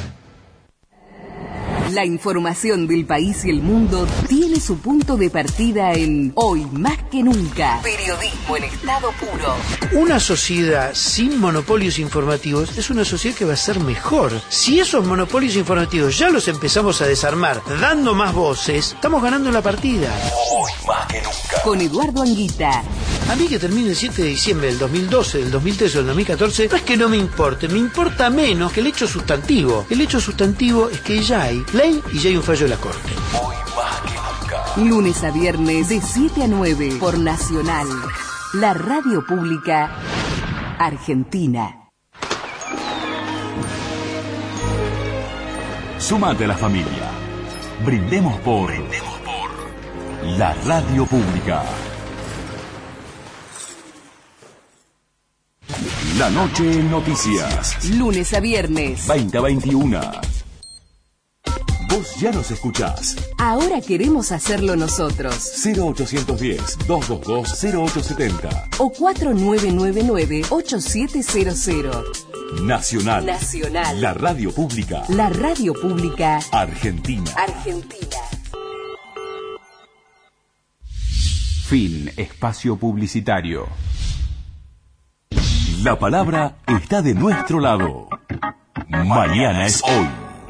La información del país y el mundo tiene su punto de partida en Hoy Más que Nunca. Periodismo en estado puro. Una sociedad sin monopolios informativos es una sociedad que va a ser mejor. Si esos monopolios informativos ya los empezamos a desarmar dando más voces, estamos ganando la partida. Hoy Más que Nunca. Con Eduardo Anguita. A mí que termine el 7 de diciembre del 2012, del 2013 o del 2014, no es que no me importe, me importa menos que el hecho sustantivo. El hecho sustantivo es que ya hay ley y ya hay un fallo de la Corte. Hoy Más que Nunca. Lunes a viernes de 7 a 9 por Nacional, la radio pública argentina. Súmate a la familia. Brindemos por la radio pública. La noche en noticias. Lunes a viernes. 20 a 21. Vos ya nos escuchás. Ahora queremos hacerlo nosotros. 0810-222-0870. O 4999-8700. Nacional. Nacional. La radio pública. La radio pública argentina. Argentina. Fin. Espacio publicitario. La palabra está de nuestro lado. Mañana es hoy.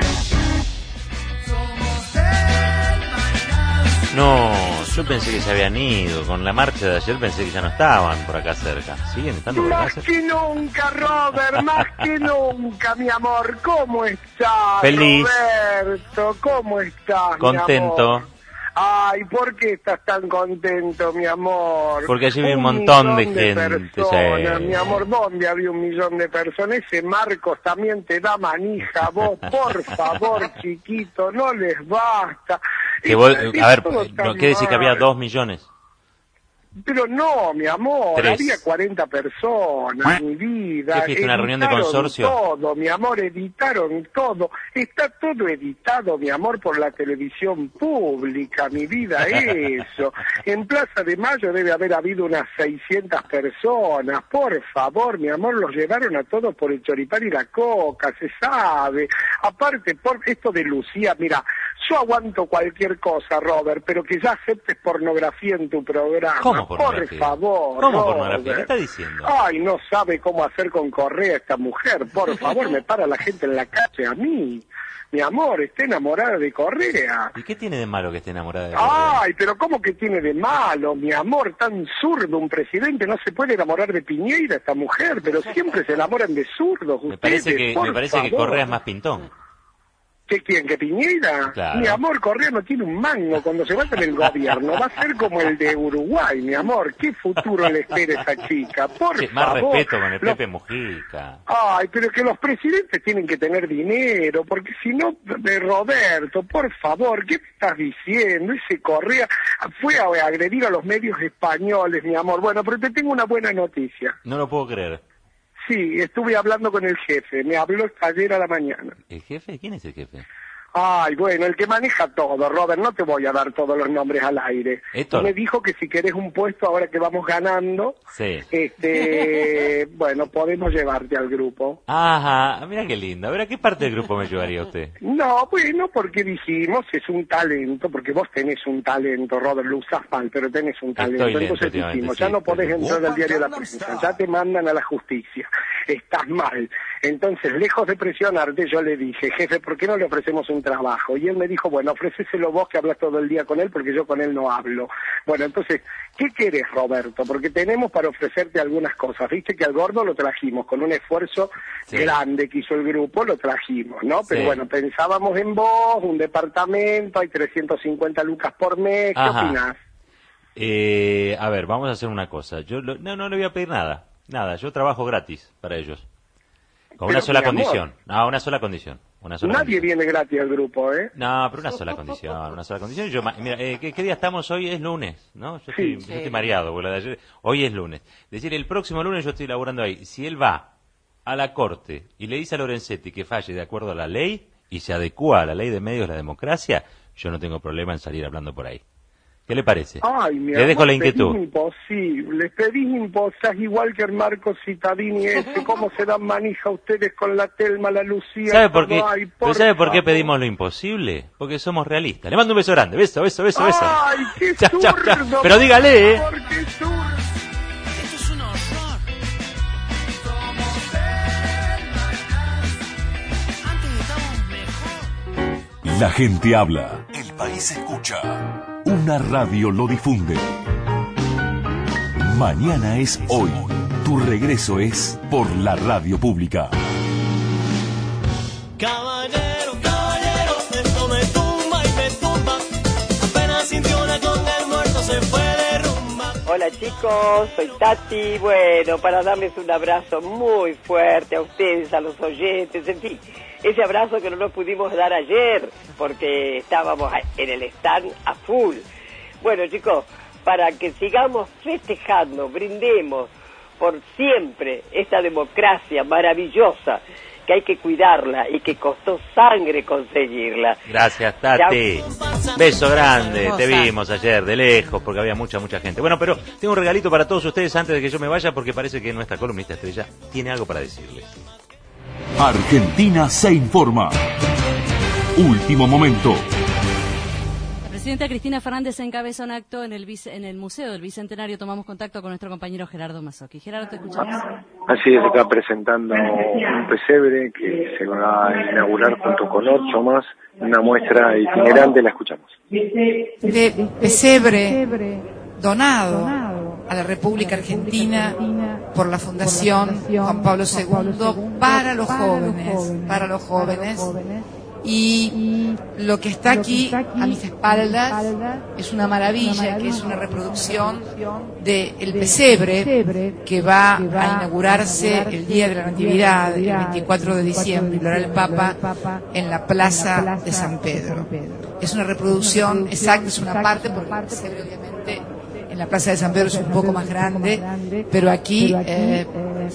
No, yo pensé que se habían ido. Con la marcha de ayer pensé que ya no estaban por acá cerca. ¿Siguen estando por acá Más cerca? que nunca, Robert, más que nunca, mi amor. ¿Cómo estás, Feliz. Roberto? ¿Cómo estás, Contento. mi amor? Ay, ¿por qué estás tan contento, mi amor? Porque allí vi un montón de gente. Personas, Sí. mi amor, ¿dónde había 1.000.000 de personas? Ese Marcos también te da manija, vos, por favor, chiquito, no les basta. Que vos, Es a ver, todo ¿no tan quiere decir que había mal. 2 millones? Pero no, mi amor, 3. había 40 personas, mi vida. ¿Qué fuiste, una reunión de Editaron consorcio? Todo, mi amor, editaron todo. Está todo editado, mi amor, por la televisión pública, mi vida, eso. En Plaza de Mayo debe haber habido unas 600 personas. Por favor, mi amor, los llevaron a todos por el choripán y la coca, se sabe. Aparte, por esto de Lucía, mira, Yo aguanto cualquier cosa, Robert, pero que ya aceptes pornografía en tu programa. ¿Cómo pornografía? Por favor, ¿Cómo Robert? pornografía? ¿Qué está diciendo? Ay, no sabe cómo hacer con Correa esta mujer. Por favor, me para la gente en la calle a mí. Mi amor, está enamorada de Correa. ¿Y qué tiene de malo que esté enamorada de Correa? Ay, pero ¿cómo que tiene de malo, mi amor? Tan zurdo un presidente, no se puede enamorar de Piñeira esta mujer, pero siempre se enamoran de zurdos ustedes. Me parece que Correa es más pintón. ¿Qué quién? ¿Que Piñeira? Claro. Mi amor, Correa no tiene un mango. Cuando se vaya en el gobierno va a ser como el de Uruguay, mi amor. ¿Qué futuro le espera a esa chica? Por Sí, favor. más respeto con el Pepe Mujica. Ay, pero que los presidentes tienen que tener dinero, porque si no, de Roberto, por favor, ¿qué me estás diciendo? Ese Correa fue a agredir a los medios españoles, mi amor. Bueno, pero te tengo una buena noticia. No lo puedo creer. Sí, estuve hablando con el jefe, me habló ayer a la mañana. ¿El jefe? ¿Quién es el jefe? Ay, bueno, el que maneja todo, Robert, no te voy a dar todos los nombres al aire. Héctor. Me dijo que si querés un puesto ahora que vamos ganando, Sí. bueno, podemos llevarte al grupo. Ajá, mira qué lindo. A ver, ¿a qué parte del grupo me llevaría usted? No, bueno, porque dijimos, es un talento, porque vos tenés un talento, Robert, lo usás mal, pero tenés un talento. Estoy lento Entonces últimamente, dijimos, sí, ya no podés pero- entrar al diario de la prensa, ya te mandan a la justicia, estás mal. Entonces, lejos de presionarte, yo le dije, jefe, ¿por qué no le ofrecemos un trabajo? Y él me dijo, bueno, ofrecéselo vos que hablas todo el día con él, porque yo con él no hablo. Bueno, entonces, ¿qué querés, Roberto? Porque tenemos para ofrecerte algunas cosas. Viste que al gordo lo trajimos, con un esfuerzo grande que hizo el grupo, lo trajimos, ¿no? Pero Sí. bueno, pensábamos en vos, un departamento, hay 350 lucas por mes, ¿qué Ajá. opinás? A ver, vamos a hacer una cosa. No le voy a pedir nada. Nada, yo trabajo gratis para ellos. Con Pero, una sola mi amor. condición. No, una sola condición. Una sola Nadie viene gratis al grupo, ¿eh? No, pero una sola condición, una sola condición. Yo, mira, ¿qué día estamos hoy? Es lunes, ¿no? Yo estoy mareado, porque lo de ayer. Hoy es lunes. Es decir, el próximo lunes yo estoy laburando ahí. Si él va a la corte y le dice a Lorenzetti que falle de acuerdo a la ley y se adecua a la ley de medios de la democracia, yo no tengo problema en salir hablando por ahí. ¿Qué le parece? Ay, mi Le amor, dejo la inquietud. pedís imposibles, igual que el Marco Cittadini ese, cómo se dan manija ustedes con la Telma, la Lucía. ¿Sabe por qué? Ay, ¿Pero sabe por qué pedimos lo imposible? Porque somos realistas. Le mando un beso grande. Beso. Ay, qué Chao, chao, chao. zurdo, Pero dígale, por favor, qué zurdo. Esto es un horror. Antes estábamos mejor. La gente habla. El país escucha. Una radio lo difunde. Mañana es hoy. Tu regreso es por la radio pública. Caballero, esto me tumba y me tumba. Apenas sintió una con el muerto se fue de rumba. Hola chicos, soy Tati. Bueno, para darles un abrazo muy fuerte a ustedes, a los oyentes, en fin. Ese abrazo que no nos pudimos dar ayer porque estábamos en el stand a full. Bueno chicos, para que sigamos festejando, brindemos por siempre esta democracia maravillosa que hay que cuidarla y que costó sangre conseguirla. Gracias, Tati. Beso grande. Te vimos ayer de lejos porque había mucha gente. Bueno, pero tengo un regalito para todos ustedes antes de que yo me vaya porque parece que nuestra columnista estrella tiene algo para decirles. Argentina se informa. Último momento. La presidenta Cristina Fernández encabeza un acto en el Museo del Bicentenario. Tomamos contacto con nuestro compañero Gerardo Mazzocchi. Gerardo, te escuchamos. Así es, está presentando un pesebre que se va a inaugurar junto con 8 más, una muestra itinerante, la escuchamos. De pesebre donado a la República Argentina por la Fundación Juan Pablo II para los jóvenes. Y lo que está aquí a mis espaldas es una maravilla, que es una reproducción del pesebre que va a inaugurarse el día de la Natividad, el 24 de diciembre, y lo hará el Papa en la Plaza de San Pedro. Es una reproducción exacta, es una parte, porque el pesebre obviamente en la Plaza de San Pedro es un poco más grande, pero aquí